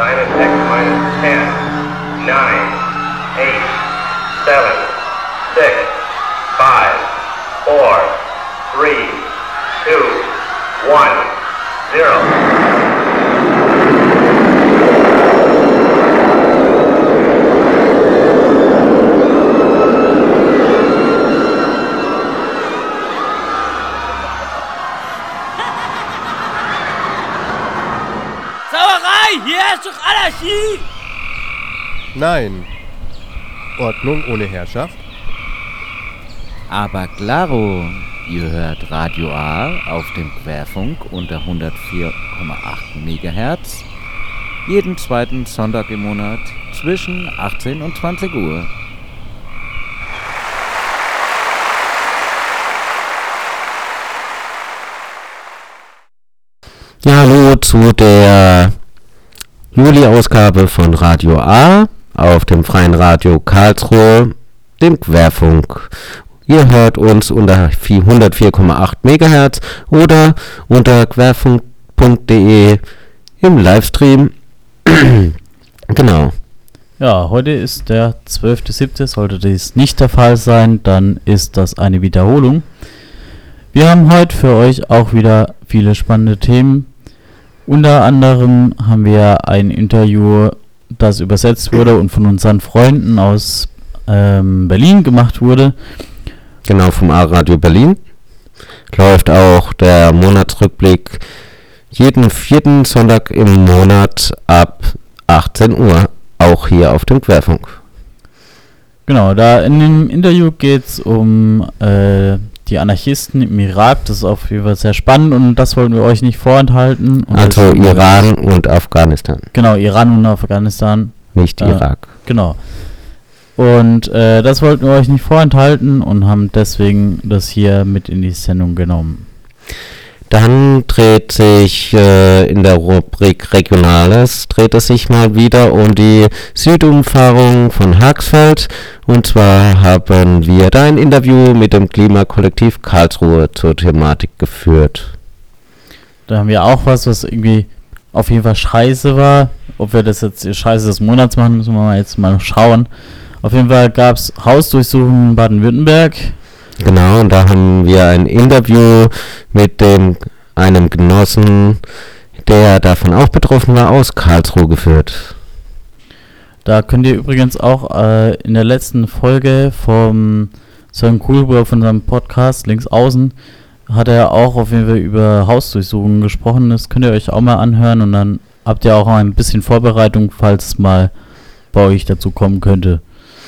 minus X minus 10, 9, 8, 7, 6, 5, 4, 3, 2, 1, 0. Hier ist doch Anarchie! Nein. Ordnung ohne Herrschaft? Aber claro, ihr hört Radio A auf dem Querfunk unter 104,8 MHz jeden zweiten Sonntag im Monat zwischen 18 und 20 Uhr. Ja, hallo zu der Juli-Ausgabe von Radio A auf dem Freien Radio Karlsruhe, dem Querfunk. Ihr hört uns unter 104,8 MHz oder unter querfunk.de im Livestream. Genau. Ja, heute ist der 12.07. Sollte dies nicht der Fall sein, dann ist das eine Wiederholung. Wir haben heute für euch auch wieder viele spannende Themen. Unter anderem haben wir ein Interview, das übersetzt wurde und von unseren Freunden aus Berlin gemacht wurde. Genau, vom A-Radio Berlin. Läuft auch der Monatsrückblick jeden vierten Sonntag im Monat ab 18 Uhr, auch hier auf dem Querfunk. Genau, da in dem Interview geht es um die Anarchisten im Irak. Das ist auf jeden Fall sehr spannend und das wollten wir euch nicht vorenthalten. Und also Iran und Afghanistan. Genau, Iran und Afghanistan. Nicht Irak. Genau. Und das wollten wir euch nicht vorenthalten und haben deswegen das hier mit in die Sendung genommen. Dann dreht sich in der Rubrik Regionales, dreht es sich mal wieder um die Südumfahrung von Haxfeld. Und zwar haben wir da ein Interview mit dem Klimakollektiv Karlsruhe zur Thematik geführt. Da haben wir auch was irgendwie auf jeden Fall scheiße war. Ob wir das jetzt Scheiße des Monats machen, müssen wir jetzt mal schauen. Auf jeden Fall gab es Hausdurchsuchungen in Baden-Württemberg. Genau, und da haben wir ein Interview mit einem Genossen, der davon auch betroffen war, aus Karlsruhe geführt. Da könnt ihr übrigens auch in der letzten Folge vom Sören Kuhlburg von seinem Podcast Links Außen, hat er auch auf jeden Fall über Hausdurchsuchungen gesprochen. Das könnt ihr euch auch mal anhören und dann habt ihr auch ein bisschen Vorbereitung, falls es mal bei euch dazu kommen könnte.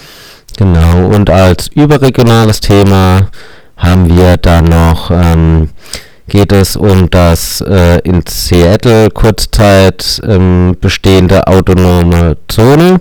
Genau, und als überregionales Thema haben wir dann noch, geht es um das in Seattle kurzzeit bestehende autonome Zone.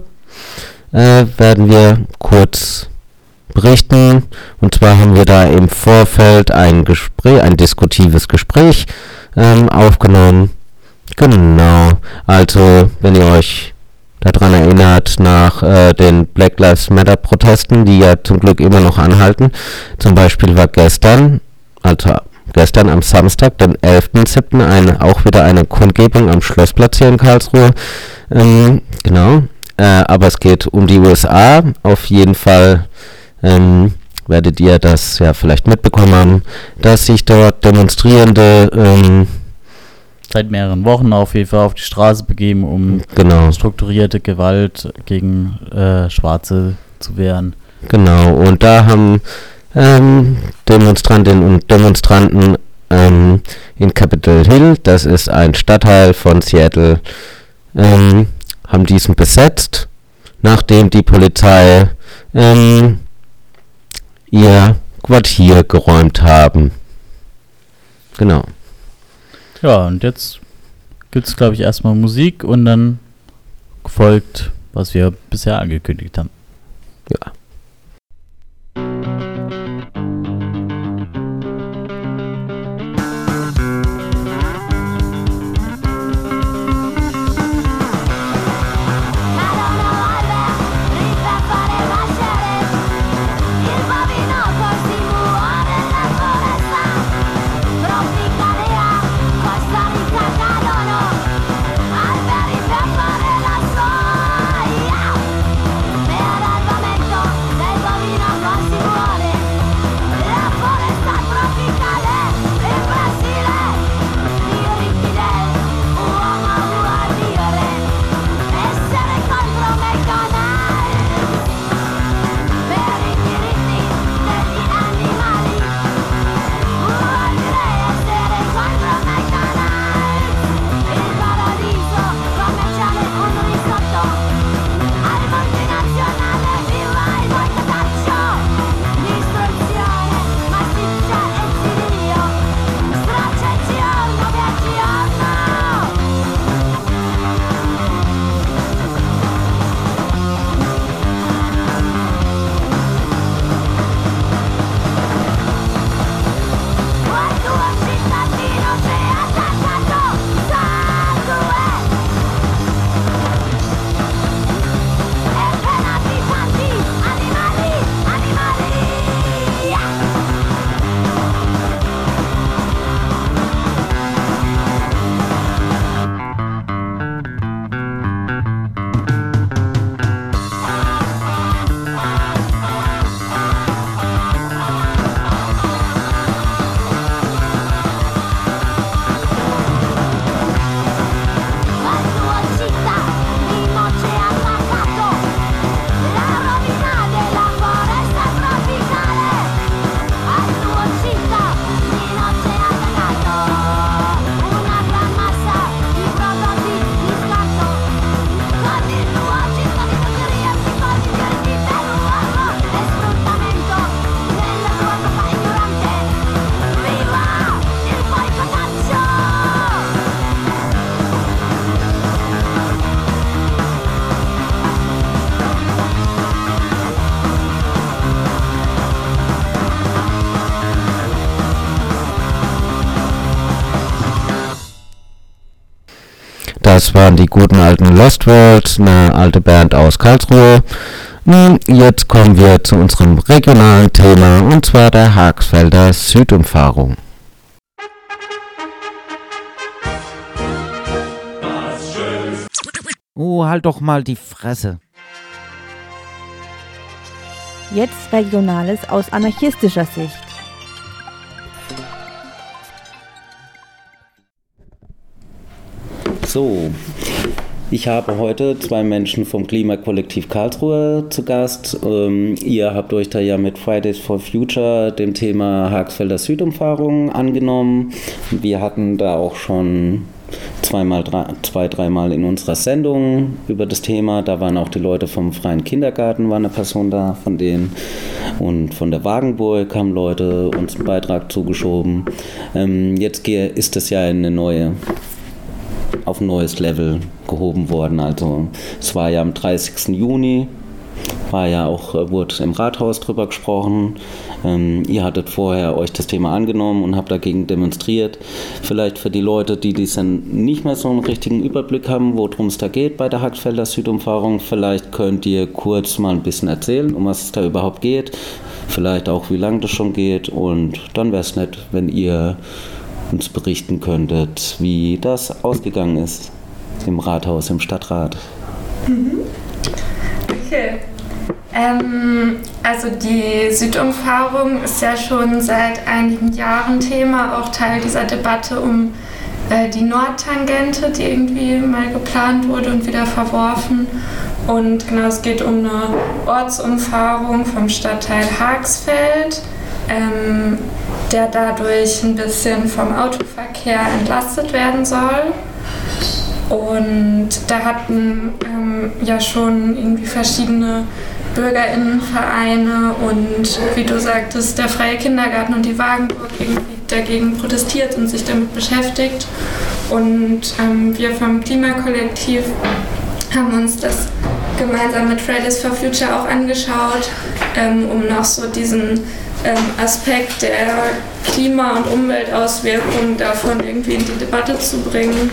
Werden wir kurz berichten. Und zwar haben wir da im Vorfeld ein diskutives Gespräch aufgenommen. Genau, also wenn ihr euch daran erinnert, nach den Black Lives Matter Protesten, die ja zum Glück immer noch anhalten. Zum Beispiel war gestern am Samstag, den 11.07. auch wieder eine Kundgebung am Schlossplatz hier in Karlsruhe. Genau, aber es geht um die USA. Auf jeden Fall werdet ihr das ja vielleicht mitbekommen haben, dass sich dort Demonstrierende seit mehreren Wochen auf jeden Fall auf die Straße begeben, um strukturierte Gewalt gegen Schwarze zu wehren. Genau, und da haben Demonstrantinnen und Demonstranten in Capitol Hill, das ist ein Stadtteil von Seattle, haben diesen besetzt, nachdem die Polizei ihr Quartier geräumt haben. Genau. Ja, und jetzt gibt es, glaube ich, erstmal Musik und dann folgt, was wir bisher angekündigt haben. Ja. Costa Rica cadono, alberi per fare la Das waren die guten alten Lost Worlds, eine alte Band aus Karlsruhe. Nun, jetzt kommen wir zu unserem regionalen Thema, und zwar der Haagsfelder Südumfahrung. Oh, halt doch mal die Fresse. Jetzt Regionales aus anarchistischer Sicht. So, ich habe heute 2 Menschen vom Klimakollektiv Karlsruhe zu Gast. Ihr habt euch da ja mit Fridays for Future dem Thema Haagsfelder Südumfahrung angenommen. Wir hatten da auch schon 2-3 Mal in unserer Sendung über das Thema. Da waren auch die Leute vom Freien Kindergarten, war eine Person da von denen. Und von der Wagenburg haben Leute uns einen Beitrag zugeschoben. Jetzt ist das ja auf ein neues Level gehoben worden. Also es war ja am 30. Juni, wurde im Rathaus drüber gesprochen. Ihr hattet vorher euch das Thema angenommen und habt dagegen demonstriert. Vielleicht für die Leute, die dann nicht mehr so einen richtigen Überblick haben, worum es da geht bei der Haagsfelder Südumfahrung, vielleicht könnt ihr kurz mal ein bisschen erzählen, um was es da überhaupt geht. Vielleicht auch, wie lange das schon geht. Und dann wäre es nett, wenn ihr uns berichten könntet, wie das ausgegangen ist im Rathaus, im Stadtrat. Okay. Also die Südumfahrung ist ja schon seit einigen Jahren Thema, auch Teil dieser Debatte um die Nordtangente, die irgendwie mal geplant wurde und wieder verworfen. Und genau, es geht um eine Ortsumfahrung vom Stadtteil Haagsfeld, der dadurch ein bisschen vom Autoverkehr entlastet werden soll. Und da hatten ja schon irgendwie verschiedene BürgerInnenvereine und, wie du sagtest, der Freie Kindergarten und die Wagenburg irgendwie dagegen protestiert und sich damit beschäftigt. Und wir vom Klimakollektiv haben uns das gemeinsam mit Fridays for Future auch angeschaut, um noch so diesen Aspekt der Klima- und Umweltauswirkungen davon irgendwie in die Debatte zu bringen.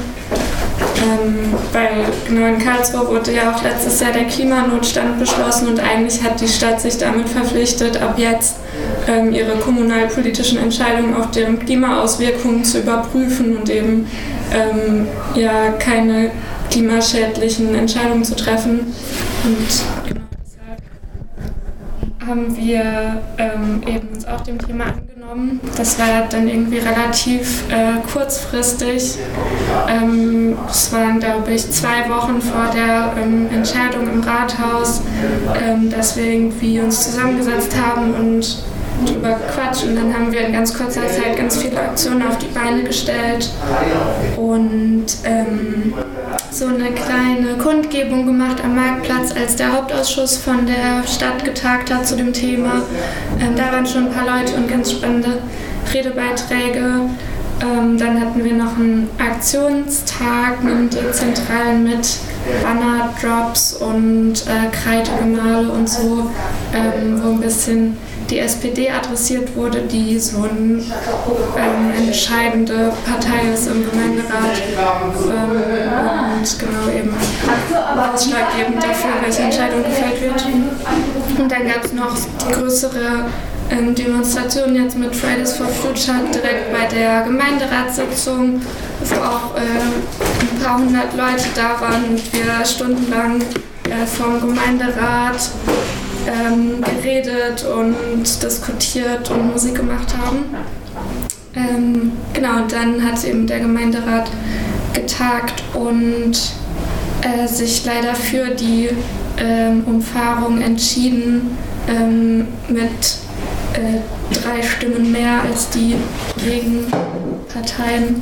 Weil genau in Karlsruhe wurde ja auch letztes Jahr der Klimanotstand beschlossen und eigentlich hat die Stadt sich damit verpflichtet, ab jetzt ihre kommunalpolitischen Entscheidungen auf deren Klimaauswirkungen zu überprüfen und eben ja keine klimaschädlichen Entscheidungen zu treffen. Und genau deshalb haben wir eben uns auch dem Thema angenommen. Das war dann irgendwie relativ kurzfristig. Es waren, glaube ich, 2 Wochen vor der Entscheidung im Rathaus, dass wir irgendwie uns zusammengesetzt haben und drüber gequatscht. Und dann haben wir in ganz kurzer Zeit ganz viele Aktionen auf die Beine gestellt und so eine kleine Kundgebung gemacht am Marktplatz, als der Hauptausschuss von der Stadt getagt hat zu dem Thema. Da waren schon ein paar Leute und ganz spannende Redebeiträge. Dann hatten wir noch einen Aktionstag, einen dezentralen mit Banner-Drops und Kreidegemale und so, wo ein bisschen die SPD adressiert wurde, die so eine entscheidende Partei ist im Gemeinderat und genau eben ausschlaggebend dafür, welche Entscheidung gefällt wird. Und dann gab es noch die größere Demonstration jetzt mit Fridays for Future direkt bei der Gemeinderatssitzung, wo auch ein paar hundert Leute da waren und wir stundenlang vom Gemeinderat geredet und diskutiert und Musik gemacht haben. Genau, und dann hat eben der Gemeinderat getagt und sich leider für die Umfahrung entschieden, mit 3 Stimmen mehr als die Gegenparteien.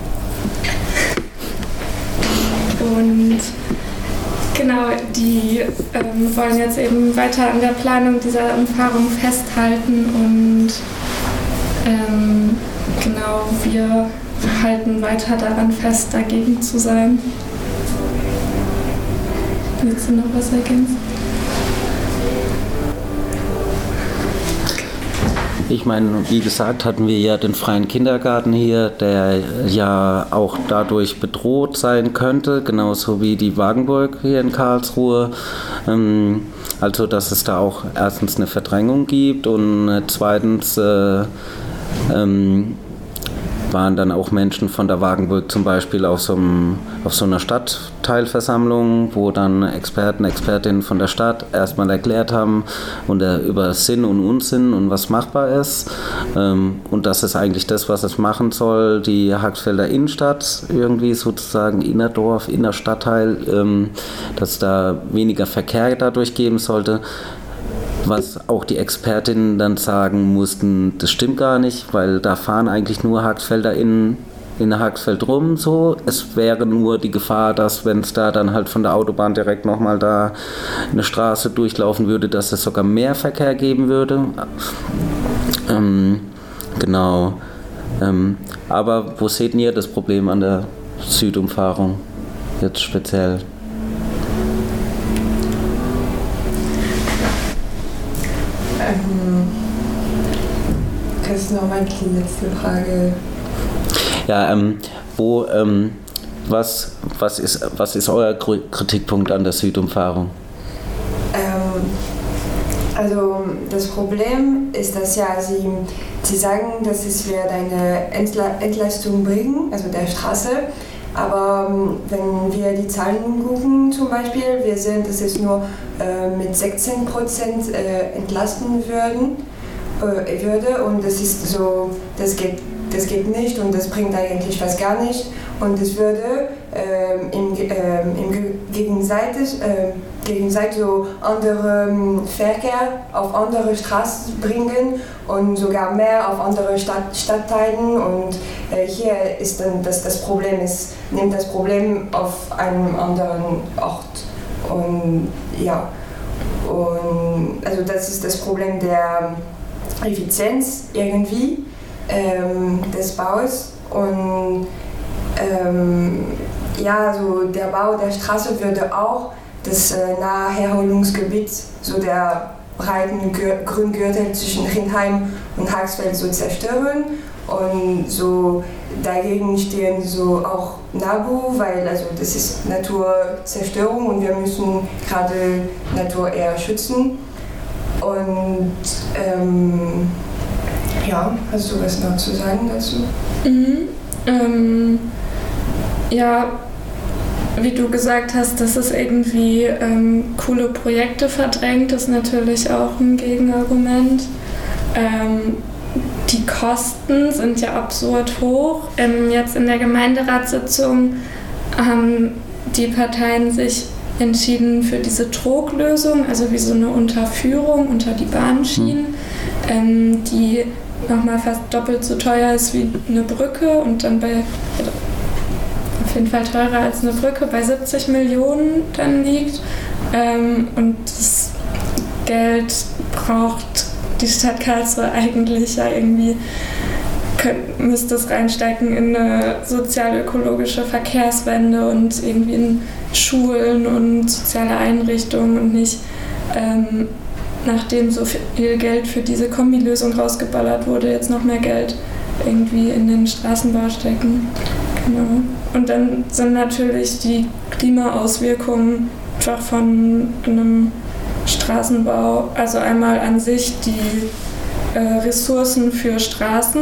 Und genau, die wollen jetzt eben weiter an der Planung dieser Umfahrung festhalten und genau, wir halten weiter daran fest, dagegen zu sein. Willst du noch was ergänzen? Ich meine, wie gesagt, hatten wir ja den freien Kindergarten hier, der ja auch dadurch bedroht sein könnte, genauso wie die Wagenburg hier in Karlsruhe. Also, dass es da auch erstens eine Verdrängung gibt und zweitens waren dann auch Menschen von der Wagenburg zum Beispiel auf so einer Stadtteilversammlung, wo dann Experten, Expertinnen von der Stadt erstmal erklärt haben über Sinn und Unsinn und was machbar ist. Und das ist eigentlich das, was es machen soll, die Haxfelder Innenstadt irgendwie sozusagen, Innerdorf, Innerstadtteil, dass da weniger Verkehr dadurch geben sollte. Was auch die Expertinnen dann sagen mussten, das stimmt gar nicht, weil da fahren eigentlich nur Haxfelder in Haxfeld rum so. Es wäre nur die Gefahr, dass wenn es da dann halt von der Autobahn direkt nochmal da eine Straße durchlaufen würde, dass es sogar mehr Verkehr geben würde. Genau. Aber wo seht ihr das Problem an der Südumfahrung jetzt speziell? Kannst du nochmal die letzte Frage? Ja, was ist euer Kritikpunkt an der Südumfahrung? Also das Problem ist, dass ja sie sagen, dass es wird eine Entlastung bringen, also der Straße. Aber wenn wir die Zahlen gucken zum Beispiel, wir sehen, dass es nur mit 16% entlasten würde und das ist so, das geht nicht und das bringt eigentlich fast gar nicht und es würde im Gegenseitig so anderen Verkehr auf andere Straßen bringen und sogar mehr auf andere Stadtteilen und hier ist dann das Problem nimmt das Problem auf einem anderen Ort und ja und also das ist das Problem der Effizienz irgendwie des Baus und ja, so der Bau der Straße würde auch das Naherholungsgebiet, so der breiten Grüngürtel zwischen Rindheim und Haxfeld so zerstören und so dagegen stehen so auch NABU, weil also das ist Naturzerstörung und wir müssen gerade Natur eher schützen und ja, hast du was noch zu sagen dazu? Ja, wie du gesagt hast, dass es irgendwie coole Projekte verdrängt, ist natürlich auch ein Gegenargument. Die Kosten sind ja absurd hoch. Jetzt in der Gemeinderatssitzung haben die Parteien sich entschieden für diese Troglösung, also wie so eine Unterführung unter die Bahnschienen, die nochmal fast doppelt so teuer ist wie eine Brücke und dann auf jeden Fall teurer als eine Brücke, bei 70 Millionen dann liegt. Und das Geld braucht die Stadt Karlsruhe eigentlich ja irgendwie, müsste es reinstecken in eine sozial-ökologische Verkehrswende und irgendwie in Schulen und soziale Einrichtungen und nicht nachdem so viel Geld für diese Kombilösung rausgeballert wurde, jetzt noch mehr Geld irgendwie in den Straßenbau stecken. Genau. Und dann sind natürlich die Klimaauswirkungen einfach von einem Straßenbau, also einmal an sich die Ressourcen für Straßen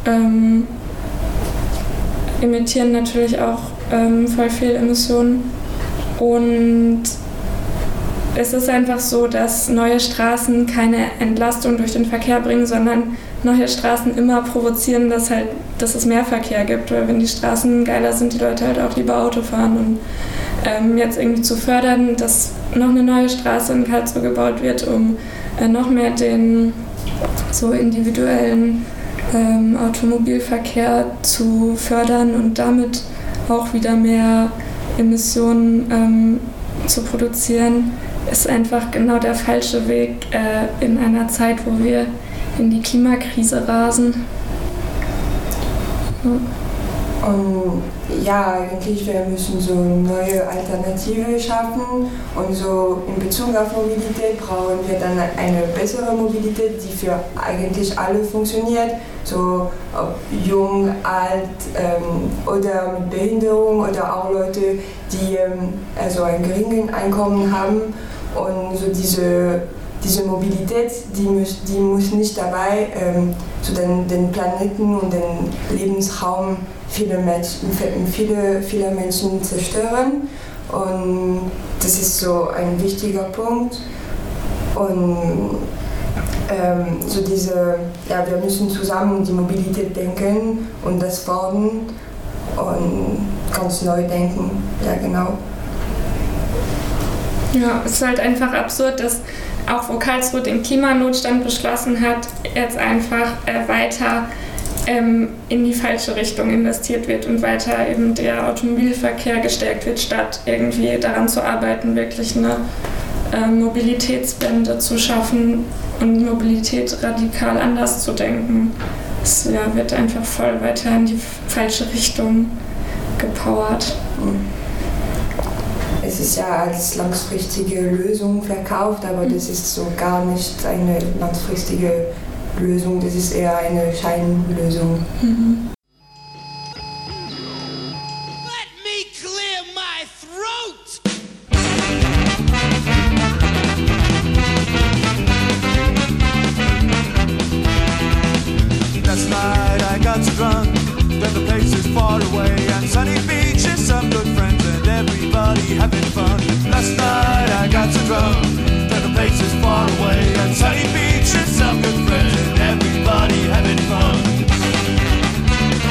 emittieren natürlich auch voll viel Emissionen und es ist einfach so, dass neue Straßen keine Entlastung durch den Verkehr bringen, sondern neue Straßen immer provozieren, dass es mehr Verkehr gibt, weil wenn die Straßen geiler sind, die Leute halt auch lieber Auto fahren und jetzt irgendwie zu fördern, dass noch eine neue Straße in Karlsruhe gebaut wird, um noch mehr den so individuellen Automobilverkehr zu fördern und damit auch wieder mehr Emissionen zu produzieren, ist einfach genau der falsche Weg in einer Zeit, wo wir in die Klimakrise rasen. Ja. Und ja, eigentlich wir müssen so neue Alternative schaffen und so in Bezug auf Mobilität brauchen wir dann eine bessere Mobilität, die für eigentlich alle funktioniert, so ob jung, alt oder mit Behinderung oder auch Leute, die also ein geringes Einkommen haben und so diese Mobilität, die muss nicht dabei so den Planeten und den Lebensraum viele Menschen zerstören. Und das ist so ein wichtiger Punkt. Und so wir müssen zusammen die Mobilität denken und das fordern und ganz neu denken. Ja, genau. Ja, es ist halt einfach absurd, dass auch wo Karlsruhe den Klimanotstand beschlossen hat, jetzt einfach weiter in die falsche Richtung investiert wird und weiter eben der Automobilverkehr gestärkt wird, statt irgendwie daran zu arbeiten, wirklich eine Mobilitätswende zu schaffen und Mobilität radikal anders zu denken. Es wird einfach voll weiter in die falsche Richtung gepowert. Es ist ja als langfristige Lösung verkauft, aber das ist so gar nicht eine langfristige Lösung, das ist eher eine Scheinlösung. Let me clear my throat! Last night I got so drunk that the place is far away and sunny beaches, some good friends and everybody having fun. Last night I got so drunk that the place is far away and sunny beaches, some good friends and everybody having fun.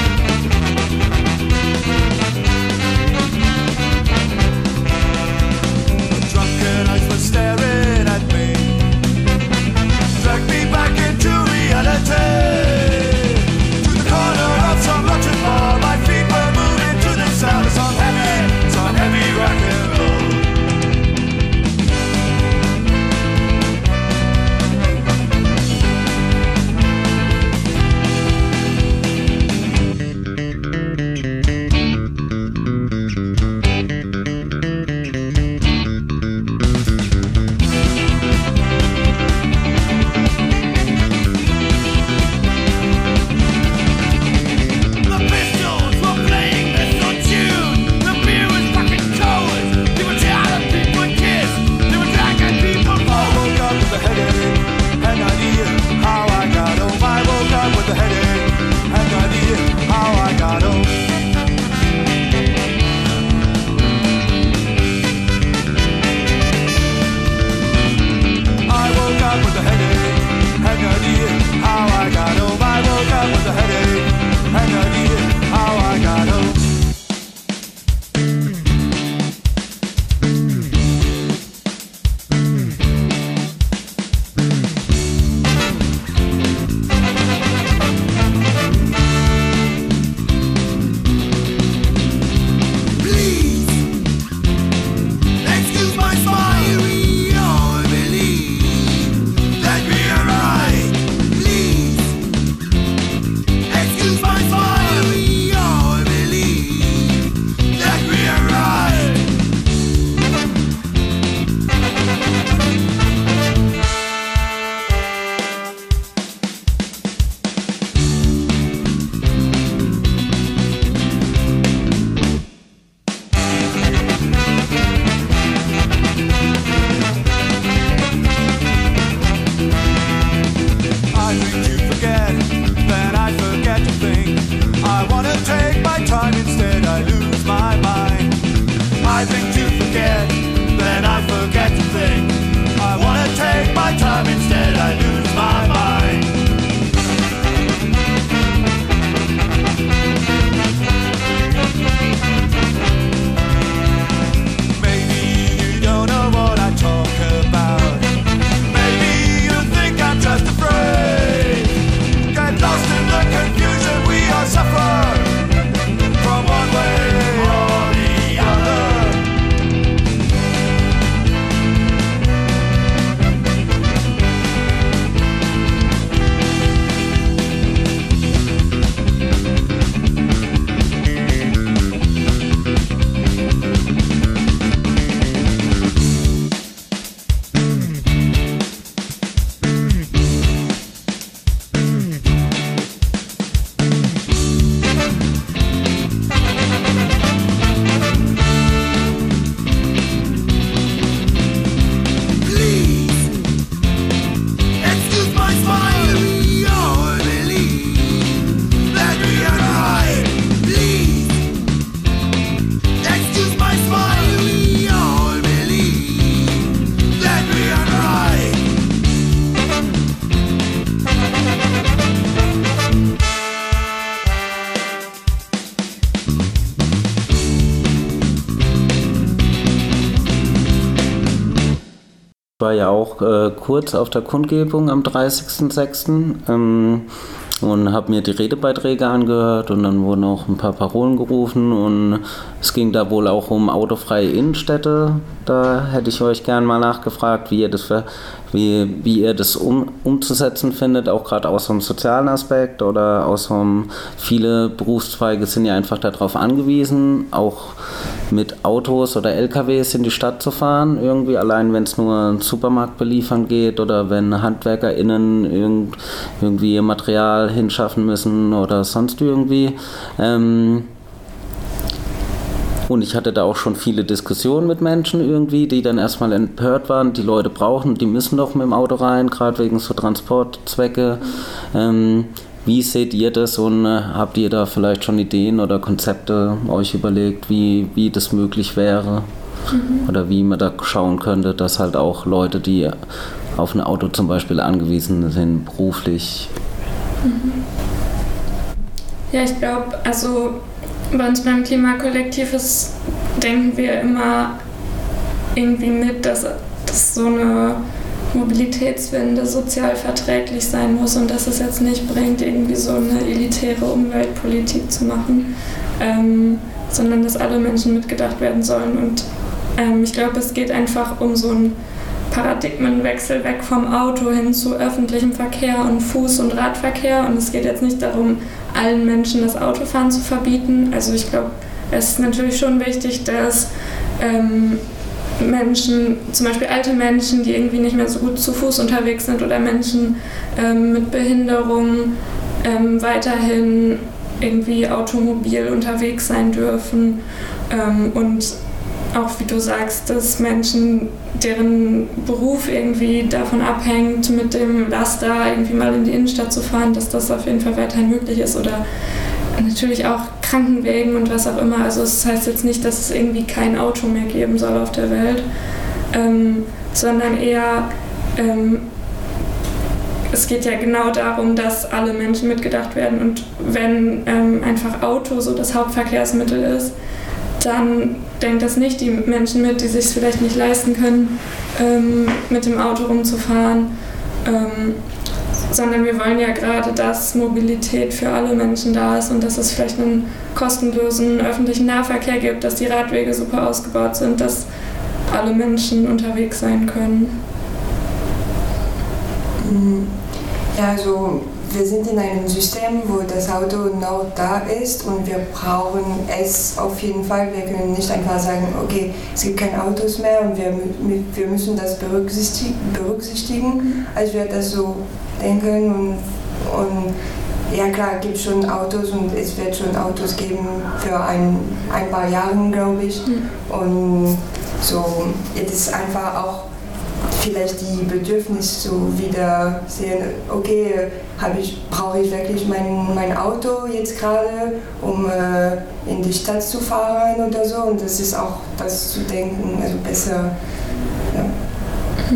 war ja auch kurz auf der Kundgebung am 30.06. Und habe mir die Redebeiträge angehört und dann wurden auch ein paar Parolen gerufen und es ging da wohl auch um autofreie Innenstädte. Da hätte ich euch gern mal nachgefragt, wie ihr das umzusetzen findet, auch gerade aus so einem sozialen Aspekt oder aus so einem, viele Berufszweige sind ja einfach darauf angewiesen, auch mit Autos oder LKWs in die Stadt zu fahren, irgendwie allein wenn es nur einen Supermarkt beliefern geht oder wenn HandwerkerInnen irgendwie ihr Material hinschaffen müssen oder sonst irgendwie. Und ich hatte da auch schon viele Diskussionen mit Menschen irgendwie, die dann erstmal empört waren, die Leute brauchen, die müssen doch mit dem Auto rein, gerade wegen so Transportzwecke. Wie seht ihr das und habt ihr da vielleicht schon Ideen oder Konzepte euch überlegt, wie das möglich wäre? Oder wie man da schauen könnte, dass halt auch Leute, die auf ein Auto zum Beispiel angewiesen sind, beruflich. Ja, ich glaube, also bei uns beim Klimakollektiv denken wir immer irgendwie mit, dass so eine Mobilitätswende sozial verträglich sein muss und dass es jetzt nicht bringt, irgendwie so eine elitäre Umweltpolitik zu machen, sondern dass alle Menschen mitgedacht werden sollen. Und ich glaube, es geht einfach um so einen Paradigmenwechsel weg vom Auto hin zu öffentlichem Verkehr und Fuß- und Radverkehr. Und es geht jetzt nicht darum, allen Menschen das Autofahren zu verbieten. Also ich glaube, es ist natürlich schon wichtig, dass Menschen, zum Beispiel alte Menschen, die irgendwie nicht mehr so gut zu Fuß unterwegs sind oder Menschen mit Behinderung weiterhin irgendwie automobil unterwegs sein dürfen und auch, wie du sagst, dass Menschen, deren Beruf irgendwie davon abhängt, mit dem Laster irgendwie mal in die Innenstadt zu fahren, dass das auf jeden Fall weiterhin möglich ist oder natürlich auch Krankenwegen und was auch immer. Also es heißt jetzt nicht, dass es irgendwie kein Auto mehr geben soll auf der Welt, sondern eher es geht ja genau darum, dass alle Menschen mitgedacht werden und wenn einfach Auto so das Hauptverkehrsmittel ist, dann denkt das nicht die Menschen mit, die sich es vielleicht nicht leisten können, mit dem Auto rumzufahren, sondern wir wollen ja gerade, dass Mobilität für alle Menschen da ist und dass es vielleicht einen kostenlosen öffentlichen Nahverkehr gibt, dass die Radwege super ausgebaut sind, dass alle Menschen unterwegs sein können. Ja, also wir sind in einem System, wo das Auto noch da ist und wir brauchen es auf jeden Fall. Wir können nicht einfach sagen, okay, es gibt keine Autos mehr und wir müssen das berücksichtigen, als wir das so denken. Und ja klar, es gibt schon Autos und es wird schon Autos geben für ein paar Jahre, glaube ich. Und so, jetzt ist einfach auch vielleicht die Bedürfnisse so wieder sehen, okay, brauche ich wirklich mein Auto jetzt gerade, um in die Stadt zu fahren oder so. Und das ist auch das zu denken, also besser. Ja.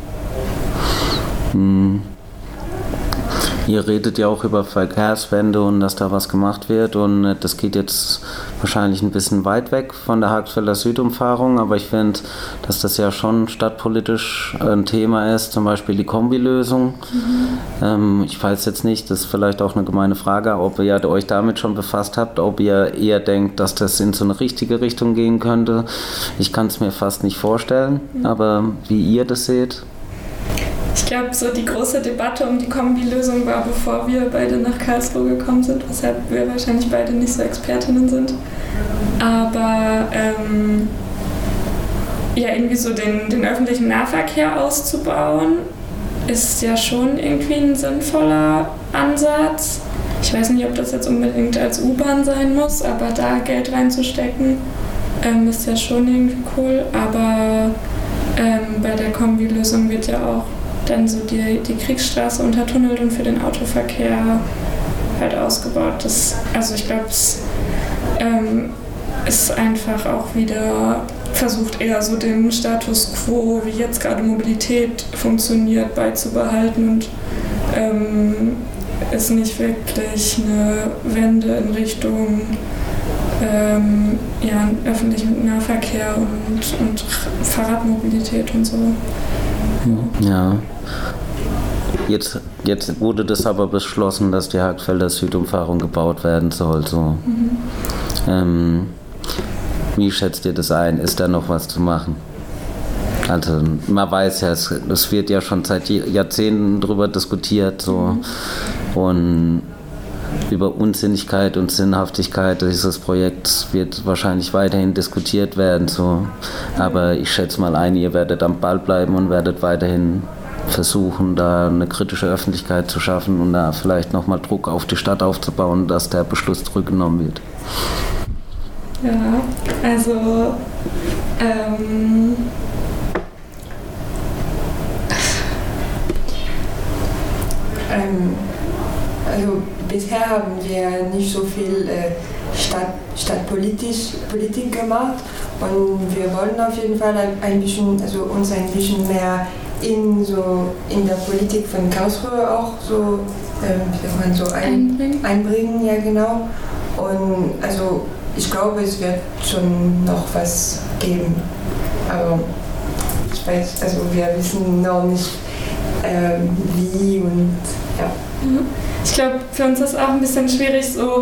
Ihr redet ja auch über Verkehrswende und dass da was gemacht wird und das geht jetzt wahrscheinlich ein bisschen weit weg von der Hagsfelder Südumfahrung, aber ich finde, dass das ja schon stadtpolitisch ein Thema ist, zum Beispiel die Kombilösung. Ich weiß jetzt nicht, das ist vielleicht auch eine gemeine Frage, ob ihr euch damit schon befasst habt, ob ihr eher denkt, dass das in so eine richtige Richtung gehen könnte. Ich kann es mir fast nicht vorstellen, aber wie ihr das seht? Ich glaube, so die große Debatte um die Kombi-Lösung war, bevor wir beide nach Karlsruhe gekommen sind, weshalb wir wahrscheinlich beide nicht so Expertinnen sind. Aber ja, irgendwie so den öffentlichen Nahverkehr auszubauen, ist ja schon irgendwie ein sinnvoller Ansatz. Ich weiß nicht, ob das jetzt unbedingt als U-Bahn sein muss, aber da Geld reinzustecken, ist ja schon irgendwie cool. Aber bei der Kombi-Lösung wird ja auch dann so die Kriegsstraße untertunnelt und für den Autoverkehr halt ausgebaut. Also ich glaube, es ist einfach auch wieder versucht, eher so den Status quo, wie jetzt gerade Mobilität funktioniert, beizubehalten und ist nicht wirklich eine Wende in Richtung öffentlichen Nahverkehr und Fahrradmobilität und so. Ja. Jetzt wurde das aber beschlossen, dass die Hackfelder Südumfahrung gebaut werden soll. So. Wie schätzt ihr das ein? Ist da noch was zu machen? Also man weiß ja, es wird ja schon seit Jahrzehnten darüber diskutiert so. Und über Unsinnigkeit und Sinnhaftigkeit dieses Projekts wird wahrscheinlich weiterhin diskutiert werden. So. Aber ich schätze mal ein, ihr werdet am Ball bleiben und werdet weiterhin versuchen, da eine kritische Öffentlichkeit zu schaffen und da vielleicht nochmal Druck auf die Stadt aufzubauen, dass der Beschluss zurückgenommen wird. Ja, also also bisher haben wir nicht so viel Stadtpolitik gemacht und wir wollen auf jeden Fall uns ein bisschen mehr in der Politik von Karlsruhe auch so, einbringen, ja genau. Und also ich glaube, es wird schon noch was geben, aber wir wissen noch nicht wie und ja. Ich glaube, für uns ist auch ein bisschen schwierig so,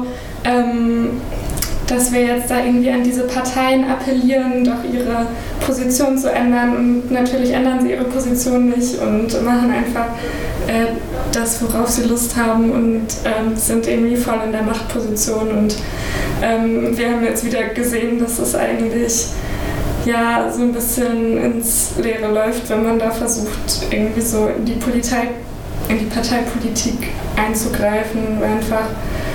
dass wir jetzt da irgendwie an diese Parteien appellieren, doch ihre Position zu ändern, und natürlich ändern sie ihre Position nicht und machen einfach das, worauf sie Lust haben, und sind irgendwie voll in der Machtposition, und wir haben jetzt wieder gesehen, dass es eigentlich ja so ein bisschen ins Leere läuft, wenn man da versucht, irgendwie so in die Parteipolitik einzugreifen, weil einfach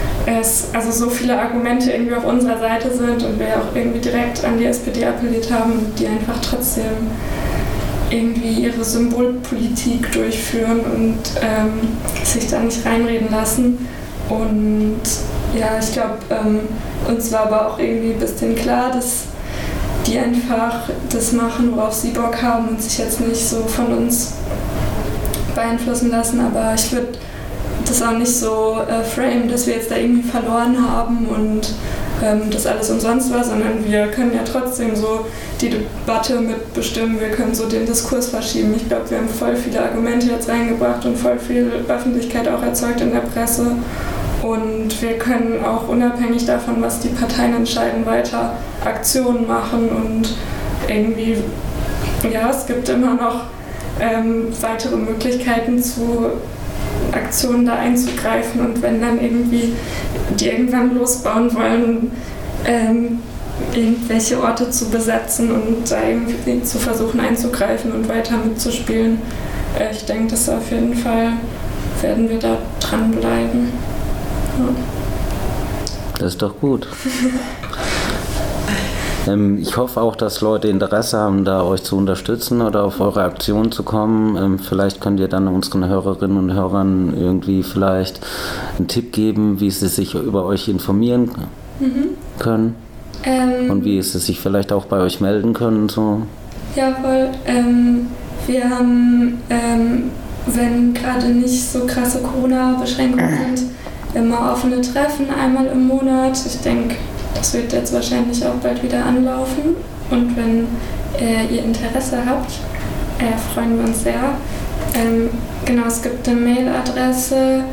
so viele Argumente irgendwie auf unserer Seite sind und wir auch irgendwie direkt an die SPD appelliert haben und die einfach trotzdem irgendwie ihre Symbolpolitik durchführen und sich da nicht reinreden lassen. Und ja, ich glaube, uns war aber auch irgendwie ein bisschen klar, dass die einfach das machen, worauf sie Bock haben und sich jetzt nicht so von uns beeinflussen lassen, aber ich würde das auch nicht so framen, dass wir jetzt da irgendwie verloren haben und das alles umsonst war, sondern wir können ja trotzdem so die Debatte mitbestimmen, wir können so den Diskurs verschieben. Ich glaube, wir haben voll viele Argumente jetzt reingebracht und voll viel Öffentlichkeit auch erzeugt in der Presse, und wir können auch unabhängig davon, was die Parteien entscheiden, weiter Aktionen machen, und irgendwie, ja, es gibt immer noch weitere Möglichkeiten zu Aktionen da einzugreifen, und wenn dann irgendwie die irgendwann losbauen wollen, irgendwelche Orte zu besetzen und da irgendwie zu versuchen einzugreifen und weiter mitzuspielen, ich denke, dass auf jeden Fall werden wir da dranbleiben. Ja. Das ist doch gut. Ich hoffe auch, dass Leute Interesse haben, da euch zu unterstützen oder auf eure Aktion zu kommen. Vielleicht könnt ihr dann unseren Hörerinnen und Hörern irgendwie vielleicht einen Tipp geben, wie sie sich über euch informieren können und wie sie sich vielleicht auch bei euch melden können. So. Ja, voll. Wir haben, wenn gerade nicht so krasse Corona-Beschränkungen sind, immer offene Treffen einmal im Monat. Ich denke, das wird jetzt wahrscheinlich auch bald wieder anlaufen. Und wenn ihr Interesse habt, freuen wir uns sehr. Genau, es gibt eine Mailadresse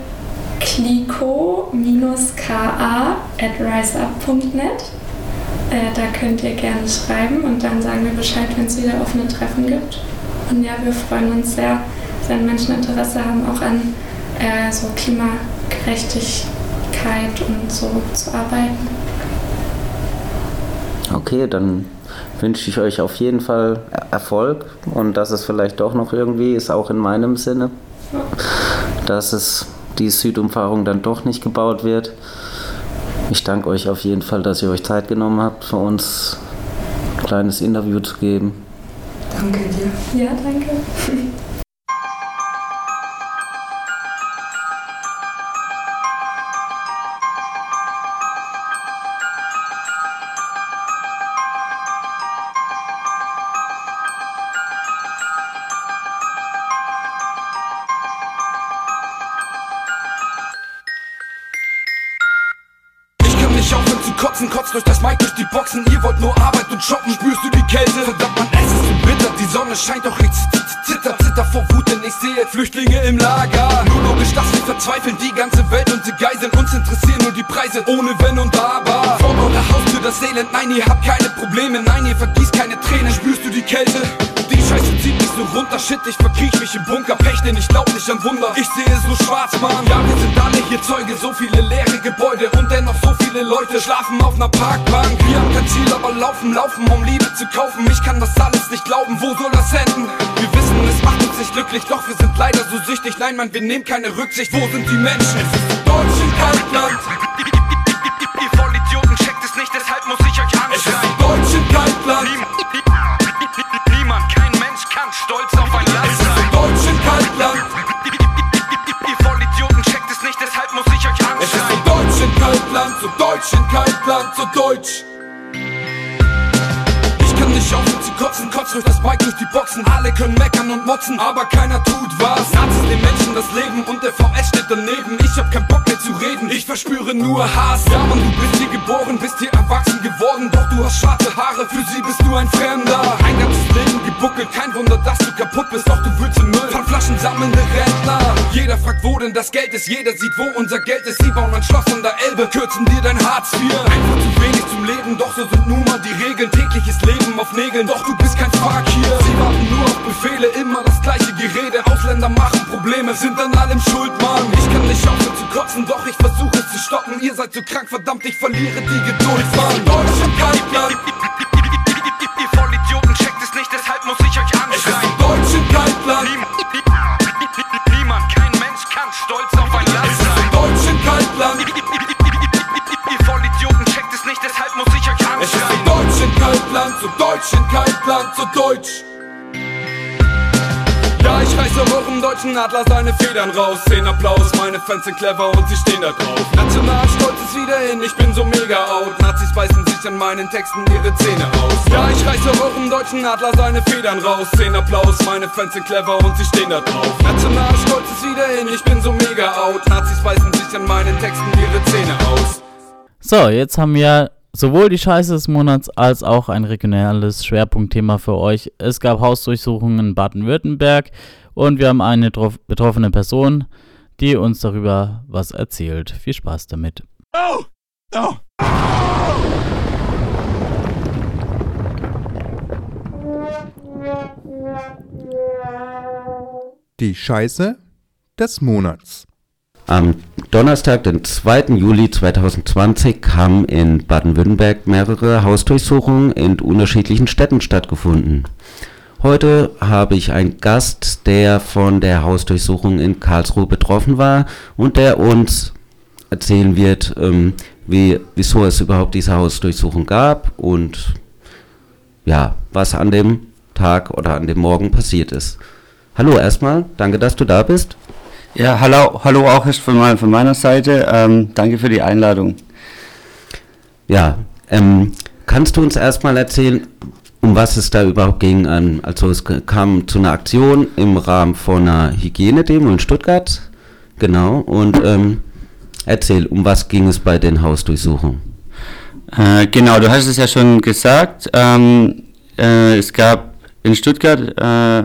kliko-ka@riseup.net. Da könnt ihr gerne schreiben und dann sagen wir Bescheid, wenn es wieder offene Treffen gibt. Und ja, wir freuen uns sehr, wenn Menschen Interesse haben, auch an so Klimagerechtigkeit und so zu arbeiten. Okay, dann wünsche ich euch auf jeden Fall Erfolg und dass es vielleicht doch noch irgendwie ist, auch in meinem Sinne, dass es die Südumfahrung dann doch nicht gebaut wird. Ich danke euch auf jeden Fall, dass ihr euch Zeit genommen habt, für uns ein kleines Interview zu geben. Danke dir. Ja, danke. Kotzt durch das Mic, durch die Boxen, ihr wollt nur Arbeit und shoppen, spürst du die Kälte? Verdammt, man, es ist so bitter, die Sonne scheint, doch ich zitter vor Wut, denn ich sehe Flüchtlinge im Lager. Nur logisch, dass wir verzweifeln, die ganze Welt und die Geiseln. Uns interessieren nur die Preise, ohne Wenn und Aber. Vor eurer Haustür das Elend, nein, ihr habt keine Probleme. Nein, ihr vergießt keine Tränen, spürst du die Kälte? Die Scheiße zieht mich so runter, shit, ich verkriech mich im Bunker. Pech, denn ich glaub nicht an Wunder, ich sehe so schwarz, Mann. Ja, wir sind alle hier Zeuge, so viele leere Gebäude und dennoch so viele Leute schlafen auf ner Parkbank. Wir haben kein Ziel, aber laufen, um Liebe zu kaufen. Ich kann das alles nicht glauben, wo soll das enden? Wir wissen, es macht uns nicht glücklich, doch wir sind leider so süchtig. Nein, Mann, wir nehmen keine Rücksicht, wo sind die Menschen? Es ist Deutsch im Kaltland. Ihr Vollidioten checkt es nicht, deshalb muss ich euch anschreien. Es ist Deutsch im Kaltland. Niemand, kein Mensch kann stolz auf ein Land sein. Es ist Deutsch im Kaltland. Ihr Vollidioten checkt es nicht, deshalb muss ich euch anschreien. Es ist so Deutsch im Kaltland, so Deutsch im Kaltland, so Deutsch. Ich kann nicht aufhören zu kotzen, kotzt durch das Bike, durch die Boxen. Alle können meckern und motzen, aber keiner tut was. Nazis den Menschen das Leben und der VS steht daneben. Ich hab keinen Bock mehr zu reden, ich verspüre nur Hass. Ja Mann, du bist hier geboren, bist hier erwachsen geworden. Doch du hast schwarze Haare, für sie bist du ein Fremder. Ein ganzes Leben gebuckelt, kein Wunder, dass du kaputt bist. Doch du willst im Müll von Flaschen sammelnde Rentner. Jeder fragt, wo denn das Geld ist, jeder sieht, wo unser Geld ist. Sie bauen ein Schloss an der Elbe, kürzen dir dein Hartz IV. Einfach zu wenig zum Leben, doch so sind nun mal die Regeln. Tägliches Leben auf Nägeln, doch du bist kein Fakir. Sie warten nur auf Befehle, immer das gleiche Gerede. Ausländer machen Probleme, sind an allem schuld, Mann. Ich kann nicht aufhören zu kotzen, doch ich versuche es zu stoppen. Ihr seid so krank, verdammt, ich verliere die Geduld, Mann. Deutsch im Kaltland. Ihr Vollidioten checkt es nicht, deshalb muss ich euch anschreien. Es ist so Deutsch im Kaltland. Niemand, kein Mensch kann stolz auf ein Land sein. Es ist so Deutsch im Kaltland. Ihr Vollidioten checkt es nicht, deshalb muss ich euch anschreien. Es ist so Deutsch im Kaltland, so Deutsch im Kaltland, so Deutsch. Ja, ich reiße eurem deutschen Adler seine Federn raus. 10 Applaus, meine Fans sind clever und sie stehen da drauf. Nationalstolz ist wieder in, ich bin so mega out. Nazis beißen sich an meinen Texten ihre Zähne aus. Ja, ich reiße eurem deutschen Adler seine Federn raus. 10 Applaus, meine Fans sind clever und sie stehen da drauf. Nationalstolz ist wieder in, ich bin so mega out. Nazis beißen sich an meinen Texten ihre Zähne aus. So, jetzt haben wir sowohl die Scheiße des Monats als auch ein regionales Schwerpunktthema für euch. Es gab Hausdurchsuchungen in Baden-Württemberg und wir haben eine betroffene Person, die uns darüber was erzählt. Viel Spaß damit. Oh! Oh! Die Scheiße des Monats. Am Donnerstag, den 2. Juli 2020, haben in Baden-Württemberg mehrere Hausdurchsuchungen in unterschiedlichen Städten stattgefunden. Heute habe ich einen Gast, der von der Hausdurchsuchung in Karlsruhe betroffen war und der uns erzählen wird, wieso es überhaupt diese Hausdurchsuchung gab und ja, was an dem Tag oder an dem Morgen passiert ist. Hallo erstmal, danke, dass du da bist. Ja, hallo auch erst von meiner Seite. Danke für die Einladung. Ja, kannst du uns erstmal erzählen, um was es da überhaupt ging? Also es kam zu einer Aktion im Rahmen von einer Hygienedemo in Stuttgart. Genau, und erzähl, um was ging es bei den Hausdurchsuchungen? Genau, du hast es ja schon gesagt. Es gab in Stuttgart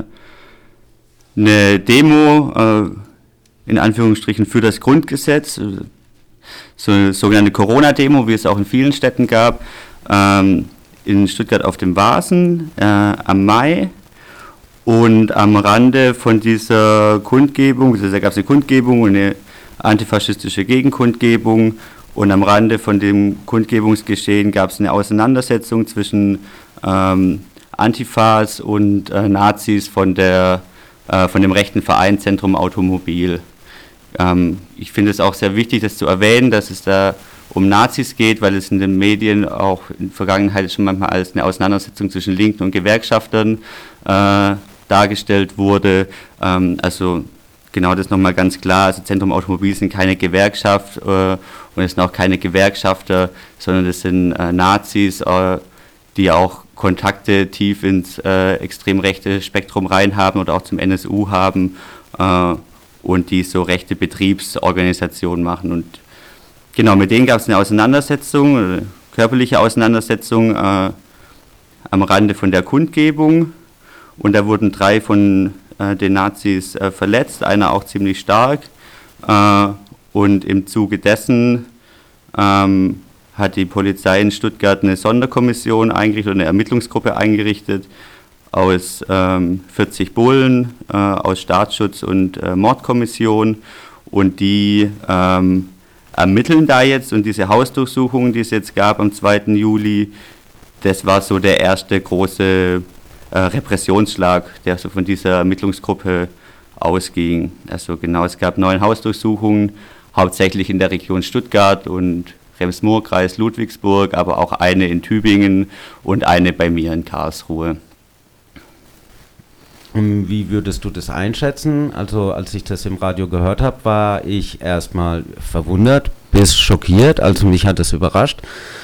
eine Demo, in Anführungsstrichen für das Grundgesetz, so eine sogenannte Corona-Demo, wie es auch in vielen Städten gab, in Stuttgart auf dem Vasen am Mai. Und am Rande von dieser Kundgebung, da gab es eine Kundgebung und eine antifaschistische Gegenkundgebung, und am Rande von dem Kundgebungsgeschehen gab es eine Auseinandersetzung zwischen Antifas und Nazis von dem rechten Verein Zentrum Automobil. Ich finde es auch sehr wichtig, das zu erwähnen, dass es da um Nazis geht, weil es in den Medien auch in der Vergangenheit schon manchmal als eine Auseinandersetzung zwischen Linken und Gewerkschaftern dargestellt wurde. Also genau das nochmal ganz klar, also Zentrum Automobil sind keine Gewerkschaft und es sind auch keine Gewerkschafter, sondern das sind Nazis, die auch Kontakte tief ins extrem rechte Spektrum rein haben oder auch zum NSU haben und die so rechte Betriebsorganisationen machen. Und genau, mit denen gab es eine Auseinandersetzung, eine körperliche Auseinandersetzung am Rande von der Kundgebung. und da wurden 3 von den Nazis verletzt, einer auch ziemlich stark. Und im Zuge dessen hat die Polizei in Stuttgart eine Sonderkommission eingerichtet, eine Ermittlungsgruppe eingerichtet aus 40 Bullen, aus Staatsschutz und Mordkommission, und die ermitteln da jetzt, und diese Hausdurchsuchungen, die es jetzt gab am 2. Juli, das war so der erste große Repressionsschlag, der so von dieser Ermittlungsgruppe ausging. Also genau, es gab 9 Hausdurchsuchungen, hauptsächlich in der Region Stuttgart und Rems-Murr-Kreis, Ludwigsburg, aber auch eine in Tübingen und eine bei mir in Karlsruhe. Wie würdest du das einschätzen? Also als ich das im Radio gehört habe, war ich erstmal verwundert bis schockiert, also mich hat das überrascht.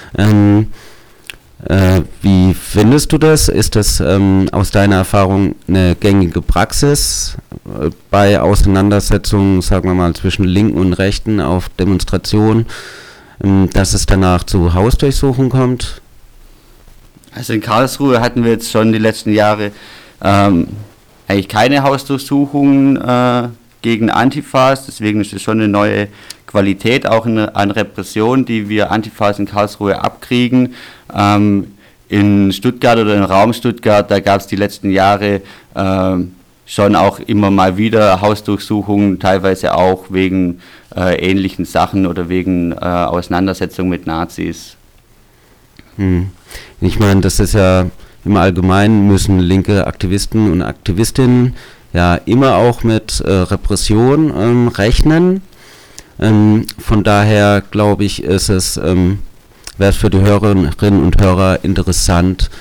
Wie findest du das? Ist das aus deiner Erfahrung eine gängige Praxis bei Auseinandersetzungen, sagen wir mal, zwischen Linken und Rechten auf Demonstrationen, dass es danach zu Hausdurchsuchungen kommt? Also in Karlsruhe hatten wir jetzt schon die letzten Jahre eigentlich keine Hausdurchsuchungen gegen Antifas, deswegen ist es schon eine neue Qualität auch an Repression, die wir Antifas in Karlsruhe abkriegen. In Stuttgart oder im Raum Stuttgart, da gab es die letzten Jahre schon auch immer mal wieder Hausdurchsuchungen, teilweise auch wegen ähnlichen Sachen oder wegen Auseinandersetzungen mit Nazis. Ich meine, das ist ja im Allgemeinen, müssen linke Aktivisten und Aktivistinnen ja immer auch mit Repression rechnen. Von daher glaube ich, ist es, wäre es für die Hörerinnen und Hörer interessant,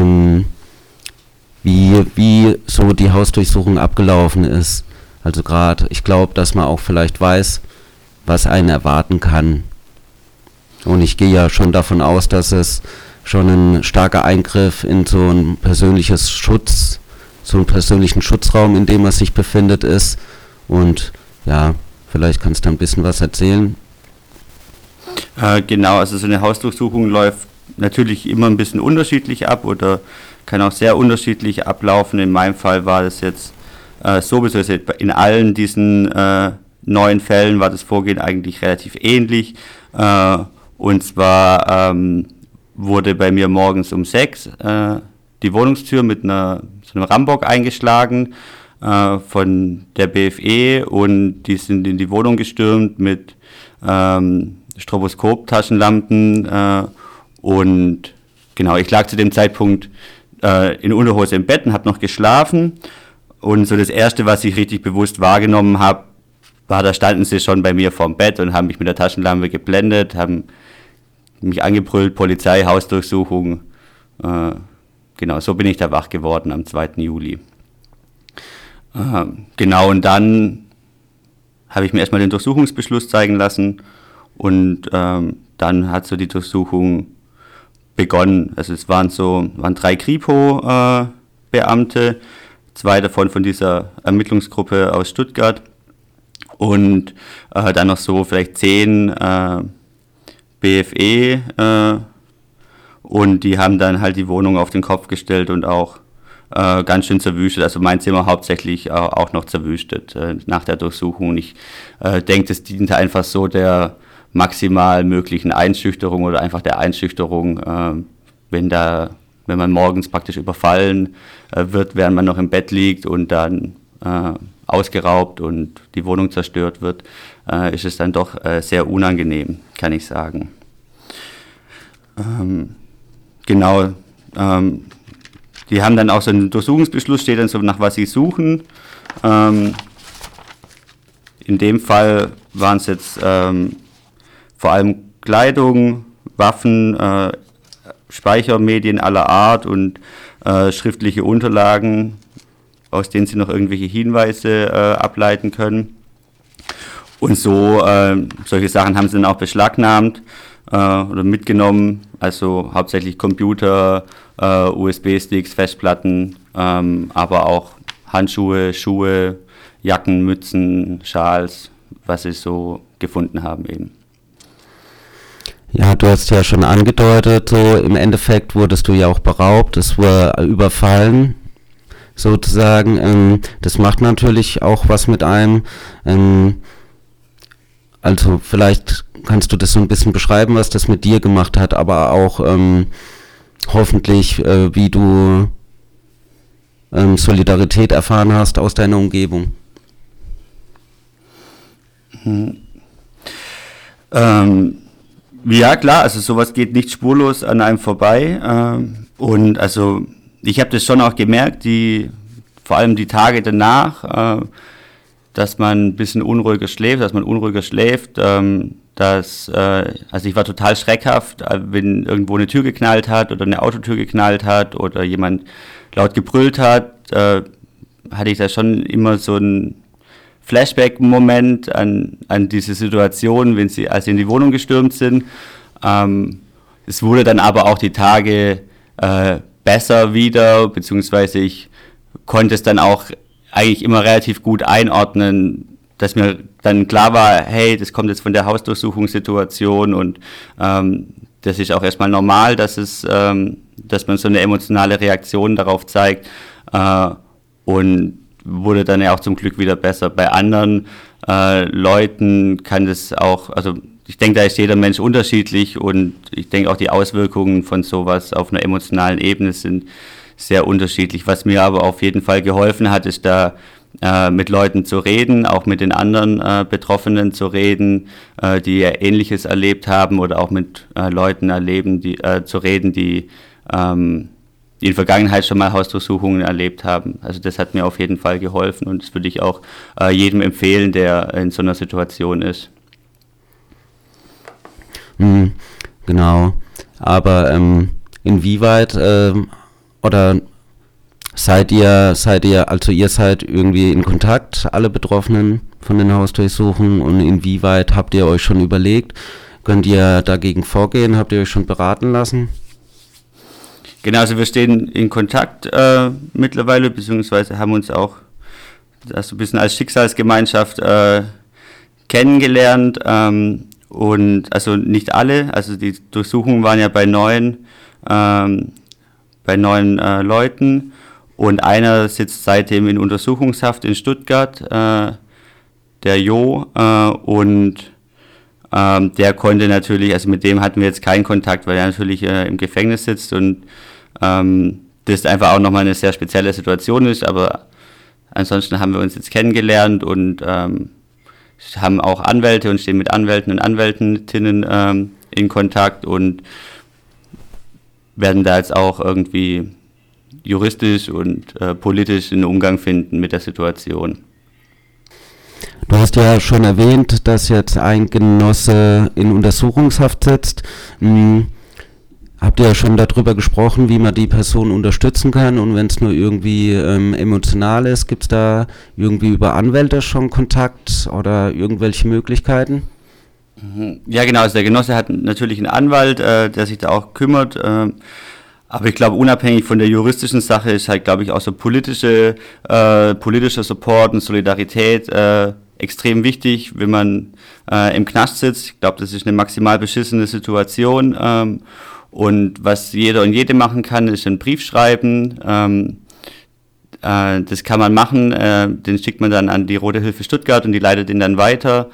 wie so die Hausdurchsuchung abgelaufen ist. Also gerade, ich glaube, dass man auch vielleicht weiß, was einen erwarten kann. Und ich gehe ja schon davon aus, dass es schon ein starker Eingriff in so ein persönliches Schutz, so einen persönlichen Schutzraum, in dem man sich befindet, ist. Und ja, vielleicht kannst du ein bisschen was erzählen. Genau, also so eine Hausdurchsuchung läuft natürlich immer ein bisschen unterschiedlich ab oder kann auch sehr unterschiedlich ablaufen. In meinem Fall war das jetzt sowieso, in allen diesen 9 Fällen war das Vorgehen eigentlich relativ ähnlich. Und zwar wurde bei mir morgens um 6 die Wohnungstür mit so einem Rambock eingeschlagen von der BFE, und die sind in die Wohnung gestürmt mit Stroboskop-Taschenlampen und genau, ich lag zu dem Zeitpunkt in Unterhose im Bett und habe noch geschlafen, und so das Erste, was ich richtig bewusst wahrgenommen habe, war, da standen sie schon bei mir vorm Bett und haben mich mit der Taschenlampe geblendet, haben mich angebrüllt, Polizei, Hausdurchsuchung. Genau, so bin ich da wach geworden am 2. Juli. Genau, und dann habe ich mir erstmal den Durchsuchungsbeschluss zeigen lassen, und dann hat so die Durchsuchung begonnen. Also es waren 3 Kripo-Beamte, 2 davon von dieser Ermittlungsgruppe aus Stuttgart, und dann noch so vielleicht 10 BFE, und die haben dann halt die Wohnung auf den Kopf gestellt und auch ganz schön zerwüstet. Also mein Zimmer hauptsächlich auch noch zerwüstet nach der Durchsuchung. Und ich denke, das diente einfach so der maximal möglichen Einschüchterung oder einfach der Einschüchterung, wenn man morgens praktisch überfallen wird, während man noch im Bett liegt und dann ausgeraubt und die Wohnung zerstört wird, ist es dann doch sehr unangenehm, kann ich sagen. Genau, die haben dann auch so einen Durchsuchungsbeschluss, steht dann so, nach was sie suchen. In dem Fall waren es jetzt vor allem Kleidung, Waffen, Speichermedien aller Art und schriftliche Unterlagen, aus denen sie noch irgendwelche Hinweise ableiten können. Und so solche Sachen haben sie dann auch beschlagnahmt oder mitgenommen, also hauptsächlich Computer, USB-Sticks, Festplatten, aber auch Handschuhe, Schuhe, Jacken, Mützen, Schals, was sie so gefunden haben eben. Ja, du hast ja schon angedeutet, so im Endeffekt wurdest du ja auch beraubt, es wurde überfallen. sozusagen. Das macht natürlich auch was mit einem. Also vielleicht kannst du das so ein bisschen beschreiben, was das mit dir gemacht hat, aber auch hoffentlich, wie du Solidarität erfahren hast aus deiner Umgebung. Ja, klar, also sowas geht nicht spurlos an einem vorbei. Und also ich habe das schon auch gemerkt, vor allem die Tage danach, dass man ein bisschen unruhiger schläft, also ich war total schreckhaft, wenn irgendwo eine Tür geknallt hat oder eine Autotür geknallt hat oder jemand laut gebrüllt hat, hatte ich da schon immer so einen Flashback-Moment an diese Situation, als sie in die Wohnung gestürmt sind. Es wurde dann aber auch die Tage besser wieder, beziehungsweise ich konnte es dann auch eigentlich immer relativ gut einordnen, dass mir dann klar war, hey, das kommt jetzt von der Hausdurchsuchungssituation und das ist auch erstmal normal, dass man so eine emotionale Reaktion darauf zeigt und wurde dann ja auch zum Glück wieder besser. Bei anderen Leuten kann das auch, also ich denke, da ist jeder Mensch unterschiedlich und ich denke auch die Auswirkungen von sowas auf einer emotionalen Ebene sind sehr unterschiedlich. Was mir aber auf jeden Fall geholfen hat, ist da mit Leuten zu reden, auch mit den anderen Betroffenen zu reden, die Ähnliches erlebt haben oder auch mit Leuten zu reden, die in der Vergangenheit schon mal Hausdurchsuchungen erlebt haben. Also das hat mir auf jeden Fall geholfen und das würde ich auch jedem empfehlen, der in so einer Situation ist. Genau, aber inwieweit oder seid ihr, also ihr seid irgendwie in Kontakt, alle Betroffenen von den Hausdurchsuchungen, und inwieweit habt ihr euch schon überlegt, könnt ihr dagegen vorgehen, habt ihr euch schon beraten lassen? Genau, also wir stehen in Kontakt mittlerweile, beziehungsweise haben uns auch so ein bisschen als Schicksalsgemeinschaft kennengelernt und also nicht alle, also die Durchsuchungen waren ja bei 9 Leuten und einer sitzt seitdem in Untersuchungshaft in Stuttgart, der Jo, und der konnte natürlich, also mit dem hatten wir jetzt keinen Kontakt, weil er natürlich im Gefängnis sitzt und das einfach auch nochmal eine sehr spezielle Situation ist, aber ansonsten haben wir uns jetzt kennengelernt und haben auch Anwälte und stehen mit Anwälten und Anwältinnen in Kontakt und werden da jetzt auch irgendwie juristisch und politisch einen Umgang finden mit der Situation. Du hast ja schon erwähnt, dass jetzt ein Genosse in Untersuchungshaft sitzt. Habt ihr ja schon darüber gesprochen, wie man die Person unterstützen kann, und wenn es nur irgendwie emotional ist, gibt es da irgendwie über Anwälte schon Kontakt oder irgendwelche Möglichkeiten? Ja genau, also der Genosse hat natürlich einen Anwalt, der sich da auch kümmert, aber ich glaube, unabhängig von der juristischen Sache ist halt, glaube ich, auch so politischer Support und Solidarität extrem wichtig, wenn man im Knast sitzt. Ich glaube, das ist eine maximal beschissene Situation. Und was jeder und jede machen kann, ist einen Brief schreiben. Das kann man machen, den schickt man dann an die Rote Hilfe Stuttgart und die leitet ihn dann weiter.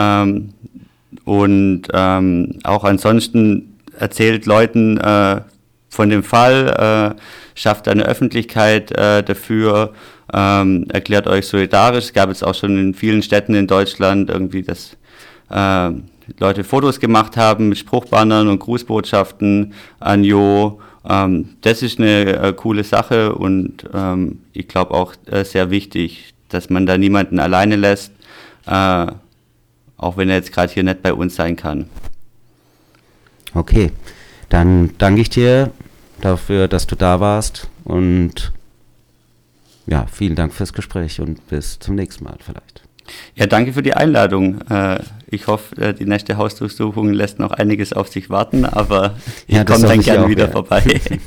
Auch ansonsten erzählt Leuten von dem Fall, schafft eine Öffentlichkeit dafür, erklärt euch solidarisch. Es gab jetzt auch schon in vielen Städten in Deutschland irgendwie, dass Leute Fotos gemacht haben mit Spruchbannern und Grußbotschaften an Jo. Das ist eine coole Sache und ich glaube auch sehr wichtig, dass man da niemanden alleine lässt, auch wenn er jetzt gerade hier nicht bei uns sein kann. Okay, dann danke ich dir dafür, dass du da warst, und ja, vielen Dank fürs Gespräch und bis zum nächsten Mal vielleicht. Ja, danke für die Einladung. Ich hoffe, die nächste Hausdurchsuchung lässt noch einiges auf sich warten, aber ich komme dann gerne wieder vorbei.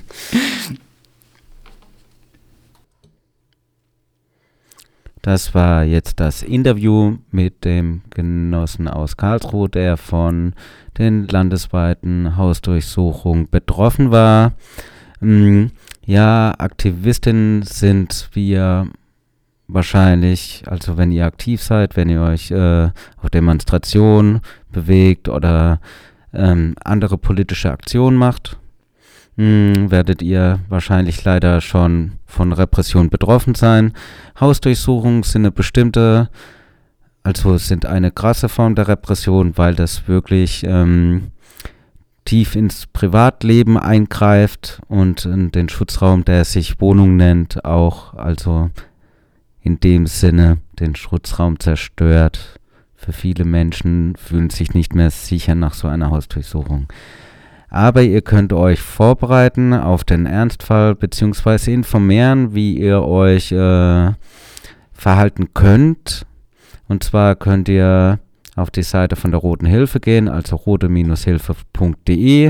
Das war jetzt das Interview mit dem Genossen aus Karlsruhe, der von den landesweiten Hausdurchsuchungen betroffen war. Ja, Aktivistinnen sind wir wahrscheinlich, also wenn ihr aktiv seid, wenn ihr euch auf Demonstrationen bewegt oder andere politische Aktionen macht, werdet ihr wahrscheinlich leider schon von Repression betroffen sein. Hausdurchsuchungen sind eine bestimmte, also sind eine krasse Form der Repression, weil das wirklich tief ins Privatleben eingreift und in den Schutzraum, der sich Wohnung nennt, auch also in dem Sinne den Schutzraum zerstört. Für viele Menschen fühlen sich nicht mehr sicher nach so einer Hausdurchsuchung. Aber ihr könnt euch vorbereiten auf den Ernstfall bzw. informieren, wie ihr euch verhalten könnt. Und zwar könnt ihr auf die Seite von der Roten Hilfe gehen, also rote-hilfe.de.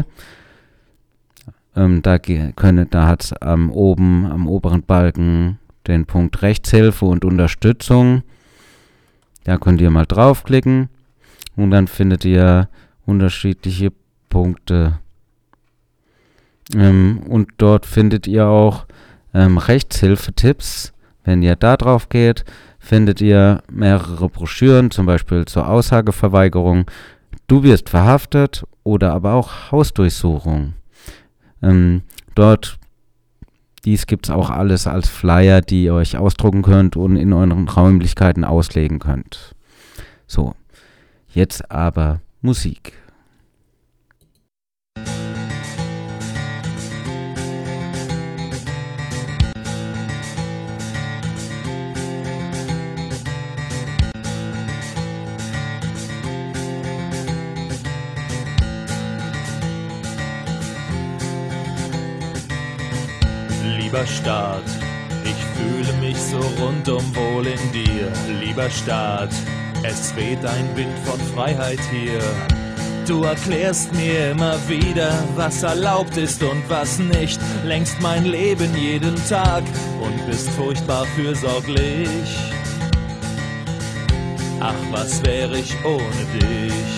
Da hat es am oberen Balken den Punkt Rechtshilfe und Unterstützung. Da könnt ihr mal draufklicken und dann findet ihr unterschiedliche Punkte. Und dort findet ihr auch Rechtshilfetipps. Wenn ihr da drauf geht, findet ihr mehrere Broschüren, zum Beispiel zur Aussageverweigerung, du wirst verhaftet oder aber auch Hausdurchsuchung. Dies gibt es auch alles als Flyer, die ihr euch ausdrucken könnt und in euren Räumlichkeiten auslegen könnt. So, jetzt aber Musik. Lieber Staat, ich fühle mich so rundum wohl in dir. Lieber Staat, es weht ein Wind von Freiheit hier. Du erklärst mir immer wieder, was erlaubt ist und was nicht. Lenkst mein Leben jeden Tag und bist furchtbar fürsorglich. Ach, was wäre ich ohne dich?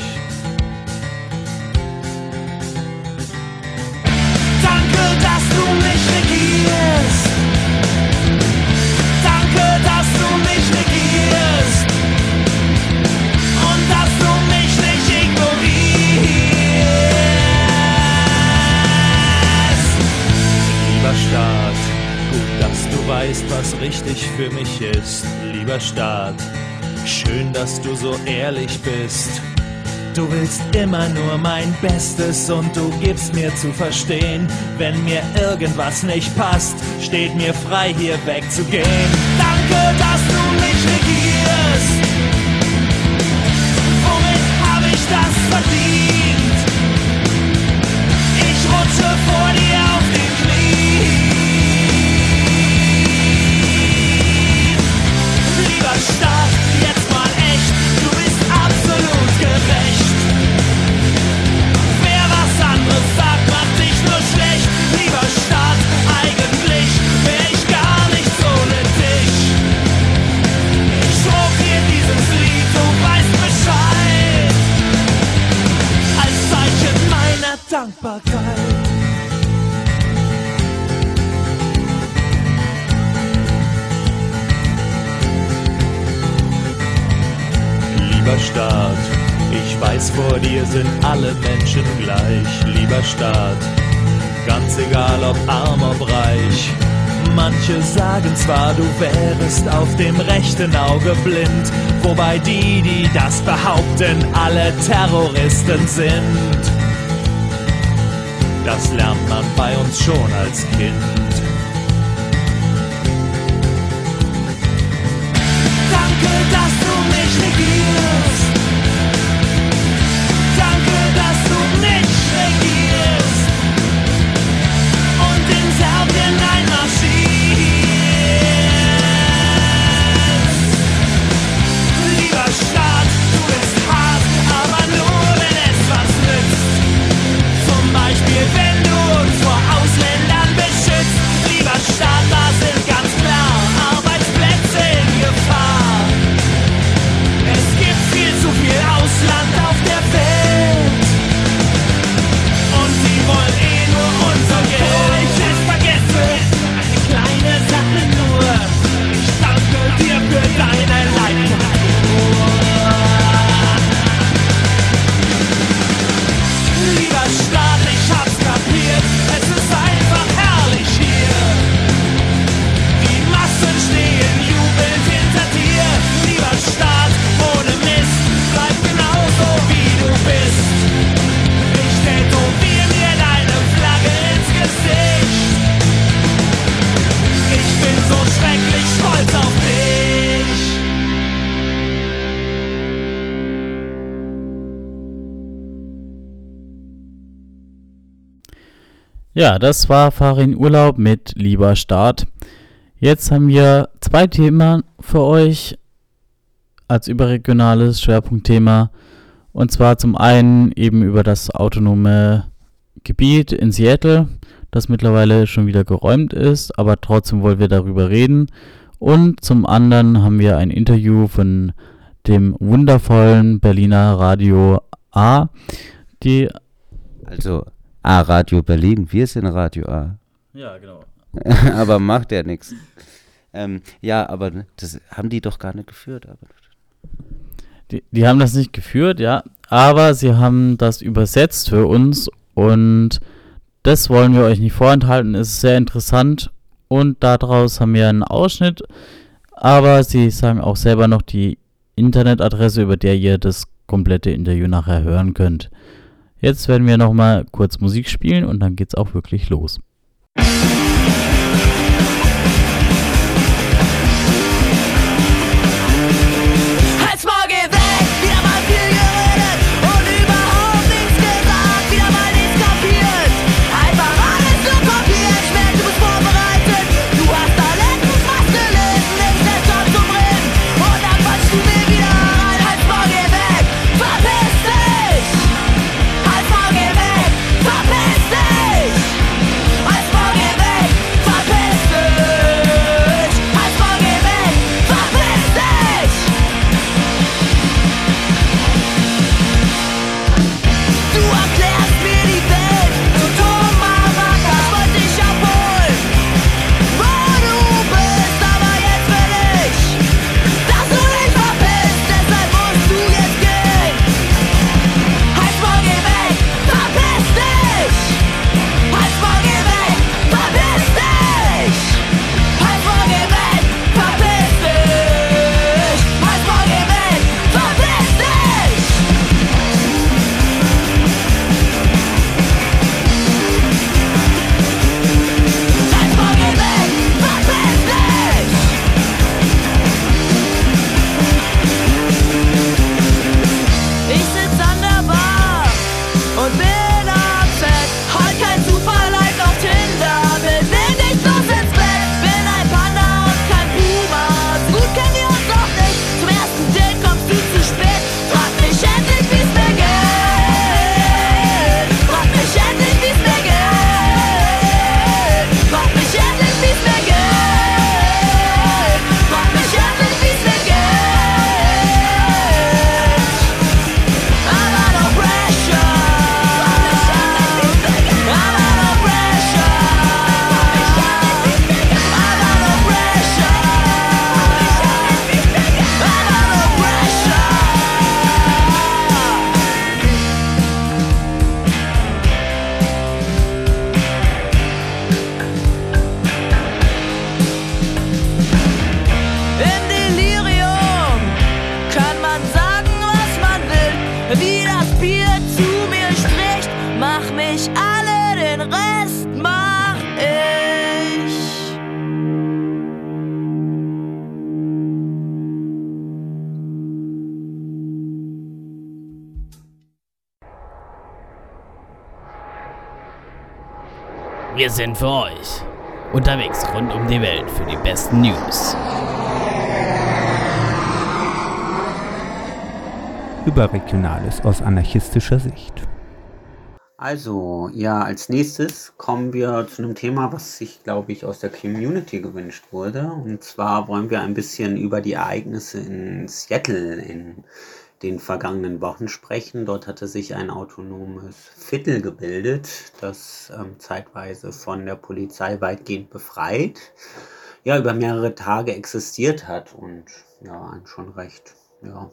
Danke, dass du mich regierst. Danke, dass du mich regierst. Und dass du mich nicht ignorierst. Lieber Staat, gut, dass du weißt, was richtig für mich ist. Lieber Staat, schön, dass du so ehrlich bist. Du willst immer nur mein Bestes und du gibst mir zu verstehen, wenn mir irgendwas nicht passt, steht mir frei, hier wegzugehen. Danke, dass du mich regierst. Womit habe ich das verdient? Ich rutsche vor dir auf den Knien. Lieber Staat, jetzt mal echt, du bist absolut gerecht. Sagt, macht dich nur schlecht, lieber Staat, eigentlich wär ich gar nichts ohne dich. Ich schrubb dir dieses Lied, du weißt Bescheid, als Zeichen meiner Dankbarkeit. Lieber Staat, ich weiß, vor dir sind alle Menschen gleich, lieber Staat. Ganz egal, ob arm, ob reich. Manche sagen zwar, du wärest auf dem rechten Auge blind, wobei die das behaupten, alle Terroristen sind. Das lernt man bei uns schon als Kind. Danke, dass du mich regierst. Danke, dass du mich regierst und in Serbien einmarschierst. Lieber Staat, du bist hart, aber nur wenn es was nützt. Zum Beispiel, wenn du uns vor Ausländern beschützt. Ja, das war Farin Urlaub mit Lieber Staat. Jetzt haben wir 2 Themen für euch als überregionales Schwerpunktthema. Und zwar zum einen eben über das autonome Gebiet in Seattle, das mittlerweile schon wieder geräumt ist, aber trotzdem wollen wir darüber reden. Und zum anderen haben wir ein Interview von dem wundervollen Berliner Radio A, Also A-Radio Berlin, wir sind Radio A. Ja, genau. Aber macht ja nichts. Ja, aber das haben die doch gar nicht geführt. Aber Die haben das nicht geführt, ja, aber sie haben das übersetzt für uns und das wollen wir euch nicht vorenthalten. Es ist sehr interessant und daraus haben wir einen Ausschnitt, aber sie sagen auch selber noch die Internetadresse, über der ihr das komplette Interview nachher hören könnt. Jetzt werden wir nochmal kurz Musik spielen und dann geht's auch wirklich los. Wir sind für euch unterwegs rund um die Welt für die besten News. Überregionales aus anarchistischer Sicht. Also, ja, als nächstes kommen wir zu einem Thema, was sich, glaube ich, aus der Community gewünscht wurde. Und zwar wollen wir ein bisschen über die Ereignisse in Seattle in den vergangenen Wochen sprechen. Dort hatte sich ein autonomes Viertel gebildet, das zeitweise von der Polizei weitgehend befreit, ja, über mehrere Tage existiert hat und ja, einen schon recht, ja,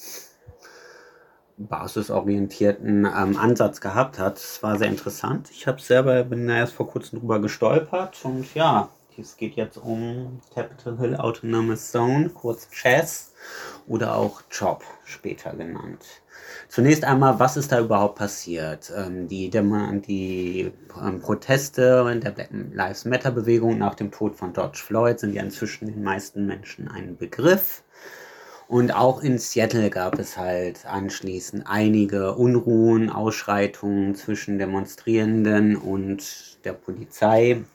basisorientierten Ansatz gehabt hat. Es war sehr interessant. Ich bin erst vor kurzem drüber gestolpert und ja, es geht jetzt um Capitol Hill Autonomous Zone, kurz CHAZ oder auch CHOP später genannt. Zunächst einmal, was ist da überhaupt passiert? Die Proteste der Black Lives Matter Bewegung nach dem Tod von George Floyd sind ja inzwischen den meisten Menschen ein Begriff. Und auch in Seattle gab es halt anschließend einige Unruhen, Ausschreitungen zwischen Demonstrierenden und der Polizei.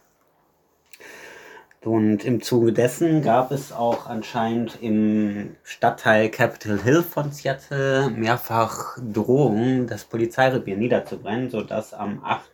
Und im Zuge dessen gab es auch anscheinend im Stadtteil Capitol Hill von Seattle mehrfach Drohungen, das Polizeirevier niederzubrennen, sodass am 8.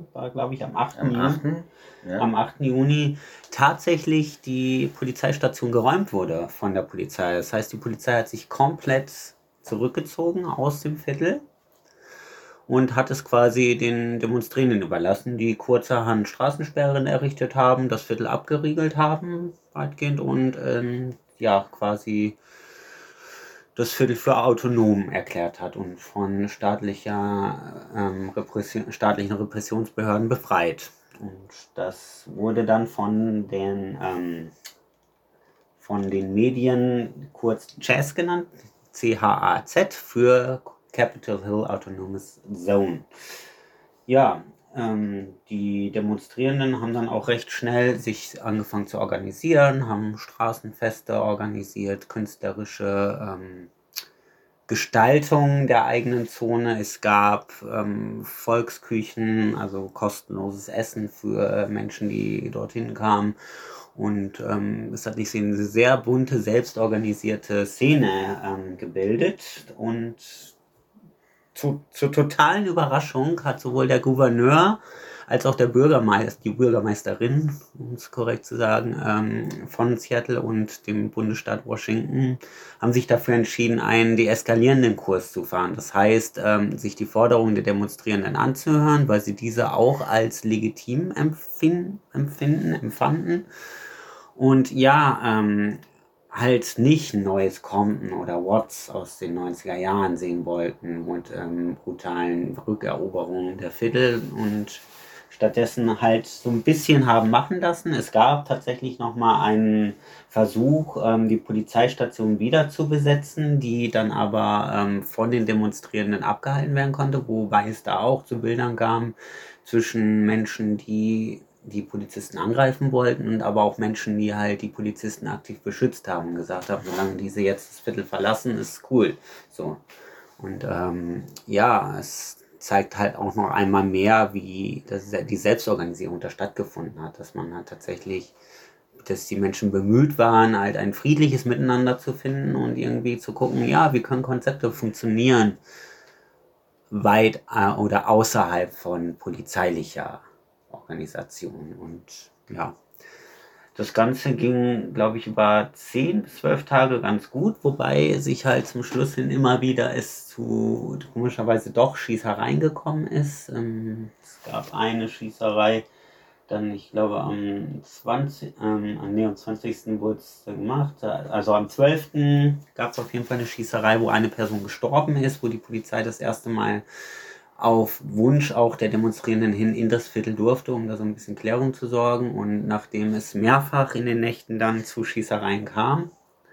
Juni tatsächlich die Polizeistation geräumt wurde von der Polizei. Das heißt, die Polizei hat sich komplett zurückgezogen aus dem Viertel und hat es quasi den Demonstrierenden überlassen, die kurzerhand Straßensperren errichtet haben, das Viertel abgeriegelt haben, weitgehend, und quasi das Viertel für autonom erklärt hat und von staatlichen Repressionsbehörden befreit. Und das wurde dann von den Medien kurz CHAZ genannt, CHAZ, für Capitol Hill Autonomous Zone. Ja, die Demonstrierenden haben dann auch recht schnell sich angefangen zu organisieren, haben Straßenfeste organisiert, künstlerische Gestaltung der eigenen Zone. Es gab Volksküchen, also kostenloses Essen für Menschen, die dorthin kamen. Und es hat sich eine sehr bunte, selbstorganisierte Szene gebildet. Und zur totalen Überraschung hat sowohl der Gouverneur als auch die Bürgermeisterin, um es korrekt zu sagen, von Seattle und dem Bundesstaat Washington, haben sich dafür entschieden, einen deeskalierenden Kurs zu fahren. Das heißt, sich die Forderungen der Demonstrierenden anzuhören, weil sie diese auch als legitim empfanden. Und halt nicht neues Compton oder Watts aus den 90er Jahren sehen wollten mit brutalen Rückeroberungen der Viertel und stattdessen halt so ein bisschen haben machen lassen. Es gab tatsächlich nochmal einen Versuch, die Polizeistation wieder zu besetzen, die dann aber von den Demonstrierenden abgehalten werden konnte, wobei es da auch zu Bildern kam zwischen Menschen, die Polizisten angreifen wollten, und aber auch Menschen, die halt die Polizisten aktiv beschützt haben und gesagt haben, solange diese jetzt das Viertel verlassen, ist cool. So. Und es zeigt halt auch noch einmal mehr, wie die Selbstorganisierung da stattgefunden hat, dass man halt tatsächlich, dass die Menschen bemüht waren, halt ein friedliches Miteinander zu finden und irgendwie zu gucken, wie können Konzepte funktionieren, weit oder außerhalb von polizeilicher Organisation. Und das Ganze ging, glaube ich, über 10 bis 12 Tage ganz gut, wobei sich halt zum Schluss hin immer wieder es zu komischerweise doch Schießereien gekommen ist. Es gab eine Schießerei, dann, ich glaube, am 20. wurde es gemacht. Also am 12. gab es auf jeden Fall eine Schießerei, wo eine Person gestorben ist, wo die Polizei das erste Mal auf Wunsch auch der Demonstrierenden hin in das Viertel durfte, um da so ein bisschen Klärung zu sorgen. Und nachdem es mehrfach in den Nächten dann zu Schießereien kam,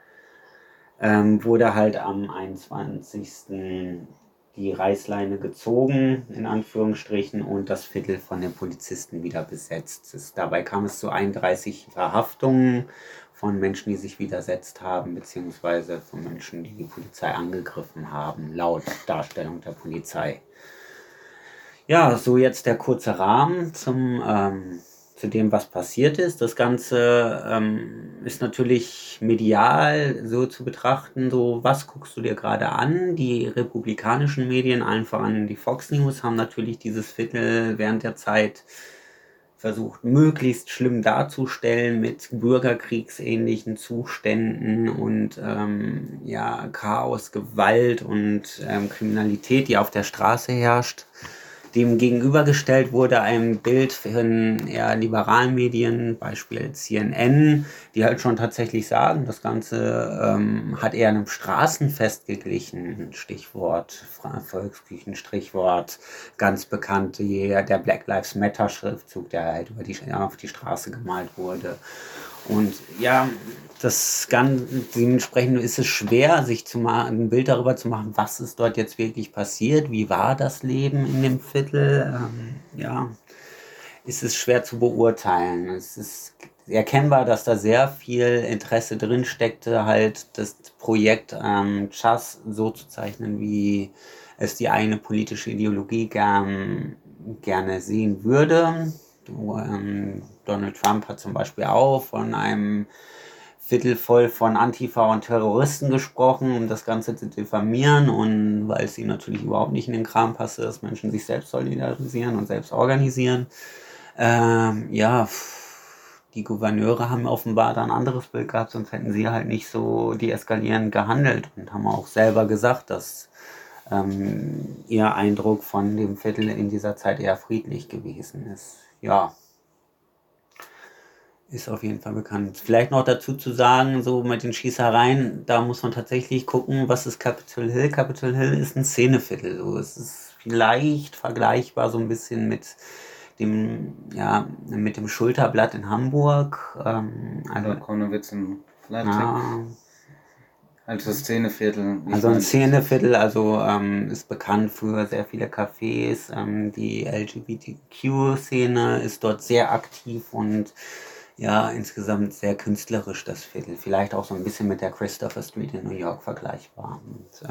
wurde halt am 21. die Reißleine gezogen, in Anführungsstrichen, und das Viertel von den Polizisten wieder besetzt. Dabei kam es zu 31 Verhaftungen von Menschen, die sich widersetzt haben, beziehungsweise von Menschen, die die Polizei angegriffen haben, laut Darstellung der Polizei. Ja, so jetzt der kurze Rahmen zu dem, was passiert ist. Das Ganze ist natürlich medial so zu betrachten, so was guckst du dir gerade an? Die republikanischen Medien, allen voran die Fox News, haben natürlich dieses Viertel während der Zeit versucht, möglichst schlimm darzustellen mit bürgerkriegsähnlichen Zuständen und Chaos, Gewalt und Kriminalität, die auf der Straße herrscht. Dem gegenübergestellt wurde ein Bild von eher liberalen Medien, Beispiel CNN, die halt schon tatsächlich sagen, das Ganze hat eher einem Straßenfest geglichen, Stichwort Volksküchen, Strichwort ganz bekannt, der Black Lives Matter Schriftzug, der halt auf die Straße gemalt wurde. Und dementsprechend ist es schwer, sich ein Bild darüber zu machen, was ist dort jetzt wirklich passiert, wie war das Leben in dem Viertel, ist es schwer zu beurteilen. erkennbar, dass da sehr viel Interesse drin steckte, halt das Projekt Chas so zu zeichnen, wie es die eine politische Ideologie gerne sehen würde. Donald Trump hat zum Beispiel auch von einem Viertel voll von Antifa und Terroristen gesprochen, um das Ganze zu diffamieren, und weil es ihm natürlich überhaupt nicht in den Kram passte, dass Menschen sich selbst solidarisieren und selbst organisieren. Die Gouverneure haben offenbar da ein anderes Bild gehabt, sonst hätten sie halt nicht so deeskalierend gehandelt, und haben auch selber gesagt, dass ihr Eindruck von dem Viertel in dieser Zeit eher friedlich gewesen ist. Ja, ist auf jeden Fall bekannt. Vielleicht noch dazu zu sagen, so mit den Schießereien, da muss man tatsächlich gucken, was ist Capitol Hill. Capitol Hill ist ein Szeneviertel. So. Es ist vielleicht vergleichbar so ein bisschen mit dem Schulterblatt in Hamburg. Konowitz in Leipzig. Also Szeneviertel. Also ein Szeneviertel, ist bekannt für sehr viele Cafés. Die LGBTQ-Szene ist dort sehr aktiv und insgesamt sehr künstlerisch, das Viertel. Vielleicht auch so ein bisschen mit der Christopher Street in New York vergleichbar. Und,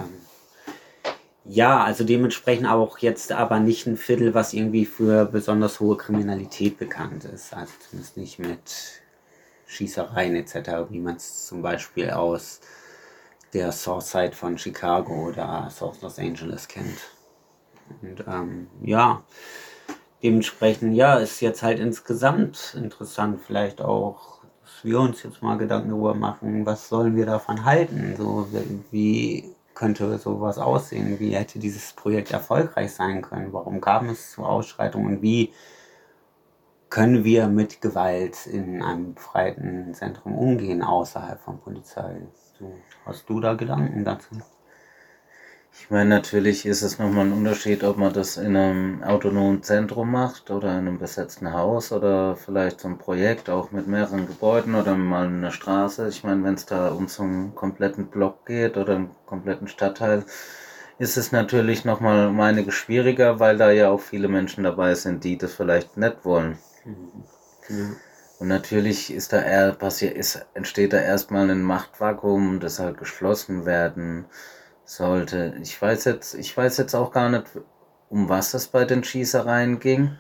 also dementsprechend auch jetzt aber nicht ein Viertel, was irgendwie für besonders hohe Kriminalität bekannt ist. Also zumindest nicht mit Schießereien etc., wie man es zum Beispiel aus der Southside von Chicago oder South Los Angeles kennt. Und dementsprechend, ist jetzt halt insgesamt interessant, vielleicht auch, dass wir uns jetzt mal Gedanken darüber machen, was sollen wir davon halten? So, wie könnte sowas aussehen? Wie hätte dieses Projekt erfolgreich sein können? Warum kam es zu Ausschreitungen? Und wie können wir mit Gewalt in einem befreiten Zentrum umgehen, außerhalb von Polizei? So, hast du da Gedanken dazu? Ich meine, natürlich ist es nochmal ein Unterschied, ob man das in einem autonomen Zentrum macht oder in einem besetzten Haus oder vielleicht so ein Projekt auch mit mehreren Gebäuden oder mal eine Straße. Ich meine, wenn es da um so einen kompletten Block geht oder einen kompletten Stadtteil, ist es natürlich nochmal um einiges schwieriger, weil da ja auch viele Menschen dabei sind, die das vielleicht nicht wollen. Mhm. Und natürlich entsteht da erstmal ein Machtvakuum, das halt geschlossen werden sollte. Ich weiß jetzt auch gar nicht, um was es bei den Schießereien ging.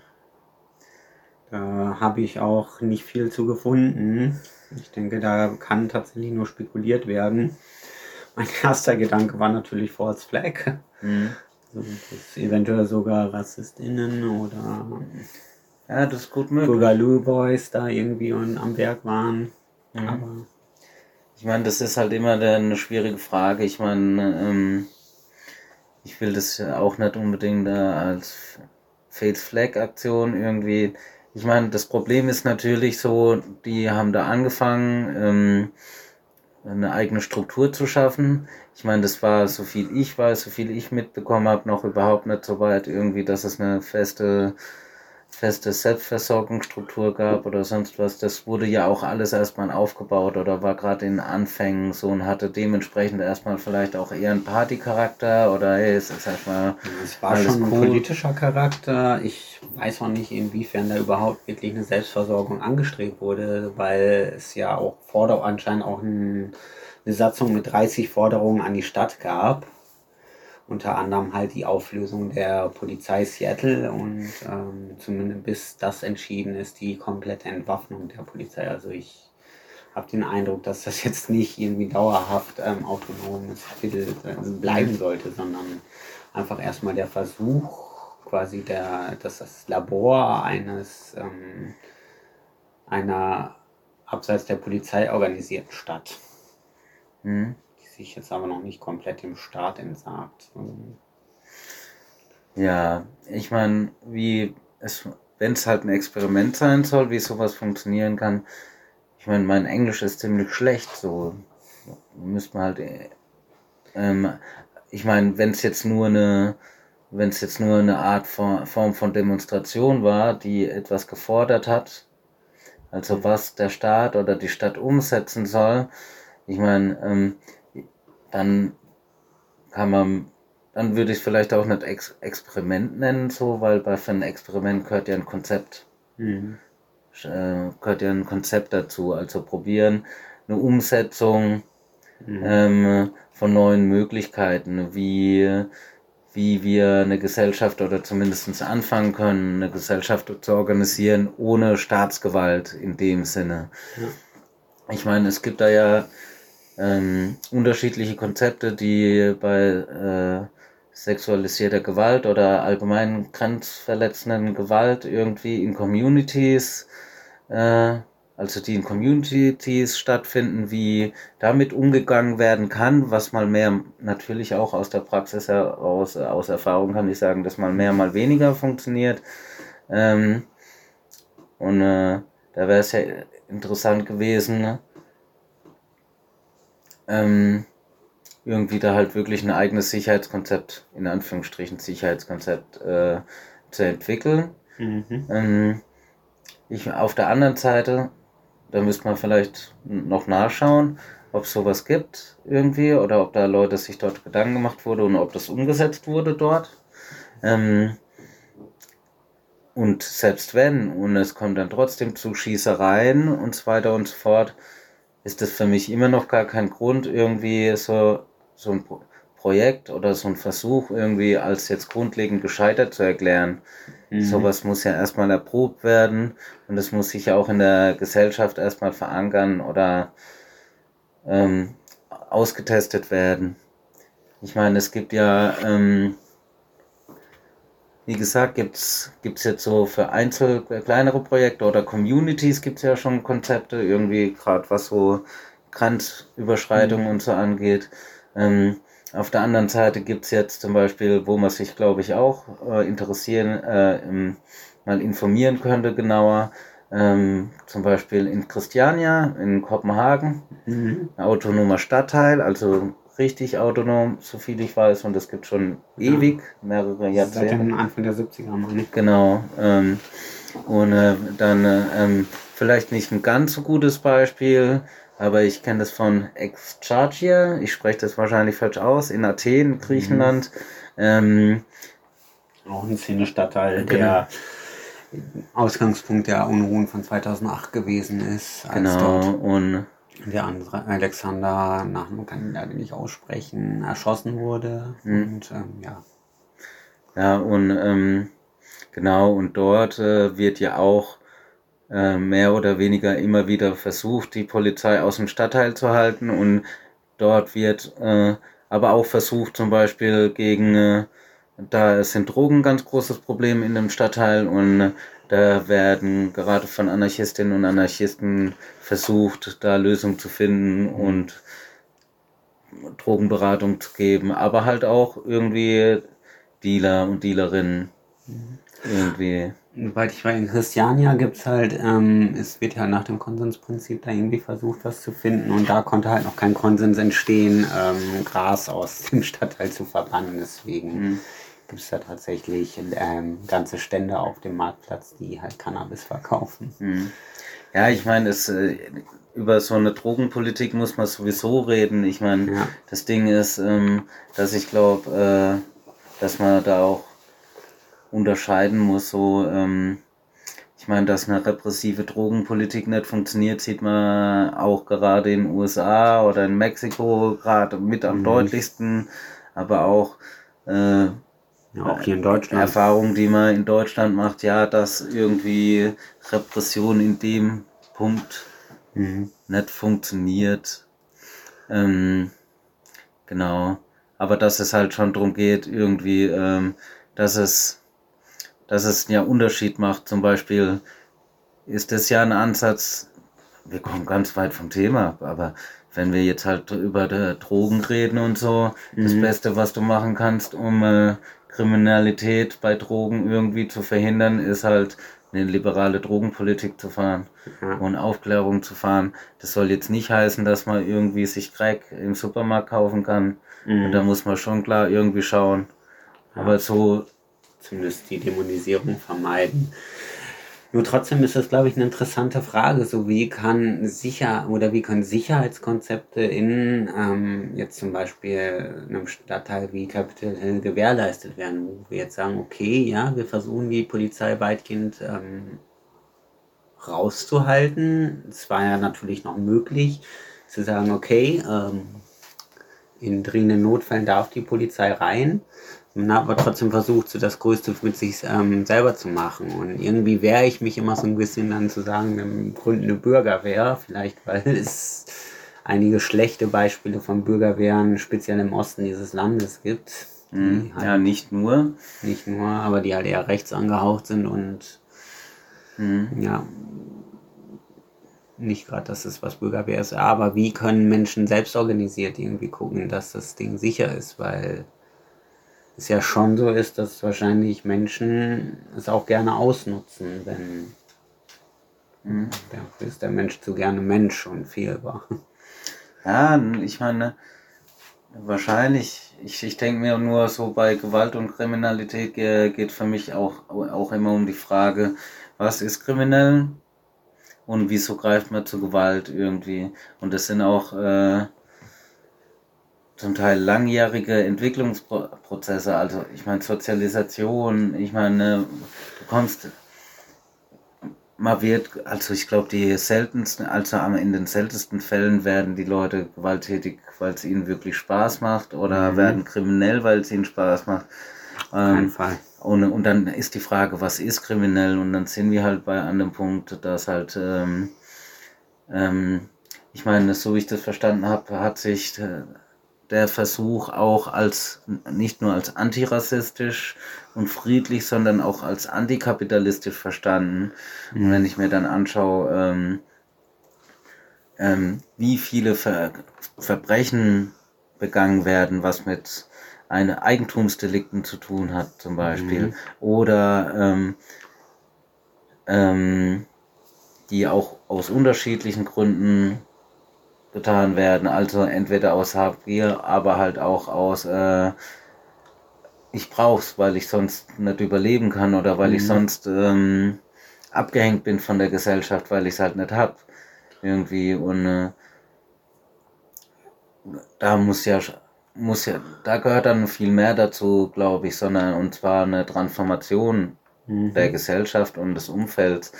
Da habe ich auch nicht viel zu gefunden. Ich denke, da kann tatsächlich nur spekuliert werden. Mein erster Gedanke war natürlich False Flag. Mhm. Also, dass eventuell sogar RassistInnen oder das ist gut möglich. Boogaloo Boys da irgendwie am Werk waren. Mhm. Aber ich meine, das ist halt immer eine schwierige Frage. Ich meine, ich will das auch nicht unbedingt als False Flag Aktion irgendwie. Ich meine, das Problem ist natürlich so, die haben da angefangen, eine eigene Struktur zu schaffen. Ich meine, das war, so viel ich mitbekommen habe, noch überhaupt nicht so weit irgendwie, dass es eine feste Selbstversorgungsstruktur gab oder sonst was. Das wurde ja auch alles erstmal aufgebaut oder war gerade in Anfängen so und hatte dementsprechend erstmal vielleicht auch eher einen Partycharakter oder es ist erstmal es war schon ein politischer Charakter. Ich weiß auch nicht, inwiefern da überhaupt wirklich eine Selbstversorgung angestrebt wurde, weil es ja auch anscheinend auch eine Satzung mit 30 Forderungen an die Stadt gab. Unter anderem halt die Auflösung der Polizei Seattle und zumindest bis das entschieden ist, die komplette Entwaffnung der Polizei. Also ich habe den Eindruck, dass das jetzt nicht irgendwie dauerhaft autonomes Viertel bleiben sollte, sondern einfach erstmal der Versuch, quasi das Labor einer abseits der Polizei organisierten Stadt. Mhm. Sich jetzt aber noch nicht komplett dem Staat entsagt. Ja, ich meine, wenn es halt ein Experiment sein soll, wie sowas funktionieren kann. Ich meine, mein Englisch ist ziemlich schlecht, so müsste man halt. Ich meine, wenn es jetzt nur eine Art Form von Demonstration war, die etwas gefordert hat, also was der Staat oder die Stadt umsetzen soll, ich meine, dann würde ich es vielleicht auch nicht Experiment nennen, so, weil für ein Experiment gehört ja ein Konzept. Mhm. gehört ja ein Konzept dazu. Also probieren eine Umsetzung von neuen Möglichkeiten, wie wir eine Gesellschaft oder zumindest anfangen können, eine Gesellschaft zu organisieren ohne Staatsgewalt in dem Sinne. Ja. Ich meine, es gibt da ja unterschiedliche Konzepte, die bei sexualisierter Gewalt oder allgemein grenzverletzenden Gewalt irgendwie in Communities, also die in Communities stattfinden, wie damit umgegangen werden kann, was mal mehr, natürlich auch aus der Praxis heraus, aus Erfahrung kann ich sagen, dass mal mehr, mal weniger funktioniert. Da wäre es ja interessant gewesen, irgendwie da halt wirklich ein eigenes Sicherheitskonzept, in Anführungsstrichen Sicherheitskonzept zu entwickeln. Auf der anderen Seite, da müsste man vielleicht noch nachschauen, ob es sowas gibt irgendwie oder ob da Leute sich dort Gedanken gemacht wurde und ob das umgesetzt wurde dort. Und selbst wenn, und es kommt dann trotzdem zu Schießereien und so weiter und so fort, ist das für mich immer noch gar kein Grund, irgendwie so ein Projekt oder so ein Versuch irgendwie als jetzt grundlegend gescheitert zu erklären. Sowas muss ja erstmal erprobt werden und es muss sich ja auch in der Gesellschaft erstmal verankern oder ausgetestet werden. Ich meine, es gibt ja, wie gesagt, gibt's jetzt so für kleinere Projekte oder Communities gibt's ja schon Konzepte, irgendwie gerade was so Grenzüberschreitungen und so angeht. Auf der anderen Seite gibt's jetzt zum Beispiel, wo man sich, glaube ich, auch mal informieren könnte genauer, zum Beispiel in Christiania in Kopenhagen, ein autonomer Stadtteil, also richtig autonom, so viel ich weiß, und das gibt schon ewig, mehrere Jahrzehnte. Seit dem Anfang der 70er, meine ich. Genau. Dann vielleicht nicht ein ganz so gutes Beispiel, aber ich kenne das von Exarchia, ich spreche das wahrscheinlich falsch aus, in Athen, Griechenland. Auch ein Szenestadtteil, der Ausgangspunkt der Unruhen von 2008 gewesen ist. Als dort und der andere Alexander, Nachnamen kann ich leider nicht aussprechen, erschossen wurde. Und Ja, und genau, und dort wird ja auch mehr oder weniger immer wieder versucht, die Polizei aus dem Stadtteil zu halten, und dort wird aber auch versucht, zum Beispiel da sind Drogen ein ganz großes Problem in dem Stadtteil, und da werden gerade von Anarchistinnen und Anarchisten versucht, da Lösungen zu finden und Drogenberatung zu geben, aber halt auch irgendwie Dealer und Dealerinnen irgendwie. Soweit ich weiß, in Christiania gibt's halt, es wird ja nach dem Konsensprinzip da irgendwie versucht, was zu finden, und da konnte halt noch kein Konsens entstehen, Gras aus dem Stadtteil zu verbannen. Deswegen gibt es da tatsächlich ganze Stände auf dem Marktplatz, die halt Cannabis verkaufen. Ja, ich meine, über so eine Drogenpolitik muss man sowieso reden. Ich meine, das Ding ist, dass ich glaube, dass man da auch unterscheiden muss, ich meine, dass eine repressive Drogenpolitik nicht funktioniert, sieht man auch gerade in den USA oder in Mexiko gerade mit am deutlichsten, aber auch auch hier in Deutschland. Erfahrungen, die man in Deutschland macht, ja, dass irgendwie Repression in dem Punkt nicht funktioniert. Genau. Aber dass es halt schon darum geht, irgendwie, dass es ja Unterschied macht. Zum Beispiel ist das ja ein Ansatz, wir kommen ganz weit vom Thema, aber wenn wir jetzt halt über Drogen reden und so, das Beste, was du machen kannst, um Kriminalität bei Drogen irgendwie zu verhindern, ist halt eine liberale Drogenpolitik zu fahren und Aufklärung zu fahren. Das soll jetzt nicht heißen, dass man irgendwie sich Crack im Supermarkt kaufen kann. Und da muss man schon klar irgendwie schauen. Aber so zumindest die Dämonisierung vermeiden. Nur trotzdem ist das, glaube ich, eine interessante Frage. So, wie können Sicherheitskonzepte in jetzt zum Beispiel einem Stadtteil wie Capitol Hill gewährleistet werden, wo wir jetzt sagen, okay, ja, wir versuchen die Polizei weitgehend rauszuhalten. Es war ja natürlich noch möglich zu sagen, okay, in dringenden Notfällen darf die Polizei rein. Man hat aber trotzdem versucht, so das Größte mit sich selber zu machen. Und irgendwie wehre ich mich immer so ein bisschen dann zu sagen, wir gründen eine Bürgerwehr. Vielleicht, weil es einige schlechte Beispiele von Bürgerwehren, speziell im Osten dieses Landes gibt. Halt Ja, nicht nur. Nicht nur, aber die halt eher rechts angehaucht sind und ja, nicht gerade, dass es was Bürgerwehr ist. Aber wie können Menschen selbst organisiert irgendwie gucken, dass das Ding sicher ist? Weil es ja schon so ist, dass wahrscheinlich Menschen es auch gerne ausnutzen, wenn dafür ist der Mensch zu gerne Mensch und fehlbar. Ja, ich meine, wahrscheinlich, ich denke mir nur so, bei Gewalt und Kriminalität geht für mich auch immer um die Frage, was ist kriminell und wieso greift man zu Gewalt irgendwie? Und das sind auch zum Teil langjährige Entwicklungsprozesse, also ich meine Sozialisation, ich meine, also ich glaube, in den seltensten Fällen werden die Leute gewalttätig, weil es ihnen wirklich Spaß macht, oder werden kriminell, weil es ihnen Spaß macht. Auf keinen Fall. Und dann ist die Frage, was ist kriminell? Und dann sind wir halt an dem Punkt, dass halt, ich meine, so wie ich das verstanden habe, hat sich der Versuch auch nicht nur als antirassistisch und friedlich, sondern auch als antikapitalistisch verstanden. Und wenn ich mir dann anschaue, wie viele Verbrechen begangen werden, was mit Eigentumsdelikten zu tun hat zum Beispiel, oder die auch aus unterschiedlichen Gründen getan werden, also entweder aus Habgier, aber halt auch aus ich brauch's, weil ich sonst nicht überleben kann oder weil ich sonst abgehängt bin von der Gesellschaft, weil ich es halt nicht hab irgendwie. Und da da gehört dann viel mehr dazu, glaube ich, und zwar eine Transformation der Gesellschaft und des Umfelds.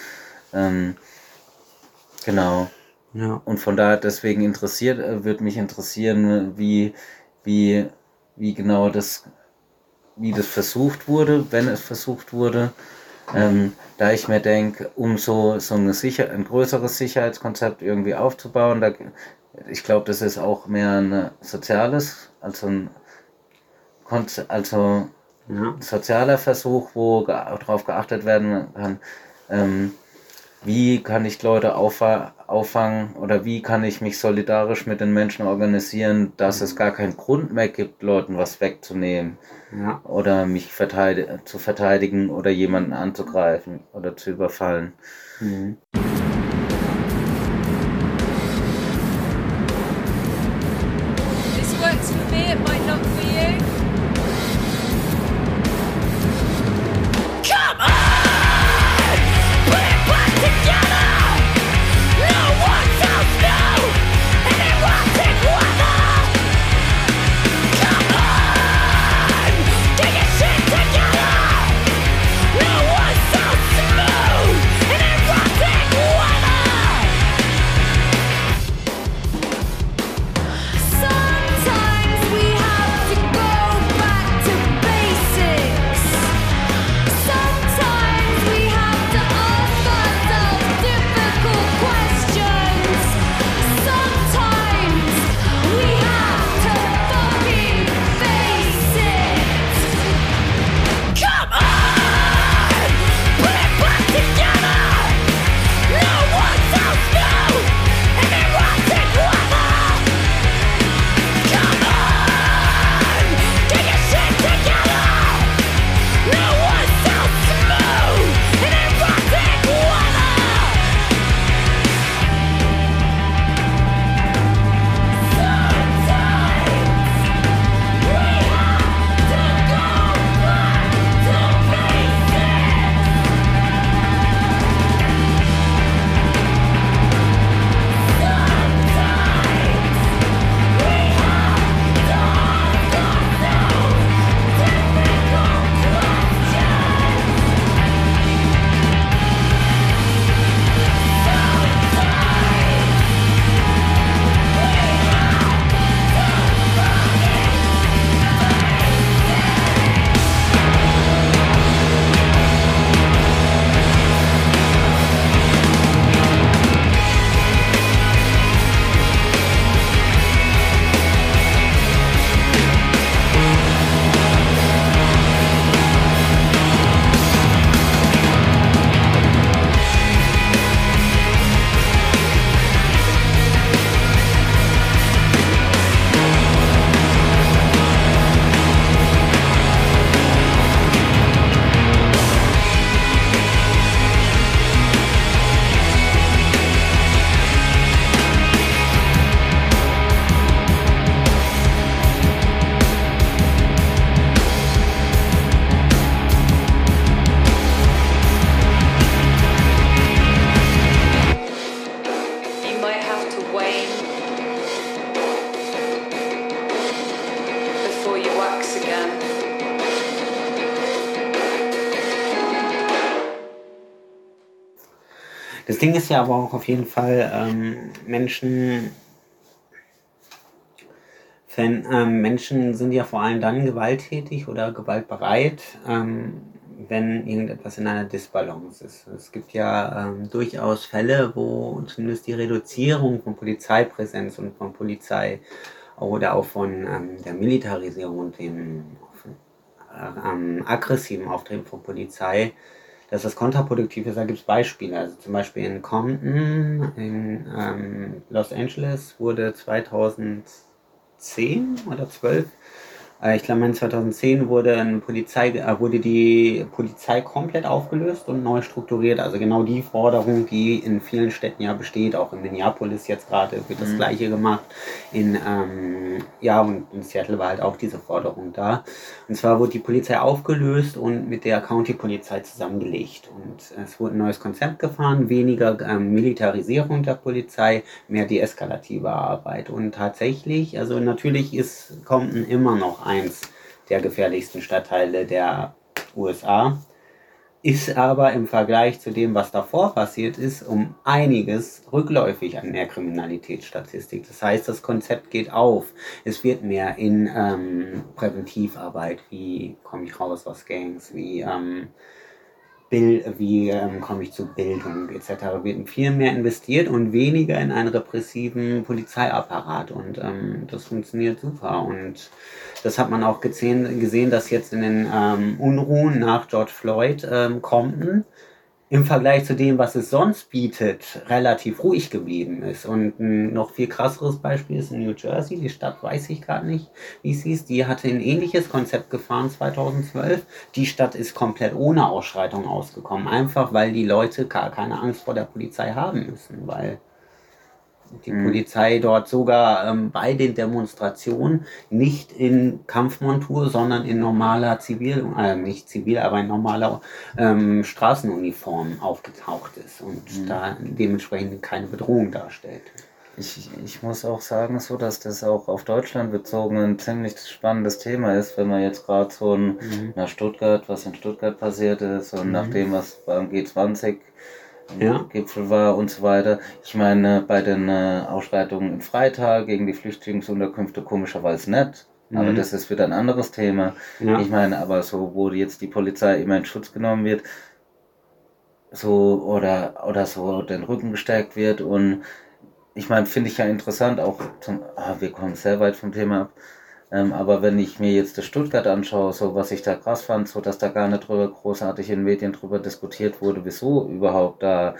Genau. Ja. Und von daher deswegen würde mich interessieren, wie genau wie das versucht wurde, wenn es versucht wurde. Da ich mir denke, um so ein größeres Sicherheitskonzept irgendwie aufzubauen, ich glaube, das ist auch mehr ein soziales, sozialer Versuch, wo darauf geachtet werden kann, wie kann ich Leute auffangen oder wie kann ich mich solidarisch mit den Menschen organisieren, dass es gar keinen Grund mehr gibt, Leuten was wegzunehmen oder mich zu verteidigen oder jemanden anzugreifen oder zu überfallen. This works for me, it might not for you. Come on! Put it back together! No one tells no! And it won't take weather! Come on! Get your shit together! No one tells smooth! And it won't take weather! again. Das Ding ist ja aber auch auf jeden Fall, Menschen sind ja vor allem dann gewalttätig oder gewaltbereit, wenn irgendetwas in einer Disbalance ist. Es gibt ja durchaus Fälle, wo zumindest die Reduzierung von Polizeipräsenz und von Polizei oder auch von der Militarisierung und dem aggressiven Auftreten von Polizei, dass das kontraproduktiv ist. Da gibt es Beispiele. Also zum Beispiel in Compton in Los Angeles wurde 2010 oder 12, ich glaube in 2010 wurde die Polizei komplett aufgelöst und neu strukturiert. Also genau die Forderung, die in vielen Städten ja besteht, auch in Minneapolis jetzt gerade wird das Gleiche gemacht. Und in Seattle war halt auch diese Forderung da. Und zwar wurde die Polizei aufgelöst und mit der County-Polizei zusammengelegt. Und es wurde ein neues Konzept gefahren, weniger Militarisierung der Polizei, mehr deeskalative Arbeit. Und tatsächlich, also natürlich ist Compton immer noch eins der gefährlichsten Stadtteile der USA, ist aber im Vergleich zu dem, was davor passiert ist, um einiges rückläufig an der Kriminalitätsstatistik. Das heißt, das Konzept geht auf. Es wird mehr in Präventivarbeit, wie komme ich raus aus Gangs, wie komme ich zu Bildung etc. wird viel mehr investiert und weniger in einen repressiven Polizeiapparat. Und das funktioniert super. Und das hat man auch gesehen, dass jetzt in den Unruhen nach George Floyd Compton im Vergleich zu dem, was es sonst bietet, relativ ruhig geblieben ist. Und ein noch viel krasseres Beispiel ist in New Jersey, die Stadt weiß ich gerade nicht, wie es hieß, die hatte ein ähnliches Konzept gefahren 2012. Die Stadt ist komplett ohne Ausschreitung ausgekommen, einfach weil die Leute gar keine Angst vor der Polizei haben müssen, weil die Polizei dort sogar bei den Demonstrationen nicht in Kampfmontur, sondern in normaler in normaler Straßenuniform aufgetaucht ist und da dementsprechend keine Bedrohung darstellt. Ich muss auch sagen, so dass das auch auf Deutschland bezogen ein ziemlich spannendes Thema ist, wenn man jetzt gerade so nach Stuttgart, was in Stuttgart passiert ist und nach dem, was beim G20 Gipfel war und so weiter. Ich meine, bei den Ausschreitungen in Freital gegen die Flüchtlingsunterkünfte komischerweise nicht. Aber das ist wieder ein anderes Thema. Ja. Ich meine, aber so, wo jetzt die Polizei immer in Schutz genommen wird, so oder so den Rücken gestärkt wird und ich meine, finde ich ja interessant, auch wir kommen sehr weit vom Thema ab. Aber wenn ich mir jetzt das Stuttgart anschaue, so was ich da krass fand, so dass da gar nicht drüber großartig in Medien drüber diskutiert wurde, wieso überhaupt da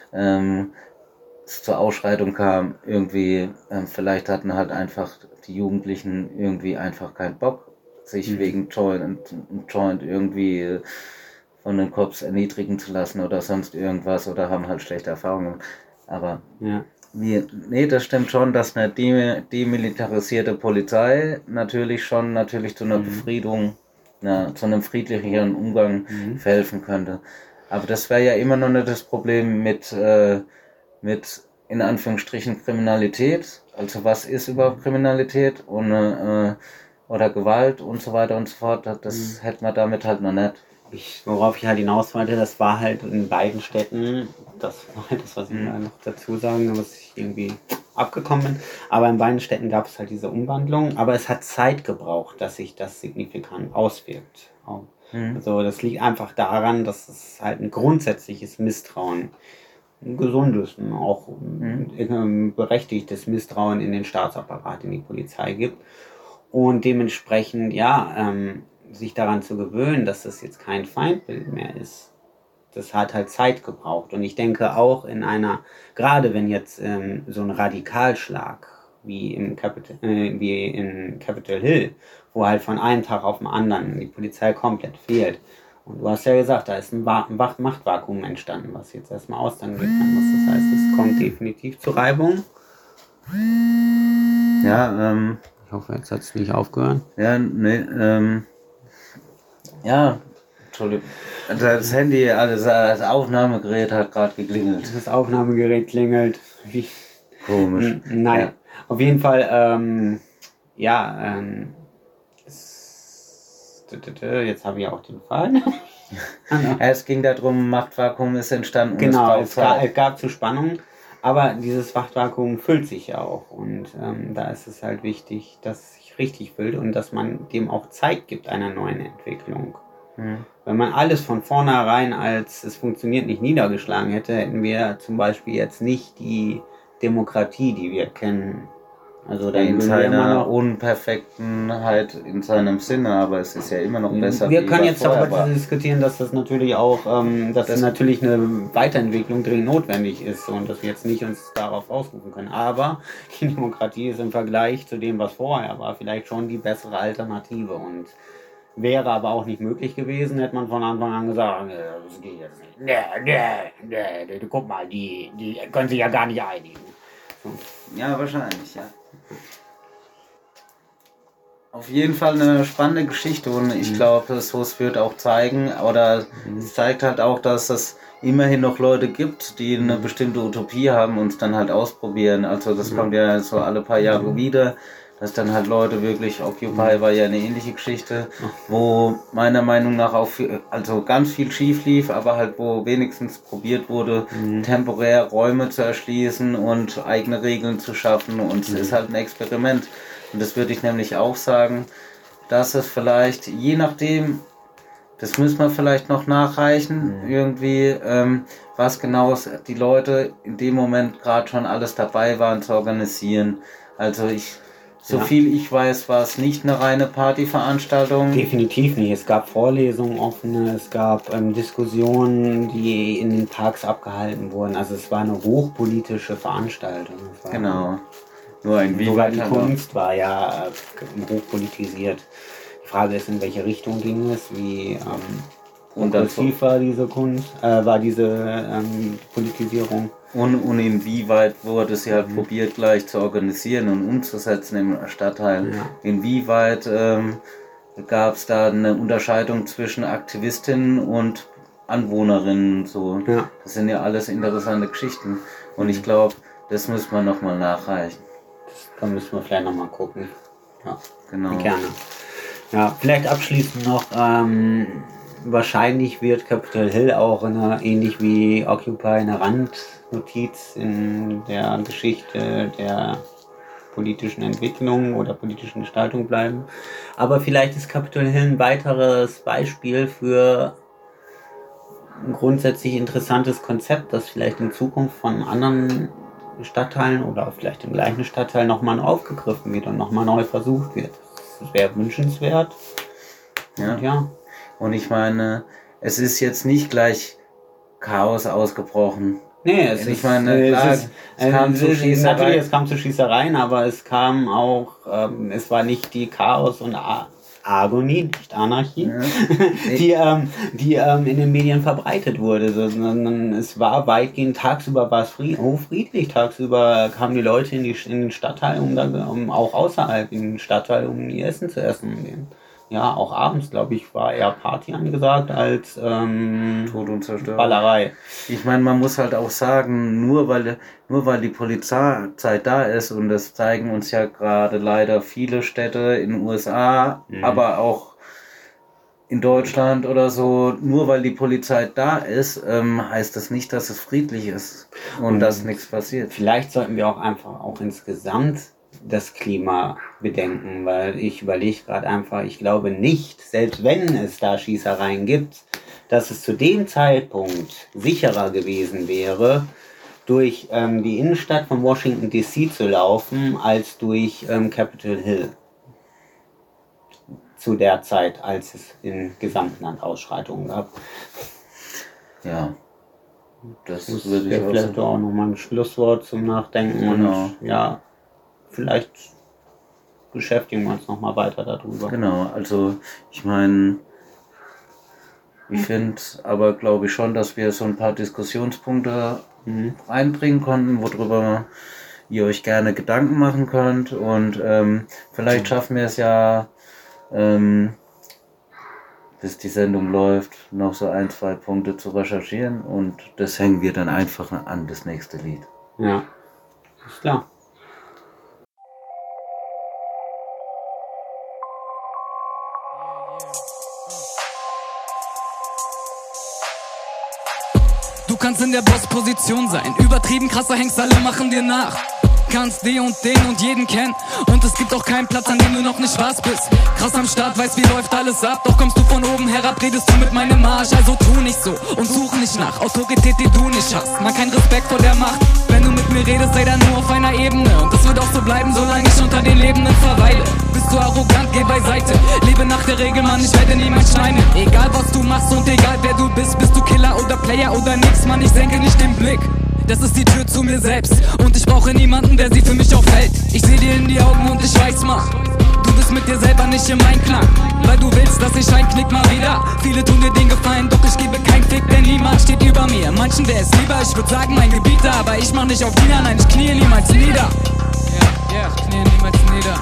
es zur Ausschreitung kam, irgendwie, vielleicht hatten halt einfach die Jugendlichen irgendwie einfach keinen Bock, sich wegen Joint irgendwie von den Cops erniedrigen zu lassen oder sonst irgendwas oder haben halt schlechte Erfahrungen. Aber nee, das stimmt schon, dass eine demilitarisierte Polizei natürlich zu einer Befriedung, zu einem friedlicheren Umgang verhelfen könnte. Aber das wäre ja immer noch nicht das Problem mit in Anführungsstrichen Kriminalität. Also was ist überhaupt Kriminalität und oder Gewalt und so weiter und so fort. Das hätte man damit halt noch nicht. Worauf ich halt hinaus wollte, das war halt in beiden Städten, das war halt das, was ich noch dazu sagen, was ich irgendwie abgekommen bin, aber in beiden Städten gab es halt diese Umwandlung, aber es hat Zeit gebraucht, dass sich das signifikant auswirkt. Also das liegt einfach daran, dass es halt ein grundsätzliches Misstrauen, ein gesundes, auch berechtigtes Misstrauen in den Staatsapparat, in die Polizei gibt und dementsprechend, sich daran zu gewöhnen, dass das jetzt kein Feindbild mehr ist, das hat halt Zeit gebraucht. Und ich denke auch gerade wenn jetzt so ein Radikalschlag wie in Capitol Hill, wo halt von einem Tag auf den anderen die Polizei komplett fehlt. Und du hast ja gesagt, da ist ein Machtvakuum entstanden, was jetzt erstmal austarieren kann. Das heißt, es kommt definitiv zu Reibung. Ja, ich hoffe, jetzt hat es nicht aufgehört. Ja, nee, Entschuldigung. Das Handy, das Aufnahmegerät hat gerade geklingelt. Das Aufnahmegerät klingelt. Komisch. Nein, auf jeden Fall, jetzt habe ich auch den Faden. Es ging darum, Machtvakuum ist entstanden. Genau, und es gab zu Spannungen, aber dieses Machtvakuum füllt sich ja auch. Und da ist es halt wichtig, dass es sich richtig füllt und dass man dem auch Zeit gibt, einer neuen Entwicklung. Wenn man alles von vornherein als es funktioniert nicht niedergeschlagen hätte, hätten wir zum Beispiel jetzt nicht die Demokratie, die wir kennen. Also dann in würden wir immer seiner noch Unperfektenheit, in seinem Sinne, aber es ist ja immer noch besser. Wir wie können was jetzt vorher darüber war. diskutieren, dass das natürlich auch, dass natürlich eine Weiterentwicklung dringend notwendig ist und dass wir jetzt nicht uns darauf ausrufen können. Aber die Demokratie ist im Vergleich zu dem, was vorher war, vielleicht schon die bessere Alternative und wäre aber auch nicht möglich gewesen, hätte man von Anfang an gesagt, das geht jetzt nicht. Nee, guck mal, die können sich ja gar nicht einigen. So. Ja, wahrscheinlich, ja. Auf jeden Fall eine spannende Geschichte und ich glaube, es wird auch zeigen, oder es zeigt halt auch, dass es immerhin noch Leute gibt, die eine bestimmte Utopie haben und es dann halt ausprobieren. Also das kommt ja so alle paar Jahre wieder, dass dann halt Leute wirklich, Occupy war ja eine ähnliche Geschichte, wo meiner Meinung nach auch also ganz viel schief lief, aber halt wo wenigstens probiert wurde, temporär Räume zu erschließen und eigene Regeln zu schaffen und es ist halt ein Experiment. Und das würde ich nämlich auch sagen, dass es vielleicht, je nachdem, das müssen wir vielleicht noch nachreichen, irgendwie, was genau die Leute in dem Moment gerade schon alles dabei waren zu organisieren. Also soviel ich weiß, war es nicht eine reine Partyveranstaltung. Definitiv nicht. Es gab Vorlesungen offene, es gab Diskussionen, die in den Parks abgehalten wurden. Also es war eine hochpolitische Veranstaltung. Genau. Nur sogar inwieweit die halt Kunst war ja hochpolitisiert. Die Frage ist, in welche Richtung ging es, wie progressiv war diese Kunst, war diese Politisierung. Und inwieweit wurde sie halt probiert gleich zu organisieren und umzusetzen im Stadtteil. Ja. Inwieweit gab es da eine Unterscheidung zwischen Aktivistinnen und Anwohnerinnen. So. Ja. Das sind ja alles interessante Geschichten. Und ich glaube, das müssen wir nochmal nachreichen. Da müssen wir vielleicht nochmal gucken. Ja, genau. Gerne. Ja, vielleicht abschließend noch, wahrscheinlich wird Capitol Hill auch ähnlich wie Occupy eine Randnotiz in der Geschichte der politischen Entwicklung oder politischen Gestaltung bleiben. Aber vielleicht ist Capitol Hill ein weiteres Beispiel für ein grundsätzlich interessantes Konzept, das vielleicht in Zukunft von anderen Stadtteilen oder vielleicht im gleichen Stadtteil nochmal aufgegriffen wird und nochmal neu versucht wird. Das wäre wünschenswert. Ja. Und ich meine, es ist jetzt nicht gleich Chaos ausgebrochen. Nee, es kam zu Schießereien. Natürlich, es kam zu Schießereien, aber es kam auch, es war nicht die Chaos und Agonie, nicht Anarchie, ja. die in den Medien verbreitet wurde, sondern es war weitgehend, tagsüber war es friedlich, tagsüber kamen die Leute in den Stadtteil, um auch außerhalb in den Stadtteil, um ihr Essen zu essen. Ja, auch abends, glaube ich, war eher Party angesagt als Tod und Zerstörung. Ballerei. Ich meine, man muss halt auch sagen, nur weil die Polizeizeit da ist, und das zeigen uns ja gerade leider viele Städte in den USA, aber auch in Deutschland oder so, nur weil die Polizei da ist, heißt das nicht, dass es friedlich ist und dass nichts passiert. Vielleicht sollten wir auch einfach auch insgesamt das Klima bedenken, weil ich überlege gerade einfach, ich glaube nicht, selbst wenn es da Schießereien gibt, dass es zu dem Zeitpunkt sicherer gewesen wäre, durch die Innenstadt von Washington DC zu laufen, als durch Capitol Hill. Zu der Zeit, als es im gesamten Land Ausschreitungen gab. Ja. Das würde ich vielleicht auch nochmal ein Schlusswort zum Nachdenken. Genau. Und ja, vielleicht beschäftigen wir uns nochmal weiter darüber. Genau, also ich meine, ich finde aber, glaube ich schon, dass wir so ein paar Diskussionspunkte einbringen konnten, worüber ihr euch gerne Gedanken machen könnt, und vielleicht schaffen wir es ja, bis die Sendung läuft, noch so 1-2 Punkte zu recherchieren, und das hängen wir dann einfach an das nächste Lied. Ja, ist klar. Du kannst in der Bossposition sein, übertrieben krasser Hengst, alle machen dir nach. Kannst den und jeden kennen und es gibt auch keinen Platz, an dem du noch nicht was bist. Krass am Start, weißt wie läuft alles ab, doch kommst du von oben herab, redest du mit meinem Marsch, also tu nicht so und such nicht nach Autorität, die du nicht hast. Man, kein Respekt vor der Macht, wenn du mit mir redest, sei dann nur auf einer Ebene und das wird auch so bleiben, solange ich unter den Lebenden verweile. Bist du arrogant, geh beiseite, lebe nach der Regel, Mann, ich werde niemals schneiden. Egal was du machst und egal wer du bist du Killer oder Player oder nix, Mann, ich senke nicht den Blick. Das ist die Tür zu mir selbst und ich brauche niemanden, der sie für mich aufhält. Ich seh dir in die Augen und ich weiß, Mann, du bist mit dir selber nicht im Einklang, weil du willst, dass ich einknick mal wieder. Viele tun dir den Gefallen, doch ich gebe keinen Fick, denn niemand steht über mir. Manchen wäre es lieber, ich würd sagen mein Gebieter, aber ich mach nicht auf Diener, nein, ich knie niemals nieder. Ja, ich knie niemals nieder.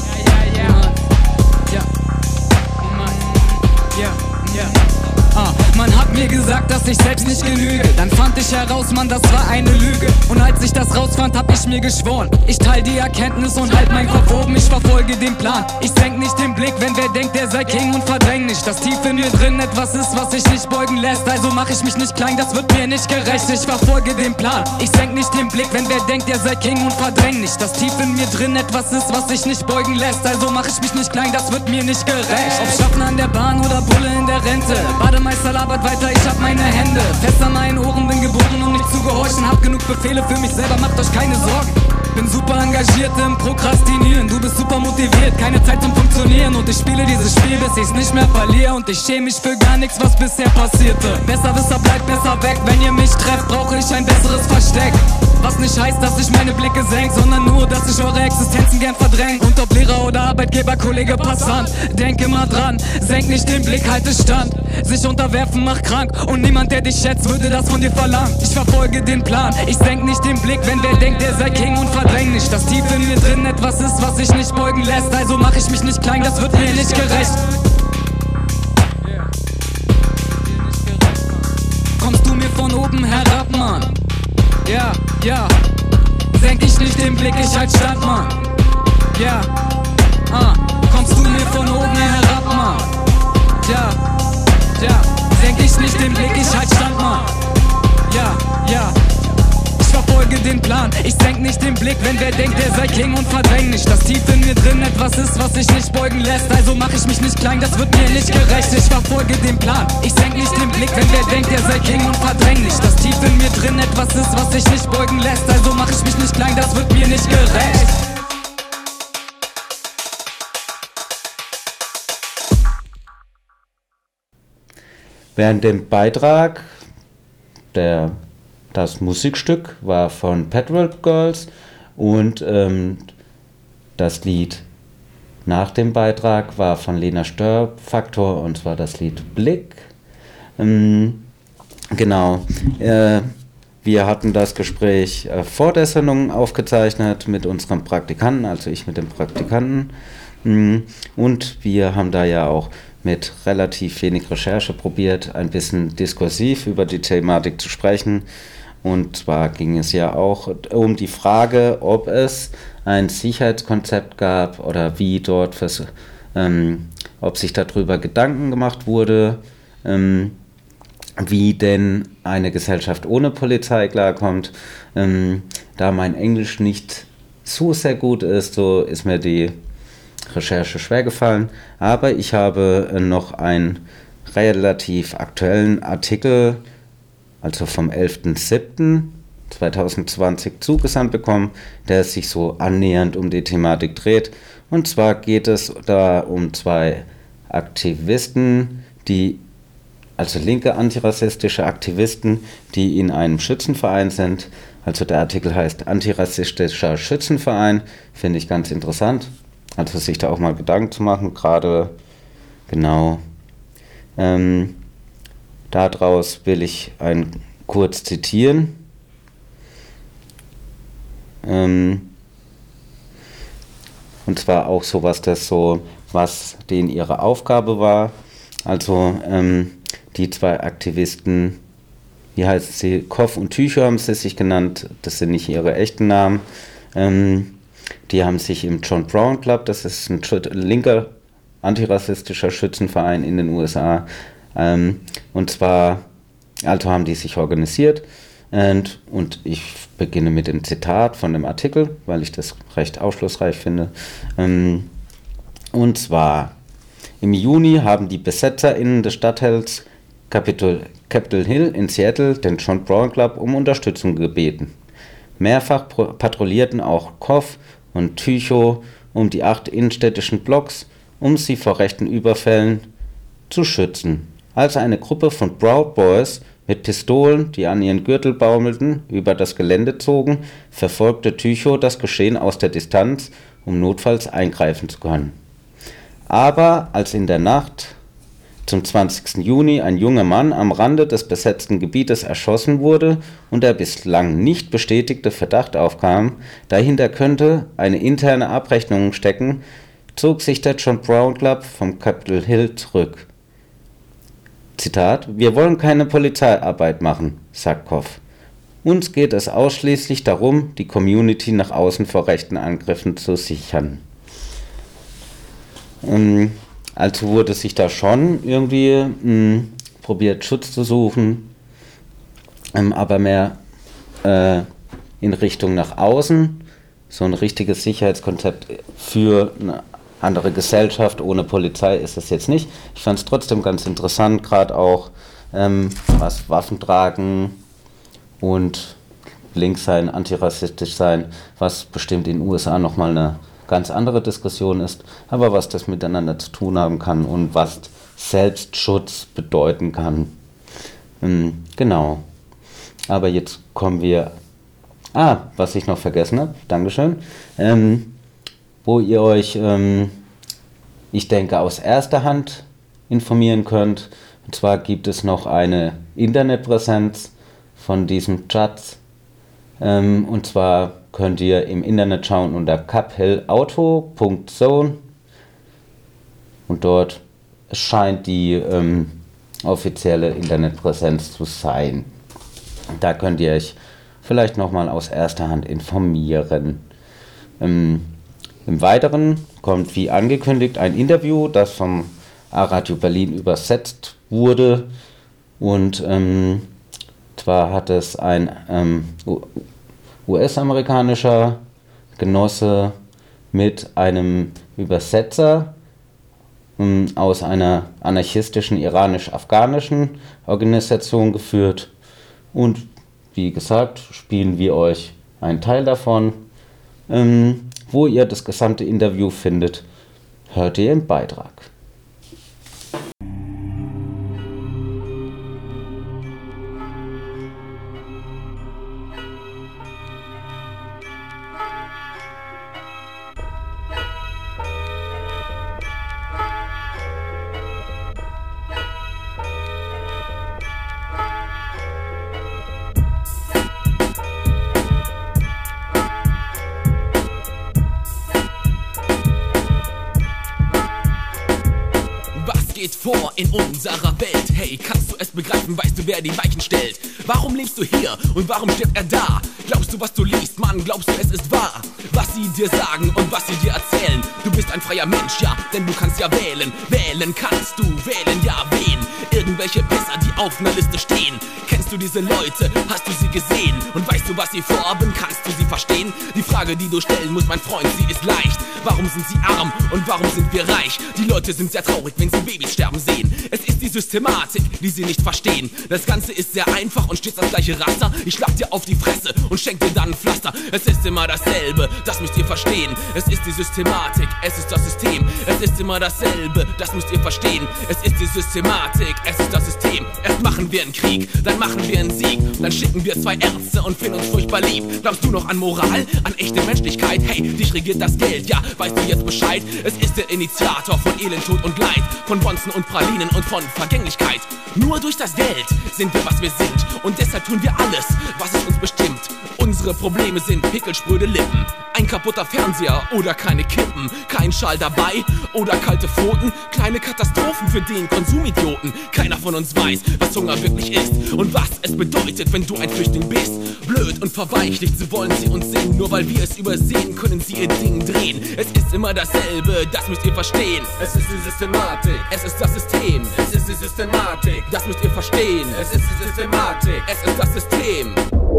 Man hat mir gesagt, dass ich selbst nicht genüge. Dann fand ich heraus, Mann, das war eine Lüge. Und als ich das rausfand, hab ich mir geschworen, ich teil die Erkenntnis und halt mein Kopf oben, ich verfolge den Plan. Ich senk nicht den Blick, wenn wer denkt, der sei King und verdräng nicht, dass tief in mir drin etwas ist, was sich nicht beugen lässt. Also mach ich mich nicht klein, das wird mir nicht gerecht. Ich verfolge den Plan. Ich senk nicht den Blick, wenn wer denkt, der sei King und verdräng nicht, dass tief in mir drin etwas ist, was sich nicht beugen lässt. Also mach ich mich nicht klein, das wird mir nicht gerecht. Ob Schaffner an der Bahn oder Bulle in der Rente, Bademeister labert weiter, ich hab meine Hände fest an meinen Ohren, bin geboren, um nicht zu gehorchen. Hab genug Befehle für mich selber, macht euch keine Sorgen. Bin super engagiert im Prokrastinieren, du bist super motiviert, keine Zeit zum Funktionieren. Und ich spiele dieses Spiel, bis ich's nicht mehr verliere. Und ich schäme mich für gar nichts, was bisher passierte. Besserwisser bleibt besser weg, wenn ihr mich trefft, brauche ich ein besseres Versteck. Was nicht heißt, dass ich meine Blicke senk, sondern nur, dass ich eure Existenzen gern verdrängt. Und ob Lehrer oder Arbeitgeber, Kollege, Passant, denk immer dran, senk nicht den Blick, halte Stand. Sich unterwerfen macht krank und niemand, der dich schätzt, würde das von dir verlangen. Ich verfolge den Plan, ich senk nicht den Blick, wenn wer denkt, der sei King und verdräng nicht, dass tief in mir drin etwas ist, was sich nicht beugen lässt. Also mach ich mich nicht klein, das wird mir nicht gerecht. Kommst du mir von oben herab, Mann? Ja, senk ich nicht den Blick, ich halt stand, Mann. Ja, kommst du mir von oben herab, Mann? Ja, senk ich nicht den Blick, ich halt stand, Mann. Ja, ich verfolge den Plan, ich senk nicht den Blick, wenn wer denkt, der sei King und verdräng nicht, dass tief in mir drin etwas ist, was sich nicht beugen lässt. Also mach ich mich nicht klein, das wird mir nicht gerecht. Ich verfolge den Plan, ich senk nicht den Blick, wenn wer denkt, der sei King und verdräng nicht, dass tief in mir drin etwas ist, was sich nicht beugen lässt. Also mach ich mich nicht klein, das wird mir nicht gerecht. Während dem Beitrag, das Musikstück war von Petrol Girls und das Lied nach dem Beitrag war von Lena Störfaktor und zwar das Lied Blick. Genau, wir hatten das Gespräch vor der Sendung aufgezeichnet mit unserem Praktikanten, also ich mit dem Praktikanten, und wir haben da ja auch mit relativ wenig Recherche probiert, ein bisschen diskursiv über die Thematik zu sprechen. Und zwar ging es ja auch um die Frage, ob es ein Sicherheitskonzept gab oder wie dort, ob sich darüber Gedanken gemacht wurde, wie denn eine Gesellschaft ohne Polizei klarkommt. Da mein Englisch nicht so sehr gut ist, so ist mir die Recherche schwer gefallen, aber ich habe noch einen relativ aktuellen Artikel, also vom 11.07.2020 zugesandt bekommen, der sich so annähernd um die Thematik dreht. Und zwar geht es da um zwei Aktivisten, also linke antirassistische Aktivisten, die in einem Schützenverein sind. Also der Artikel heißt Antirassistischer Schützenverein, finde ich ganz interessant. Also sich da auch mal Gedanken zu machen, gerade genau. Daraus will ich kurz zitieren. Und zwar auch sowas, was denen ihre Aufgabe war. Also die zwei Aktivisten, wie heißen sie, Koff und Tücher haben sie sich genannt, das sind nicht ihre echten Namen. Die haben sich im John Brown Club, das ist ein linker antirassistischer Schützenverein in den USA. Und zwar, also haben die sich organisiert. Und ich beginne mit dem Zitat von dem Artikel, weil ich das recht aufschlussreich finde. Und zwar, im Juni haben die BesetzerInnen des Stadtteils Capitol Hill in Seattle den John Brown Club um Unterstützung gebeten. Mehrfach patrouillierten auch Koff und Tychow um die 8 innenstädtischen Blocks, um sie vor rechten Überfällen zu schützen. Als eine Gruppe von Proud Boys mit Pistolen, die an ihren Gürtel baumelten, über das Gelände zogen, verfolgte Tychow das Geschehen aus der Distanz, um notfalls eingreifen zu können. Aber als in der Nacht zum 20. Juni ein junger Mann am Rande des besetzten Gebietes erschossen wurde und der bislang nicht bestätigte Verdacht aufkam, dahinter könnte eine interne Abrechnung stecken, zog sich der John Brown Club vom Capitol Hill zurück. Zitat: Wir wollen keine Polizeiarbeit machen, sagt Koff. Uns geht es ausschließlich darum, die Community nach außen vor rechten Angriffen zu sichern. Also wurde sich da schon irgendwie probiert, Schutz zu suchen, aber mehr in Richtung nach außen. So ein richtiges Sicherheitskonzept für eine andere Gesellschaft ohne Polizei ist es jetzt nicht. Ich fand es trotzdem ganz interessant, gerade auch was Waffen tragen und links sein, antirassistisch sein, was bestimmt in den USA nochmal eine ganz andere Diskussion ist, aber was das miteinander zu tun haben kann und was Selbstschutz bedeuten kann. Genau. Aber jetzt kommen wir... was ich noch vergessen habe, Dankeschön, wo ihr euch, ich denke, aus erster Hand informieren könnt. Und zwar gibt es noch eine Internetpräsenz von diesem Chat. Und zwar könnt ihr im Internet schauen unter caphillauto.zone und dort scheint die offizielle Internetpräsenz zu sein. Da könnt ihr euch vielleicht nochmal aus erster Hand informieren. Im Weiteren kommt wie angekündigt ein Interview, das vom A-Radio Berlin übersetzt wurde. Und zwar hat es ein US-amerikanischer Genosse mit einem Übersetzer aus einer anarchistischen iranisch-afghanischen Organisation geführt. Und wie gesagt, spielen wir euch einen Teil davon. Wo ihr das gesamte Interview findet, hört ihr im Beitrag. Vor in unserer Welt. Hey, kannst du es begreifen? Weißt du, wer die Weichen stellt? Warum lebst du hier und warum stirbt er da? Glaubst du, was du liest, Mann? Glaubst du, es ist wahr? Was sie dir sagen und was sie dir erzählen. Du bist ein freier Mensch, ja, denn du kannst ja wählen. Wählen kannst du, wählen ja wen? Irgendwelche Pisser, die auf einer Liste stehen. Kennst du diese Leute? Hast du sie gesehen? Und weißt du, was sie vorhaben? Kannst du sie verstehen? Die Frage, die du stellen musst, mein Freund, sie ist leicht. Warum sind sie arm und warum sind wir reich? Die Leute sind sehr traurig, wenn sie Babys sterben sehen. Es ist die Systematik, die sie nicht verstehen. Das Ganze ist sehr einfach und stets das gleiche Raster. Ich schlag dir auf die Fresse und schenk dir dann ein Pflaster. Es ist immer dasselbe, das müsst ihr verstehen. Es ist die Systematik, es ist das System. Es ist immer dasselbe, das müsst ihr verstehen. Es ist die Systematik, es ist das System. Erst machen wir einen Krieg, dann machen wir einen Sieg. Dann schicken wir 2 Ärzte und finden uns furchtbar lieb. Glaubst du noch an Moral, an echte Menschlichkeit? Hey, dich regiert das Geld, ja, weißt du jetzt Bescheid? Es ist der Initiator von Elend, Tod und Leid, von Bonzen und Pralinen und von Vergänglichkeit. Nur durch das Geld sind wir, was wir sind. Und deshalb tun wir alles, was es uns bestimmt. Unsere Unsere Probleme sind pickelspröde Lippen, ein kaputter Fernseher oder keine Kippen, kein Schal dabei oder kalte Pfoten, kleine Katastrophen für den Konsumidioten. Keiner von uns weiß, was Hunger wirklich ist und was es bedeutet, wenn du ein Flüchtling bist. Blöd und verweichlicht, so wollen sie uns sehen, nur weil wir es übersehen, können sie ihr Ding drehen. Es ist immer dasselbe, das müsst ihr verstehen. Es ist die Systematik, es ist das System. Es ist die Systematik, das müsst ihr verstehen. Es ist die Systematik, es ist das System.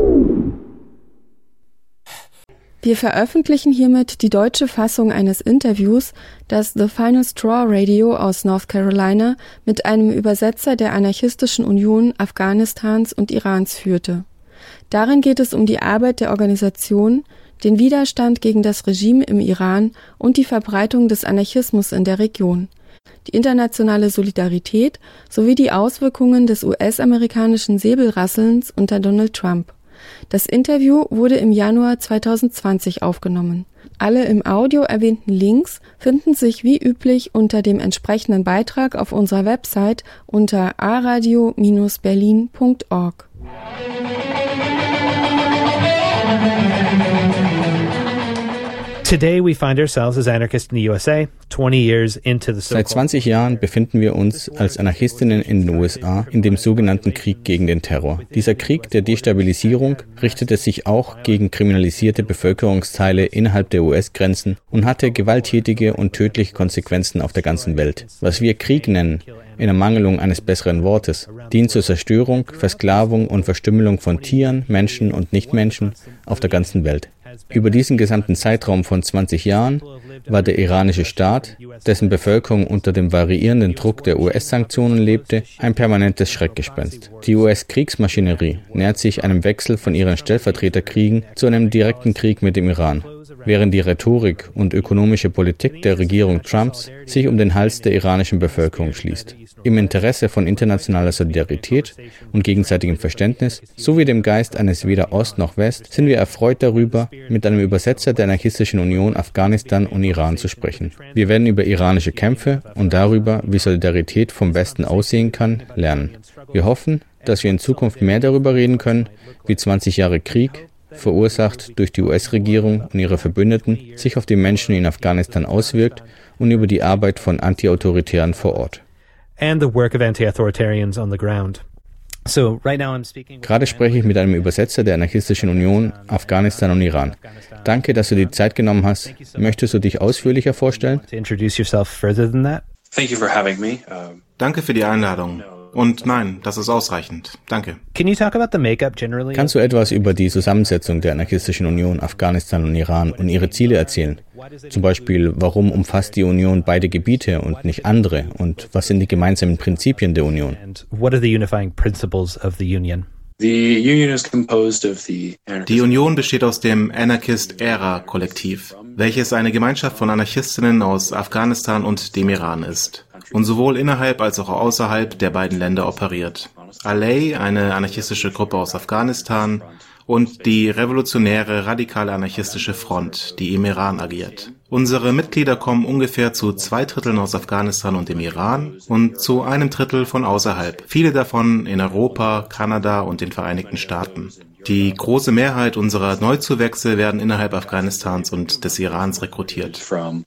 Wir veröffentlichen hiermit die deutsche Fassung eines Interviews, das The Final Straw Radio aus North Carolina mit einem Übersetzer der Anarchistischen Union Afghanistans und Irans führte. Darin geht es um die Arbeit der Organisation, den Widerstand gegen das Regime im Iran und die Verbreitung des Anarchismus in der Region, die internationale Solidarität sowie die Auswirkungen des US-amerikanischen Säbelrasselns unter Donald Trump. Das Interview wurde im Januar 2020 aufgenommen. Alle im Audio erwähnten Links finden sich wie üblich unter dem entsprechenden Beitrag auf unserer Website unter aradio-berlin.org. Today we find ourselves as anarchists in the USA, 20 years into the Seit 20 Jahren befinden wir uns als Anarchistinnen in den USA in dem sogenannten Krieg gegen den Terror. Dieser Krieg der Destabilisierung richtete sich auch gegen kriminalisierte Bevölkerungsteile innerhalb der US-Grenzen und hatte gewalttätige und tödliche Konsequenzen auf der ganzen Welt. Was wir Krieg nennen, in Ermangelung eines besseren Wortes, dient zur Zerstörung, Versklavung und Verstümmelung von Tieren, Menschen und Nichtmenschen auf der ganzen Welt. Über diesen gesamten Zeitraum von 20 Jahren war der iranische Staat, dessen Bevölkerung unter dem variierenden Druck der US-Sanktionen lebte, ein permanentes Schreckgespenst. Die US-Kriegsmaschinerie nähert sich einem Wechsel von ihren Stellvertreterkriegen zu einem direkten Krieg mit dem Iran, während die Rhetorik und ökonomische Politik der Regierung Trumps sich um den Hals der iranischen Bevölkerung schließt. Im Interesse von internationaler Solidarität und gegenseitigem Verständnis sowie dem Geist eines weder Ost noch West sind wir erfreut darüber, mit einem Übersetzer der Anarchistischen Union Afghanistan und Iran zu sprechen. Wir werden über iranische Kämpfe und darüber, wie Solidarität vom Westen aussehen kann, lernen. Wir hoffen, dass wir in Zukunft mehr darüber reden können, wie 20 Jahre Krieg, verursacht durch die US-Regierung und ihre Verbündeten, sich auf die Menschen in Afghanistan auswirkt und über die Arbeit von Antiautoritären vor Ort. And the work of anti-authoritarians on the ground. So, right now I'm speaking. Gerade spreche ich mit einem Übersetzer der Anarchistischen Union Afghanistan und Iran. Danke, dass du dir die Zeit genommen hast. Möchtest du dich ausführlicher vorstellen? Thank you for having me. Danke für die Einladung. Und nein, das ist ausreichend. Danke. Kannst du etwas über die Zusammensetzung der Anarchistischen Union Afghanistan und Iran und ihre Ziele erzählen? Zum Beispiel, warum umfasst die Union beide Gebiete und nicht andere? Und was sind die gemeinsamen Prinzipien der Union? Die Union besteht aus dem Anarchist-Era-Kollektiv, welches eine Gemeinschaft von Anarchistinnen aus Afghanistan und dem Iran ist und sowohl innerhalb als auch außerhalb der beiden Länder operiert. Alay, eine anarchistische Gruppe aus Afghanistan, und die revolutionäre radikale anarchistische Front, die im Iran agiert. Unsere Mitglieder kommen ungefähr zu 2/3 aus Afghanistan und dem Iran und zu 1/3 von außerhalb, viele davon in Europa, Kanada und den Vereinigten Staaten. Die große Mehrheit unserer Neuzuwächse werden innerhalb Afghanistans und des Irans rekrutiert.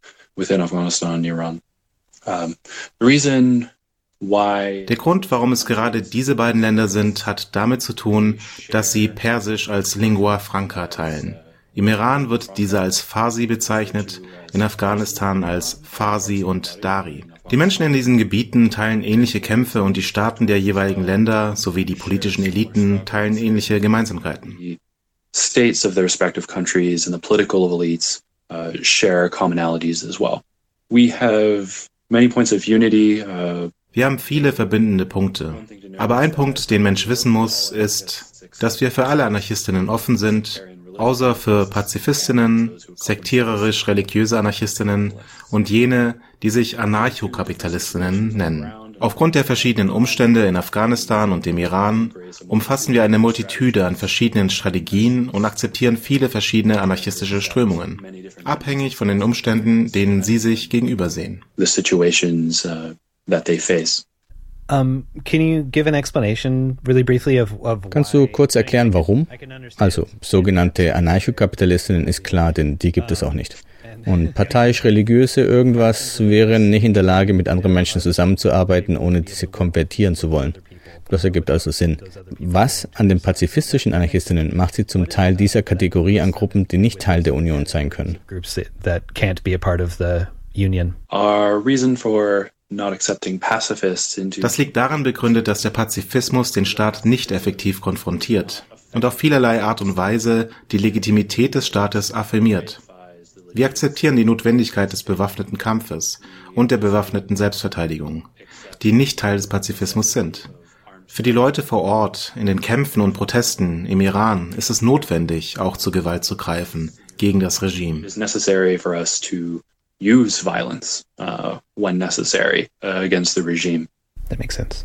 Der Grund, warum es gerade diese beiden Länder sind, hat damit zu tun, dass sie Persisch als Lingua Franca teilen. Im Iran wird diese als Farsi bezeichnet, in Afghanistan als Farsi und Dari. Die Menschen in diesen Gebieten teilen ähnliche Kämpfe und die Staaten der jeweiligen Länder sowie die politischen Eliten teilen ähnliche Gemeinsamkeiten. States of their respective countries and the political elites share commonalities as well. We have many points of unity. Wir haben viele verbindende Punkte. Aber ein Punkt, den Mensch wissen muss, ist, dass wir für alle Anarchistinnen offen sind, außer für Pazifistinnen, sektiererisch-religiöse Anarchistinnen und jene, die sich Anarchokapitalistinnen nennen. Aufgrund der verschiedenen Umstände in Afghanistan und dem Iran umfassen wir eine Multitude an verschiedenen Strategien und akzeptieren viele verschiedene anarchistische Strömungen, abhängig von den Umständen, denen sie sich gegenübersehen. Can you give an explanation really briefly of Kannst du kurz erklären, warum? Also, sogenannte Anarchokapitalistinnen ist klar, denn die gibt es auch nicht. Und parteiisch-religiöse irgendwas wären nicht in der Lage, mit anderen Menschen zusammenzuarbeiten, ohne diese konvertieren zu wollen. Das ergibt also Sinn. Was an den pazifistischen Anarchistinnen macht sie zum Teil dieser Kategorie an Gruppen, die nicht Teil der Union sein können? Our reason for not accepting pacifists into Das liegt daran begründet, dass der Pazifismus den Staat nicht effektiv konfrontiert und auf vielerlei Art und Weise die Legitimität des Staates affirmiert. Wir akzeptieren die Notwendigkeit des bewaffneten Kampfes und der bewaffneten Selbstverteidigung, die nicht Teil des Pazifismus sind. Für die Leute vor Ort, in den Kämpfen und Protesten im Iran, ist es notwendig, auch zur Gewalt zu greifen, gegen das Regime. It is necessary for us to use violence when necessary against the regime. That makes sense.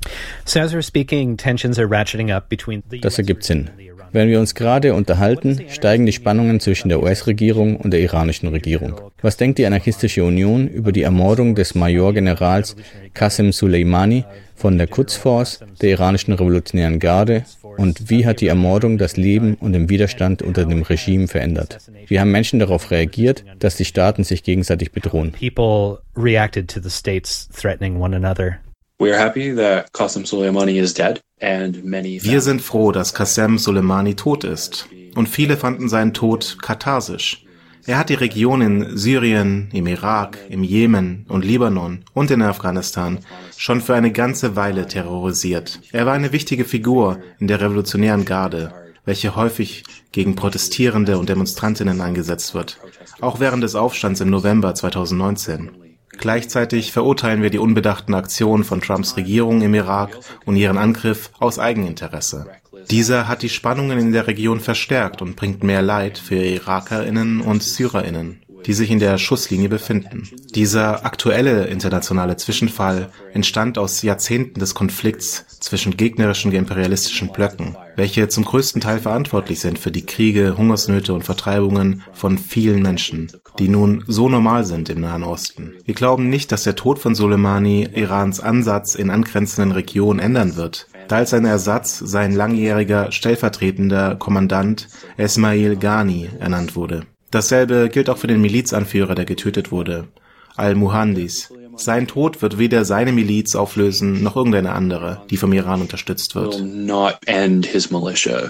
So as we're speaking, tensions are ratcheting up between the Das ergibt Sinn. Während wir uns gerade unterhalten, steigen die Spannungen zwischen der US-Regierung und der iranischen Regierung. Was denkt die Anarchistische Union über die Ermordung des Majorgenerals Qasem Soleimani von der Quds-Force der iranischen Revolutionären Garde und wie hat die Ermordung das Leben und den Widerstand unter dem Regime verändert? Wie haben Menschen darauf reagiert, dass die Staaten sich gegenseitig bedrohen? people reacted to the states threatening one another? We are happy that Qasem Soleimani is dead and many Wir sind froh, dass Qasem Soleimani tot ist. Und viele fanden seinen Tod katharsisch. Er hat die Region in Syrien, im Irak, im Jemen und Libanon und in Afghanistan schon für eine ganze Weile terrorisiert. Er war eine wichtige Figur in der revolutionären Garde, welche häufig gegen Protestierende und Demonstrantinnen eingesetzt wird, auch während des Aufstands im November 2019. Gleichzeitig verurteilen wir die unbedachten Aktionen von Trumps Regierung im Irak und ihren Angriff aus Eigeninteresse. Dieser hat die Spannungen in der Region verstärkt und bringt mehr Leid für IrakerInnen und SyrerInnen, die sich in der Schusslinie befinden. Dieser aktuelle internationale Zwischenfall entstand aus Jahrzehnten des Konflikts zwischen gegnerischen imperialistischen Blöcken, welche zum größten Teil verantwortlich sind für die Kriege, Hungersnöte und Vertreibungen von vielen Menschen, die nun so normal sind im Nahen Osten. Wir glauben nicht, dass der Tod von Soleimani Irans Ansatz in angrenzenden Regionen ändern wird, da als sein Ersatz sein langjähriger stellvertretender Kommandant Esmail Ghani ernannt wurde. Dasselbe gilt auch für den Milizanführer, der getötet wurde, Al-Muhandis. Sein Tod wird weder seine Miliz auflösen, noch irgendeine andere, die vom Iran unterstützt wird. will not end his militia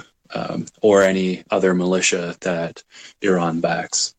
or any other militia that Iran backs.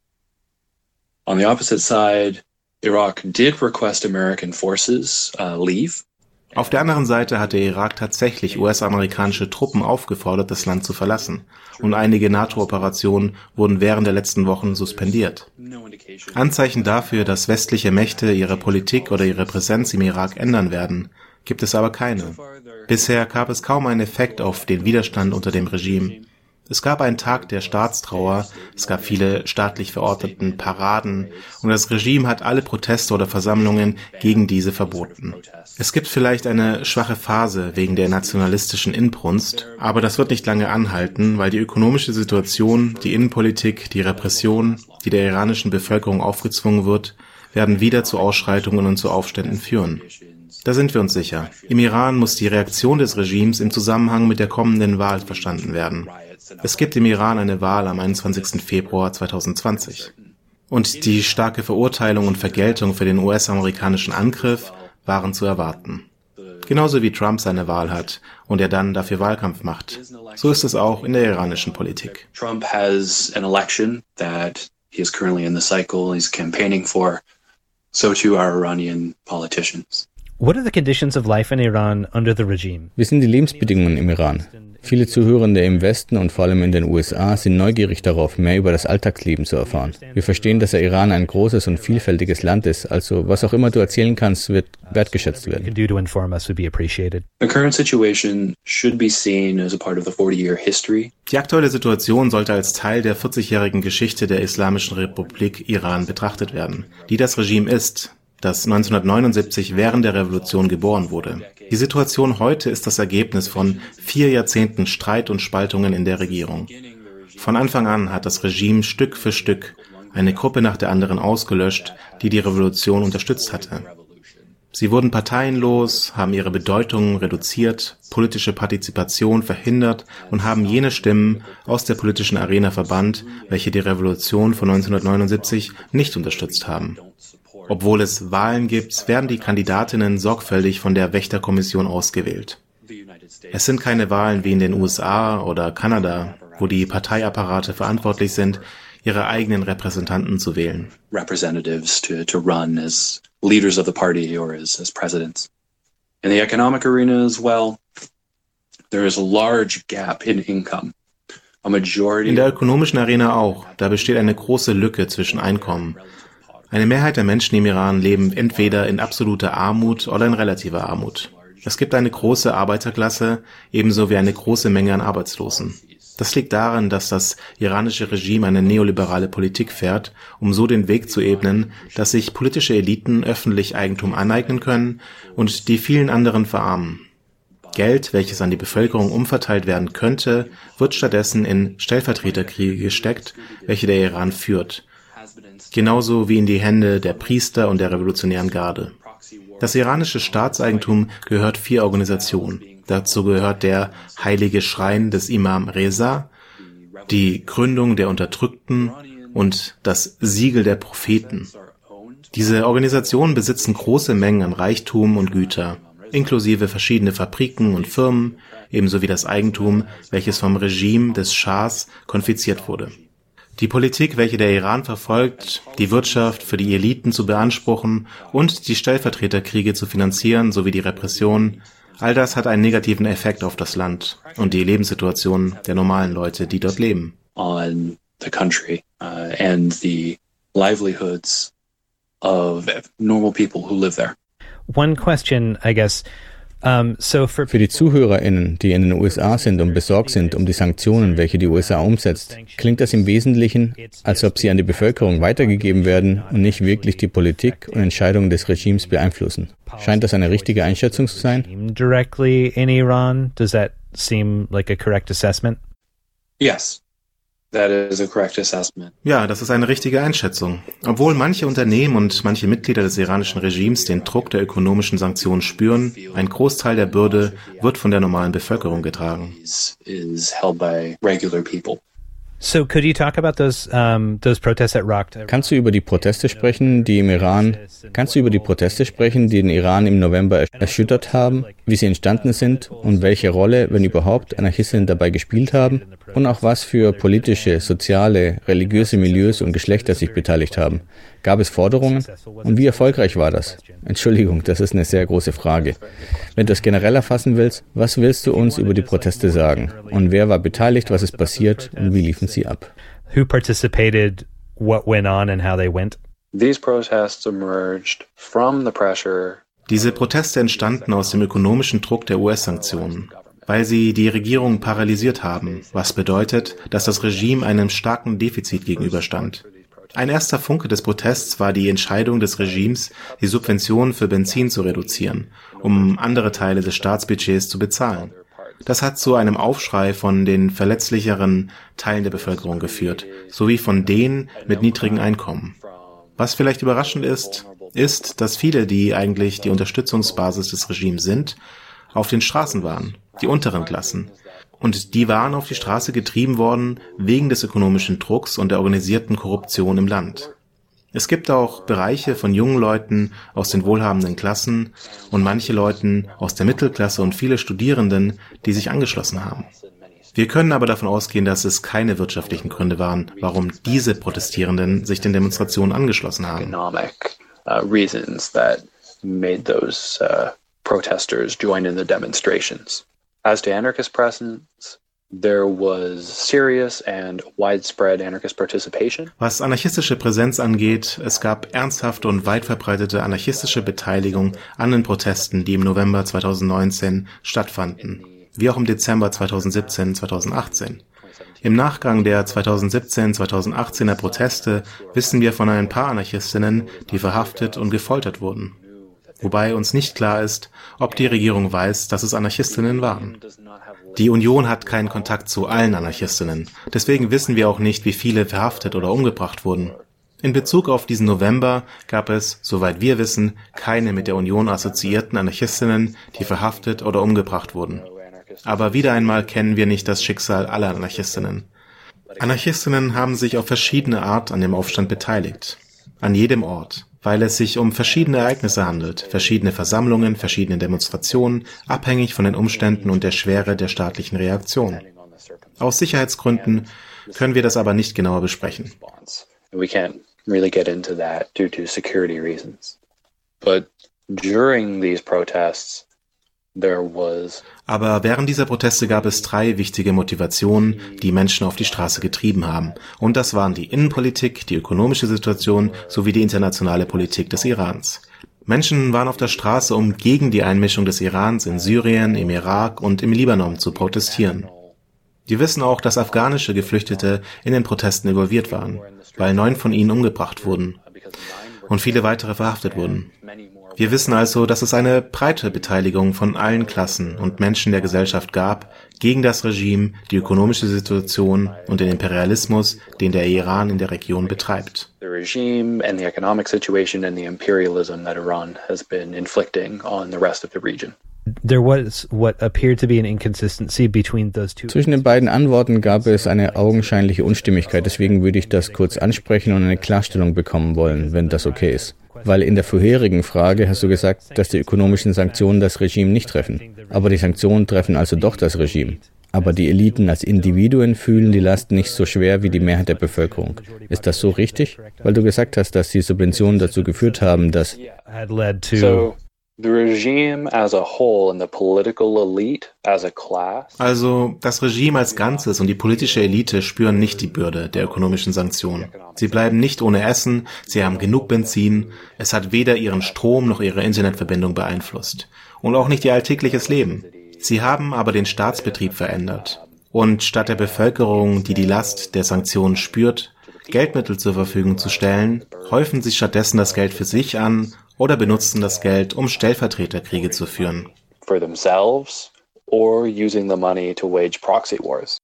On the opposite side, Iraq did request American forces leave. Auf der anderen Seite hat der Irak tatsächlich US-amerikanische Truppen aufgefordert, das Land zu verlassen. Und einige NATO-Operationen wurden während der letzten Wochen suspendiert. Anzeichen dafür, dass westliche Mächte ihre Politik oder ihre Präsenz im Irak ändern werden, gibt es aber keine. Bisher gab es kaum einen Effekt auf den Widerstand unter dem Regime. Es gab einen Tag der Staatstrauer, es gab viele staatlich verordneten Paraden und das Regime hat alle Proteste oder Versammlungen gegen diese verboten. Es gibt vielleicht eine schwache Phase wegen der nationalistischen Inbrunst, aber das wird nicht lange anhalten, weil die ökonomische Situation, die Innenpolitik, die Repression, die der iranischen Bevölkerung aufgezwungen wird, werden wieder zu Ausschreitungen und zu Aufständen führen. Da sind wir uns sicher. Im Iran muss die Reaktion des Regimes im Zusammenhang mit der kommenden Wahl verstanden werden. Es gibt im Iran eine Wahl am 21. Februar 2020. Und die starke Verurteilung und Vergeltung für den US-amerikanischen Angriff waren zu erwarten. Genauso wie Trump seine Wahl hat und er dann dafür Wahlkampf macht. So ist es auch in der iranischen Politik. Trump has an election that he is currently in the cycle he's campaigning for. So too are Iranian politicians. What are the conditions of life in Iran under the regime? Wie sind die Lebensbedingungen im Iran? Viele Zuhörende im Westen und vor allem in den USA sind neugierig darauf, mehr über das Alltagsleben zu erfahren. Wir verstehen, dass der Iran ein großes und vielfältiges Land ist, also was auch immer du erzählen kannst, wird wertgeschätzt werden. The current situation should be seen as a part of the 40-year history. Die aktuelle Situation sollte als Teil der 40-jährigen Geschichte der Islamischen Republik Iran betrachtet werden, die das Regime ist, das 1979 während der Revolution geboren wurde. Die Situation heute ist das Ergebnis von 4 Jahrzehnten Streit und Spaltungen in der Regierung. Von Anfang an hat das Regime Stück für Stück eine Gruppe nach der anderen ausgelöscht, die die Revolution unterstützt hatte. Sie wurden parteienlos, haben ihre Bedeutung reduziert, politische Partizipation verhindert und haben jene Stimmen aus der politischen Arena verbannt, welche die Revolution von 1979 nicht unterstützt haben. Obwohl es Wahlen gibt, werden die Kandidatinnen sorgfältig von der Wächterkommission ausgewählt. Es sind keine Wahlen wie in den USA oder Kanada, wo die Parteiapparate verantwortlich sind, ihre eigenen Repräsentanten zu wählen. Representatives to run as leaders of the party or as presidents. In the economic arena as well, there is a large gap in income. A majority In der ökonomischen Arena auch. Da besteht eine große Lücke zwischen Einkommen. Eine Mehrheit der Menschen im Iran leben entweder in absoluter Armut oder in relativer Armut. Es gibt eine große Arbeiterklasse, ebenso wie eine große Menge an Arbeitslosen. Das liegt daran, dass das iranische Regime eine neoliberale Politik fährt, um so den Weg zu ebnen, dass sich politische Eliten öffentlich Eigentum aneignen können und die vielen anderen verarmen. Geld, welches an die Bevölkerung umverteilt werden könnte, wird stattdessen in Stellvertreterkriege gesteckt, welche der Iran führt. Genauso wie in die Hände der Priester und der revolutionären Garde. Das iranische Staatseigentum gehört 4 Organisationen. Dazu gehört der Heilige Schrein des Imam Reza, die Gründung der Unterdrückten und das Siegel der Propheten. Diese Organisationen besitzen große Mengen an Reichtum und Güter, inklusive verschiedene Fabriken und Firmen, ebenso wie das Eigentum, welches vom Regime des Schahs konfisziert wurde. Die Politik, welche der Iran verfolgt, die Wirtschaft für die Eliten zu beanspruchen und die Stellvertreterkriege zu finanzieren sowie die Repression, all das hat einen negativen Effekt auf das Land und die Lebenssituation der normalen Leute, die dort leben. On the country and the livelihoods of normal people who live there. One question, I guess. Für die ZuhörerInnen, die in den USA sind und besorgt sind um die Sanktionen, welche die USA umsetzt, klingt das im Wesentlichen, als ob sie an die Bevölkerung weitergegeben werden und nicht wirklich die Politik und Entscheidungen des Regimes beeinflussen. Scheint das eine richtige Einschätzung zu sein? Directly in Iran, does that seem like a correct assessment? Yes. That is a correct assessment. Ja, das ist eine richtige Einschätzung. Obwohl manche Unternehmen und manche Mitglieder des iranischen Regimes den Druck der ökonomischen Sanktionen spüren, ein Großteil der Bürde wird von der normalen Bevölkerung getragen. Is held by regular people. So could you talk about those protests that rocked? Kannst du über die Proteste sprechen, die den Iran im November erschüttert haben, wie sie entstanden sind und welche Rolle, wenn überhaupt, Anarchistinnen dabei gespielt haben und auch was für politische, soziale, religiöse Milieus und Geschlechter sich beteiligt haben? Gab es Forderungen? Und wie erfolgreich war das? Entschuldigung, das ist eine sehr große Frage. Wenn du es generell erfassen willst, was willst du uns über die Proteste sagen? Und wer war beteiligt, was ist passiert und wie liefen sie ab? Who participated, what went on and how they went? These protests emerged from the pressure. Diese Proteste entstanden aus dem ökonomischen Druck der US-Sanktionen, weil sie die Regierung paralysiert haben, was bedeutet, dass das Regime einem starken Defizit gegenüberstand. Ein erster Funke des Protests war die Entscheidung des Regimes, die Subventionen für Benzin zu reduzieren, um andere Teile des Staatsbudgets zu bezahlen. Das hat zu einem Aufschrei von den verletzlicheren Teilen der Bevölkerung geführt, sowie von denen mit niedrigen Einkommen. Was vielleicht überraschend ist, dass viele, die eigentlich die Unterstützungsbasis des Regimes sind, auf den Straßen waren, die unteren Klassen. Und die waren auf die Straße getrieben worden wegen des ökonomischen Drucks und der organisierten Korruption im Land. Es gibt auch Bereiche von jungen Leuten aus den wohlhabenden Klassen und manche Leuten aus der Mittelklasse und viele Studierenden, die sich angeschlossen haben. Wir können aber davon ausgehen, dass es keine wirtschaftlichen Gründe waren, warum diese Protestierenden sich den Demonstrationen angeschlossen haben. Economic reasons that made those protesters join in the demonstrations. As to anarchist presence, there was serious and widespread anarchist participation. Was anarchistische Präsenz angeht, es gab ernsthafte und weit verbreitete anarchistische Beteiligung an den Protesten, die im November 2019 stattfanden, wie auch im Dezember 2017, 2018. Im Nachgang der 2017-2018er Proteste wissen wir von ein paar Anarchistinnen, die verhaftet und gefoltert wurden. Wobei uns nicht klar ist, ob die Regierung weiß, dass es Anarchistinnen waren. Die Union hat keinen Kontakt zu allen Anarchistinnen, deswegen wissen wir auch nicht, wie viele verhaftet oder umgebracht wurden. In Bezug auf diesen November gab es, soweit wir wissen, keine mit der Union assoziierten Anarchistinnen, die verhaftet oder umgebracht wurden. Aber wieder einmal kennen wir nicht das Schicksal aller Anarchistinnen. Anarchistinnen haben sich auf verschiedene Art an dem Aufstand beteiligt. An jedem Ort. Weil es sich um verschiedene Ereignisse handelt, verschiedene Versammlungen, verschiedene Demonstrationen, abhängig von den Umständen und der Schwere der staatlichen Reaktion. Aus Sicherheitsgründen können wir das aber nicht genauer besprechen. We can't really get into that due to security reasons. But during these protests, Aber während dieser Proteste gab es 3 wichtige Motivationen, die Menschen auf die Straße getrieben haben. Und das waren die Innenpolitik, die ökonomische Situation sowie die internationale Politik des Irans. Menschen waren auf der Straße, um gegen die Einmischung des Irans in Syrien, im Irak und im Libanon zu protestieren. Wir wissen auch, dass afghanische Geflüchtete in den Protesten involviert waren, weil 9 von ihnen umgebracht wurden und viele weitere verhaftet wurden. Wir wissen also, dass es eine breite Beteiligung von allen Klassen und Menschen der Gesellschaft gab gegen das Regime, die ökonomische Situation und den Imperialismus, den der Iran in der Region betreibt. The regime and the economic situation and the imperialism that Iran has been inflicting on the rest of the region. There was what appeared to be an inconsistency between those two. Zwischen den beiden Antworten gab es eine augenscheinliche Unstimmigkeit, deswegen würde ich das kurz ansprechen und eine Klarstellung bekommen wollen, wenn das okay ist. Weil in der vorherigen Frage hast du gesagt, dass die ökonomischen Sanktionen das Regime nicht treffen. Aber die Sanktionen treffen also doch das Regime. Aber die Eliten als Individuen fühlen die Last nicht so schwer wie die Mehrheit der Bevölkerung. Ist das so richtig? Weil du gesagt hast, dass die Subventionen dazu geführt haben, dass... The regime as a whole and the political elite as a class. Also das Regime als Ganzes und die politische Elite spüren nicht die Bürde der ökonomischen Sanktionen. Sie bleiben nicht ohne Essen, sie haben genug Benzin, es hat weder ihren Strom noch ihre Internetverbindung beeinflusst. Und auch nicht ihr alltägliches Leben. Sie haben aber den Staatsbetrieb verändert. Und statt der Bevölkerung, die die Last der Sanktionen spürt, Geldmittel zur Verfügung zu stellen, häufen sie stattdessen das Geld für sich an oder benutzen das Geld, um Stellvertreterkriege zu führen. For themselves or using the money to wage proxy wars.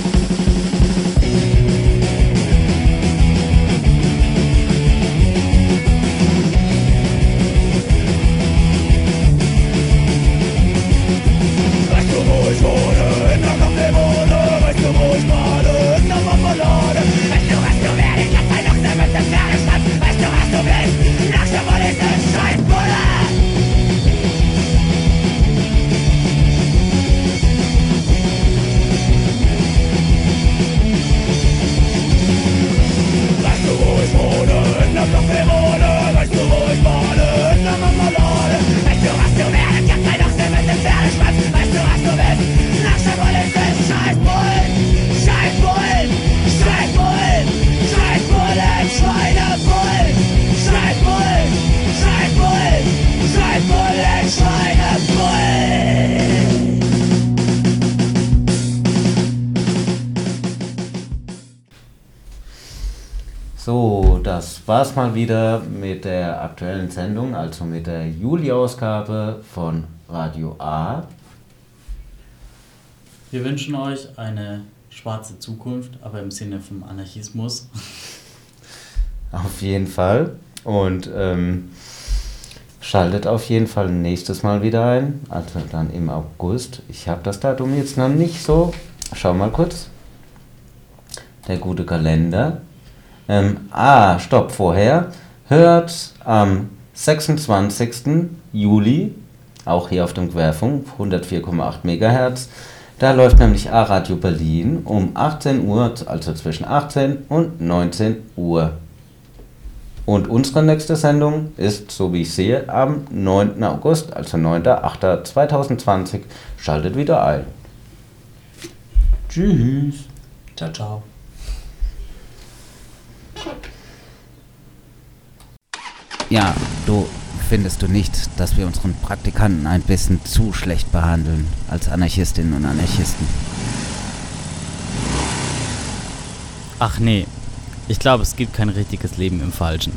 Weißt du, wo ich wohne? In der Kaffeewohne. Weißt du, wo ich male? In der Marmelade. Weißt du, was du werde? Ich hab ein Ochse mit dem Pferdeschwanz. Weißt du, was du willst? Langsam ist es Scheißbulle! Weißt du, wo ich wohne? In der Kaffeewohne. Weißt du, wo ich male? In der Marmelade. Weißt du, was du werde? Ich hab ein Ochse mit dem Pferdeschwanz. Weißt du, was du willst? Langsam ist es Scheißbullen! Scheißbullen! Scheißbullen! Scheißbullen! Schweinebullen! Scheißbullen! Scheißbullen! Scheißbullen! Schweinebullen! So, das war's mal wieder mit der aktuellen Sendung, also mit der Juli-Ausgabe von Radio A. Wir wünschen euch eine schwarze Zukunft, aber im Sinne vom Anarchismus. Auf jeden Fall. Und schaltet auf jeden Fall nächstes Mal wieder ein, also dann im August. Ich habe das Datum jetzt noch nicht so. Schau mal kurz. Der gute Kalender. Stopp, vorher. Hört am 26. Juli, auch hier auf dem Querfunk, 104,8 MHz. Da läuft nämlich A-Radio Berlin um 18 Uhr, also zwischen 18 und 19 Uhr. Und unsere nächste Sendung ist, so wie ich sehe, am 9. August, also 9.8.2020. Schaltet wieder ein. Tschüss. Ciao, ciao. Ja, findest du nicht, dass wir unseren Praktikanten ein bisschen zu schlecht behandeln als Anarchistinnen und Anarchisten? Ach nee, ich glaube, es gibt kein richtiges Leben im Falschen.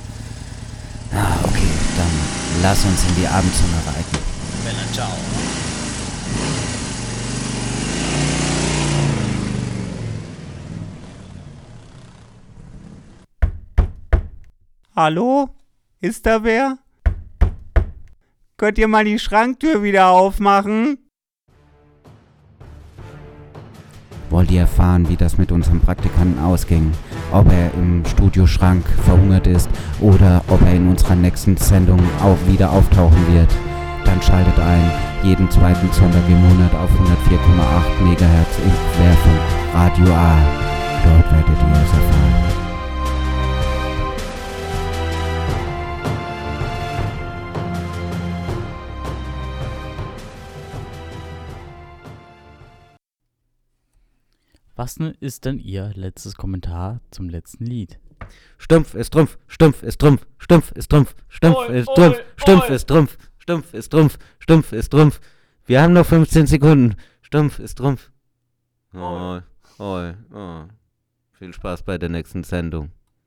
Okay, dann lass uns in die Abendsonne reiten. Bella, ciao. Hallo? Ist da wer? Könnt ihr mal die Schranktür wieder aufmachen? Wollt ihr erfahren, wie das mit unserem Praktikanten ausging? Ob er im Studioschrank verhungert ist oder ob er in unserer nächsten Sendung auch wieder auftauchen wird? Dann schaltet ein, jeden zweiten Sonntag im Monat auf 104,8 MHz im Querfunk Radio A. Dort werdet ihr es erfahren. Was ist denn Ihr letztes Kommentar zum letzten Lied? Stumpf ist Trumpf, Stumpf ist Trumpf, Stumpf ist Trumpf, Stumpf ist Trumpf, Stumpf ist Trumpf, Stumpf ist Trumpf, Stumpf ist Trumpf. Wir haben noch 15 Sekunden. Stumpf ist Trumpf. Oh. Viel Spaß bei der nächsten Sendung.